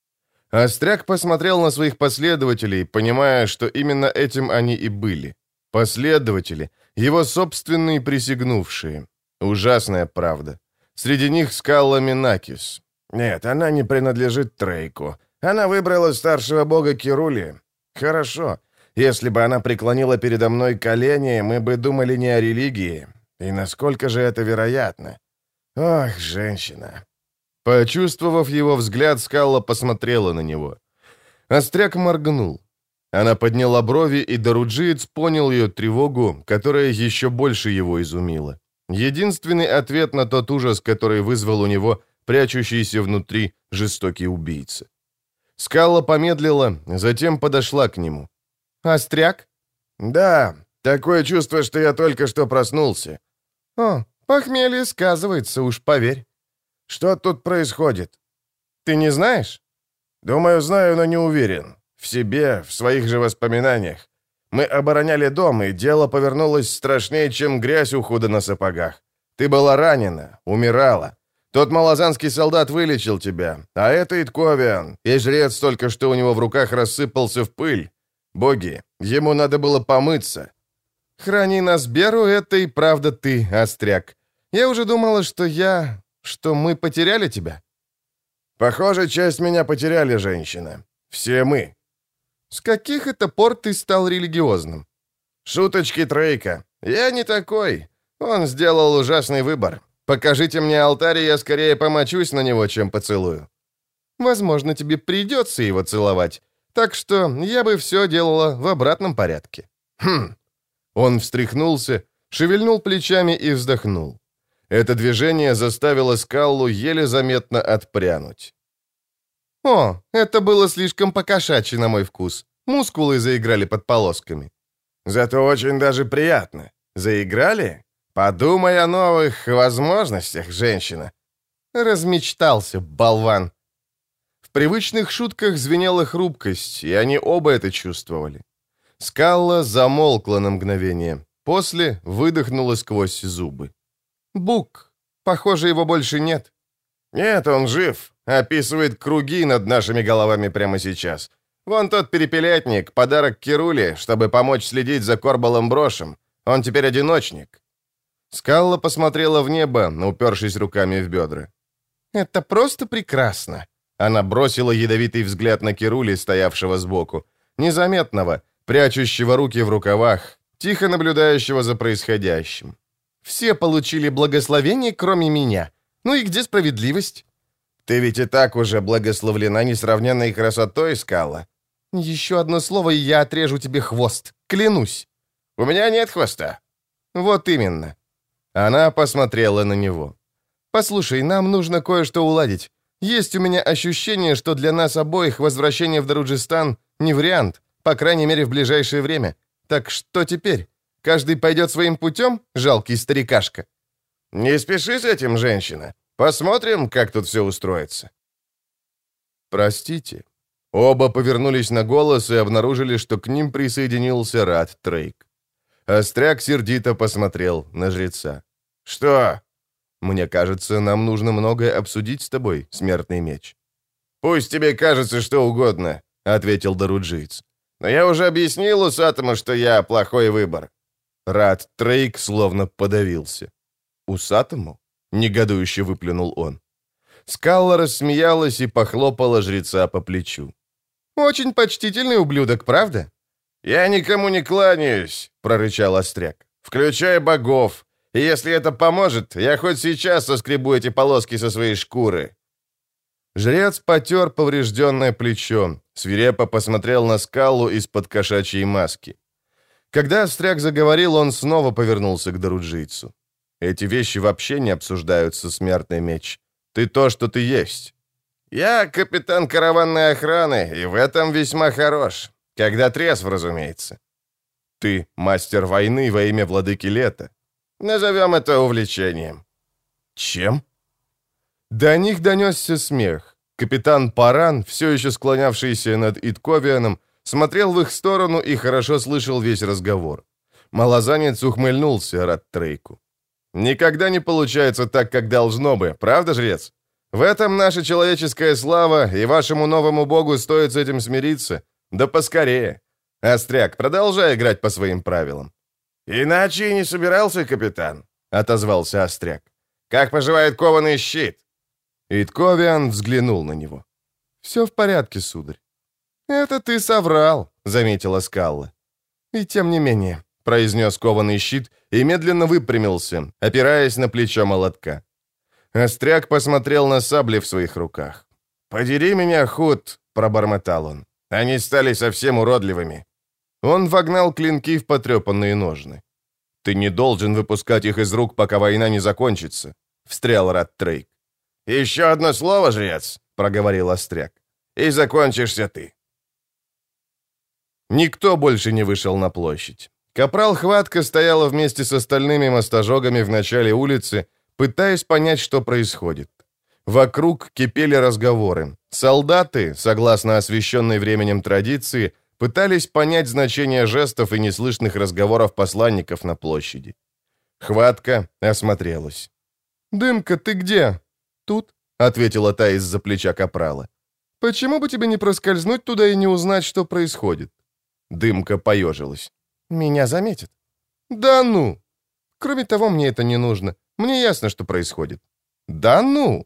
Остряк посмотрел на своих последователей, понимая, что именно этим они и были. Последователи, его собственные присягнувшие. Ужасная правда. Среди них Скалла Минакис. «Нет, она не принадлежит Трейку. Она выбрала старшего бога Кирули. Хорошо. Если бы она преклонила передо мной колени, мы бы думали не о религии. И насколько же это вероятно? Ох, женщина». Почувствовав его взгляд, Скалла посмотрела на него. Остряк моргнул. Она подняла брови, и Даруджиец понял ее тревогу, которая еще больше его изумила. Единственный ответ на тот ужас, который вызвал у него прячущийся внутри жестокий убийца. Скалла помедлила, затем подошла к нему. «Остряк?» «Да, такое чувство, что я только что проснулся». «О, похмелье сказывается, уж поверь». «Что тут происходит?» «Ты не знаешь?» «Думаю, знаю, но не уверен. В себе, в своих же воспоминаниях. Мы обороняли дом, и дело повернулось страшнее, чем грязь у худа на сапогах. Ты была ранена, умирала. Тот малозанский солдат вылечил тебя, а это Итковиан, и жрец только что у него в руках рассыпался в пыль. Боги, ему надо было помыться». «Храни нас, Беру, это и правда ты, Остряк. Я уже думала, что я... что мы потеряли тебя». «Похоже, часть меня потеряли, женщина. Все мы». «С каких это пор ты стал религиозным?» «Шуточки Трейка. Я не такой. Он сделал ужасный выбор. Покажите мне алтарь, и я скорее помочусь на него, чем поцелую. Возможно, тебе придется его целовать. Так что я бы все делала в обратном порядке». «Хм». Он встряхнулся, шевельнул плечами и вздохнул. Это движение заставило Скаллу еле заметно отпрянуть. «О, это было слишком по-кошачьи на мой вкус. Мускулы заиграли под полосками». «Зато очень даже приятно. Заиграли? Подумай о новых возможностях, женщина». Размечтался, болван. В привычных шутках звенела хрупкость, и они оба это чувствовали. Скалла замолкла на мгновение, после выдохнула сквозь зубы. «Бук. Похоже, его больше нет». «Нет, он жив. Описывает круги над нашими головами прямо сейчас. Вон тот перепелятник, подарок Кируле, чтобы помочь следить за Корбалом Брошем. Он теперь одиночник». Скалла посмотрела в небо, упершись руками в бедра. «Это просто прекрасно». Она бросила ядовитый взгляд на Кирули, стоявшего сбоку, незаметного, прячущего руки в рукавах, тихо наблюдающего за происходящим. «Все получили благословение, кроме меня. Ну и где справедливость?» «Ты ведь и так уже благословлена несравненной красотой, Скалла». «Еще одно слово, и я отрежу тебе хвост. Клянусь». «У меня нет хвоста». «Вот именно». Она посмотрела на него. «Послушай, нам нужно кое-что уладить. Есть у меня ощущение, что для нас обоих возвращение в Даруджистан не вариант, по крайней мере, в ближайшее время. Так что теперь? Каждый пойдет своим путем, жалкий старикашка?» «Не спеши с этим, женщина. Посмотрим, как тут все устроится». «Простите». Оба повернулись на голос и обнаружили, что к ним присоединился Рат Трейк. Остряк сердито посмотрел на жреца. «Что?» «Мне кажется, нам нужно многое обсудить с тобой, смертный меч». «Пусть тебе кажется что угодно», — ответил Даруджиец. «Но я уже объяснил усатому, что я плохой выбор». Рат Трейк словно подавился. «Усатому?» — негодующе выплюнул он. Скалла рассмеялась и похлопала жреца по плечу. «Очень почтительный ублюдок, правда?» «Я никому не кланяюсь», — прорычал Остряк, «включая богов. И если это поможет, я хоть сейчас соскребу эти полоски со своей шкуры». Жрец потер поврежденное плечо, свирепо посмотрел на Скаллу из-под кошачьей маски. Когда Остряк заговорил, он снова повернулся к Даруджийцу. «Эти вещи вообще не обсуждаются, смертный меч. Ты то, что ты есть». «Я капитан караванной охраны, и в этом весьма хорош. Когда трезв, разумеется». «Ты мастер войны во имя владыки лета». «Назовем это увлечением». «Чем?» До них донесся смех. Капитан Паран, все еще склонявшийся над Итковианом, смотрел в их сторону и хорошо слышал весь разговор. Малозанец ухмыльнулся Рат-Трейку. «Никогда не получается так, как должно бы, правда, жрец? В этом наша человеческая слава, и вашему новому богу стоит с этим смириться. Да поскорее. Остряк, продолжай играть по своим правилам». «Иначе и не собирался, капитан», — отозвался Остряк. «Как поживает кованый щит?» Итковиан взглянул на него. «Все в порядке, сударь». «Это ты соврал», — заметила Скалла. «И тем не менее», — произнес кованый щит и медленно выпрямился, опираясь на плечо молотка. Остряк посмотрел на сабли в своих руках. «Подери меня, Худ», — пробормотал он. «Они стали совсем уродливыми». Он вогнал клинки в потрепанные ножны. «Ты не должен выпускать их из рук, пока война не закончится», — встрял Рат-Трейк. «Еще одно слово, жрец», — проговорил Остряк, — «и закончишься ты». Никто больше не вышел на площадь. Капрал Хватка стояла вместе с остальными мостожогами в начале улицы, пытаясь понять, что происходит. Вокруг кипели разговоры. Солдаты, согласно освященной временем традиции, пытались понять значение жестов и неслышных разговоров посланников на площади. Хватка осмотрелась. «Дымка, ты где?» «Тут», — ответила та из-за плеча капрала. «Почему бы тебе не проскользнуть туда и не узнать, что происходит?» Дымка поежилась. «Меня заметят». «Да ну! Кроме того, мне это не нужно. Мне ясно, что происходит». «Да ну!»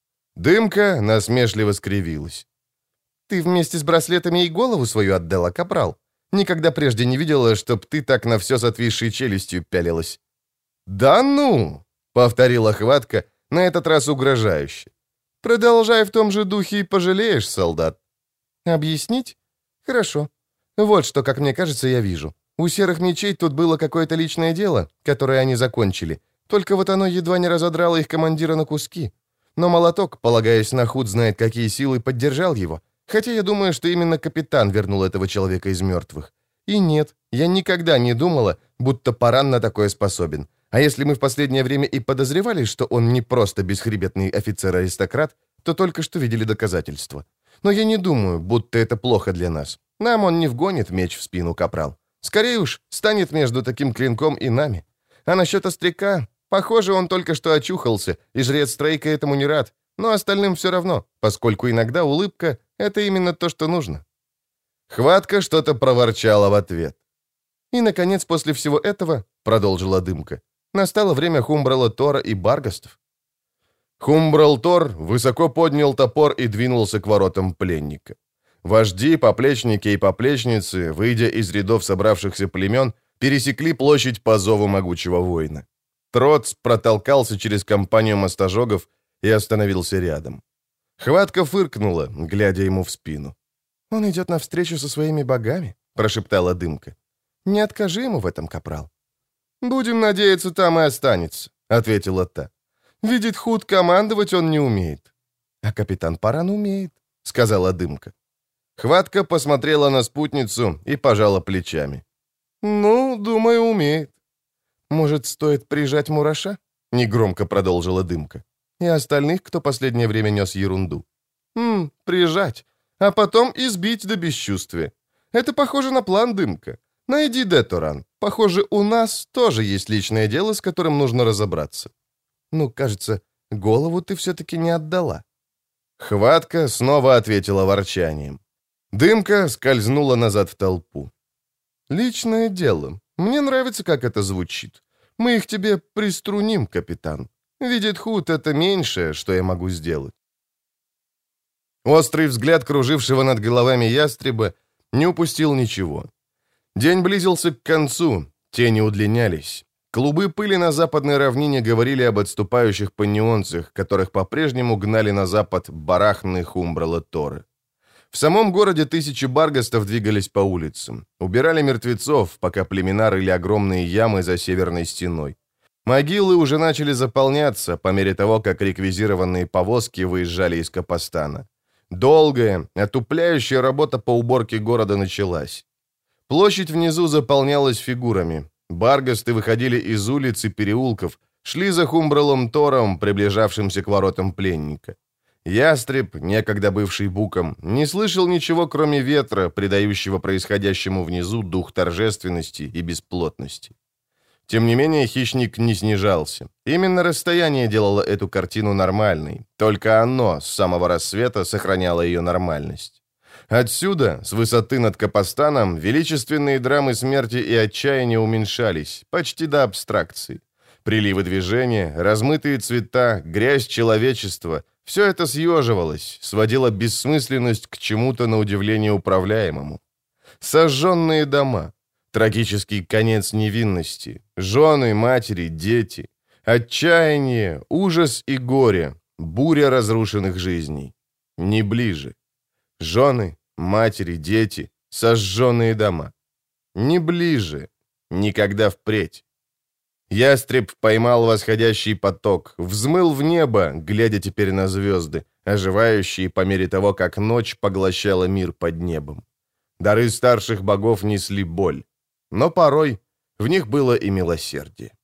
Дымка насмешливо скривилась. «Ты вместе с браслетами и голову свою отдала, капрал. Никогда прежде не видела, чтоб ты так на все с отвисшей челюстью пялилась». «Да ну!» — повторила Хватка, на этот раз угрожающе. «Продолжай в том же духе и пожалеешь, солдат». «Объяснить? Хорошо. Вот что, как мне кажется, я вижу. У серых мечей тут было какое-то личное дело, которое они закончили. Только вот оно едва не разодрало их командира на куски. Но молоток, полагаясь на Худ знает какие силы, поддержал его. Хотя я думаю, что именно капитан вернул этого человека из мертвых. И нет, я никогда не думала, будто Паран на такое способен. А если мы в последнее время и подозревали, что он не просто бесхребетный офицер-аристократ, то только что видели доказательства. Но я не думаю, будто это плохо для нас. Нам он не вгонит меч в спину, капрал. Скорее уж, станет между таким клинком и нами. А насчет Остряка, похоже, он только что очухался, и жрец Трейка этому не рад. Но остальным все равно, поскольку иногда улыбка — это именно то, что нужно. Хватка что-то проворчала в ответ. «И, наконец, после всего этого, — продолжила Дымка, — настало время Хумбрала Тора и Баргастов». Хумбрал Тор высоко поднял топор и двинулся к воротам пленника. Вожди, поплечники и поплечницы, выйдя из рядов собравшихся племен, пересекли площадь по зову могучего воина. Троц протолкался через компанию мостожогов и остановился рядом. Хватка фыркнула, глядя ему в спину. «Он идет навстречу со своими богами», — прошептала Дымка. «Не откажи ему в этом, капрал». «Будем надеяться, там и останется», — ответила та. «Видит Худ, командовать он не умеет». «А капитан Паран умеет», — сказала Дымка. Хватка посмотрела на спутницу и пожала плечами. «Ну, думаю, умеет». «Может, стоит прижать Мураша?» — негромко продолжила Дымка. «И остальных, кто последнее время нес ерунду». «Хм, прижать, а потом избить до бесчувствия. Это похоже на план, Дымка. Найди Деторан. Похоже, у нас тоже есть личное дело, с которым нужно разобраться». «Ну, кажется, голову ты все-таки не отдала». Хватка снова ответила ворчанием. Дымка скользнула назад в толпу. «Личное дело. Мне нравится, как это звучит. Мы их тебе приструним, капитан. Видит Худ, это меньшее, что я могу сделать». Острый взгляд кружившего над головами ястреба не упустил ничего. День близился к концу, тени удлинялись. Клубы пыли на западной равнине говорили об отступающих панионцах, которых по-прежнему гнали на запад барахные Хумбрала Торы. В самом городе тысячи баргастов двигались по улицам, убирали мертвецов, пока племена рыли огромные ямы за северной стеной. Могилы уже начали заполняться по мере того, как реквизированные повозки выезжали из Капостана. Долгая, отупляющая работа по уборке города началась. Площадь внизу заполнялась фигурами. Баргасты выходили из улиц и переулков, шли за Хумбралом Тором, приближавшимся к воротам пленника. Ястреб, некогда бывший буком, не слышал ничего, кроме ветра, придающего происходящему внизу дух торжественности и бесплотности. Тем не менее, хищник не снижался. Именно расстояние делало эту картину нормальной. Только оно с самого рассвета сохраняло ее нормальность. Отсюда, с высоты над Капостаном, величественные драмы смерти и отчаяния уменьшались, почти до абстракции. Приливы движения, размытые цвета, грязь человечества — все это съеживалось, сводило бессмысленность к чему-то на удивление управляемому. Сожженные дома, трагический конец невинности, жены, матери, дети, отчаяние, ужас и горе, буря разрушенных жизней. Не ближе. Жены, матери, дети, сожженные дома. Не ближе. Никогда впредь. Ястреб поймал восходящий поток, взмыл в небо, глядя теперь на звезды, оживающие по мере того, как ночь поглощала мир под небом. Дары старших богов несли боль, но порой в них было и милосердие.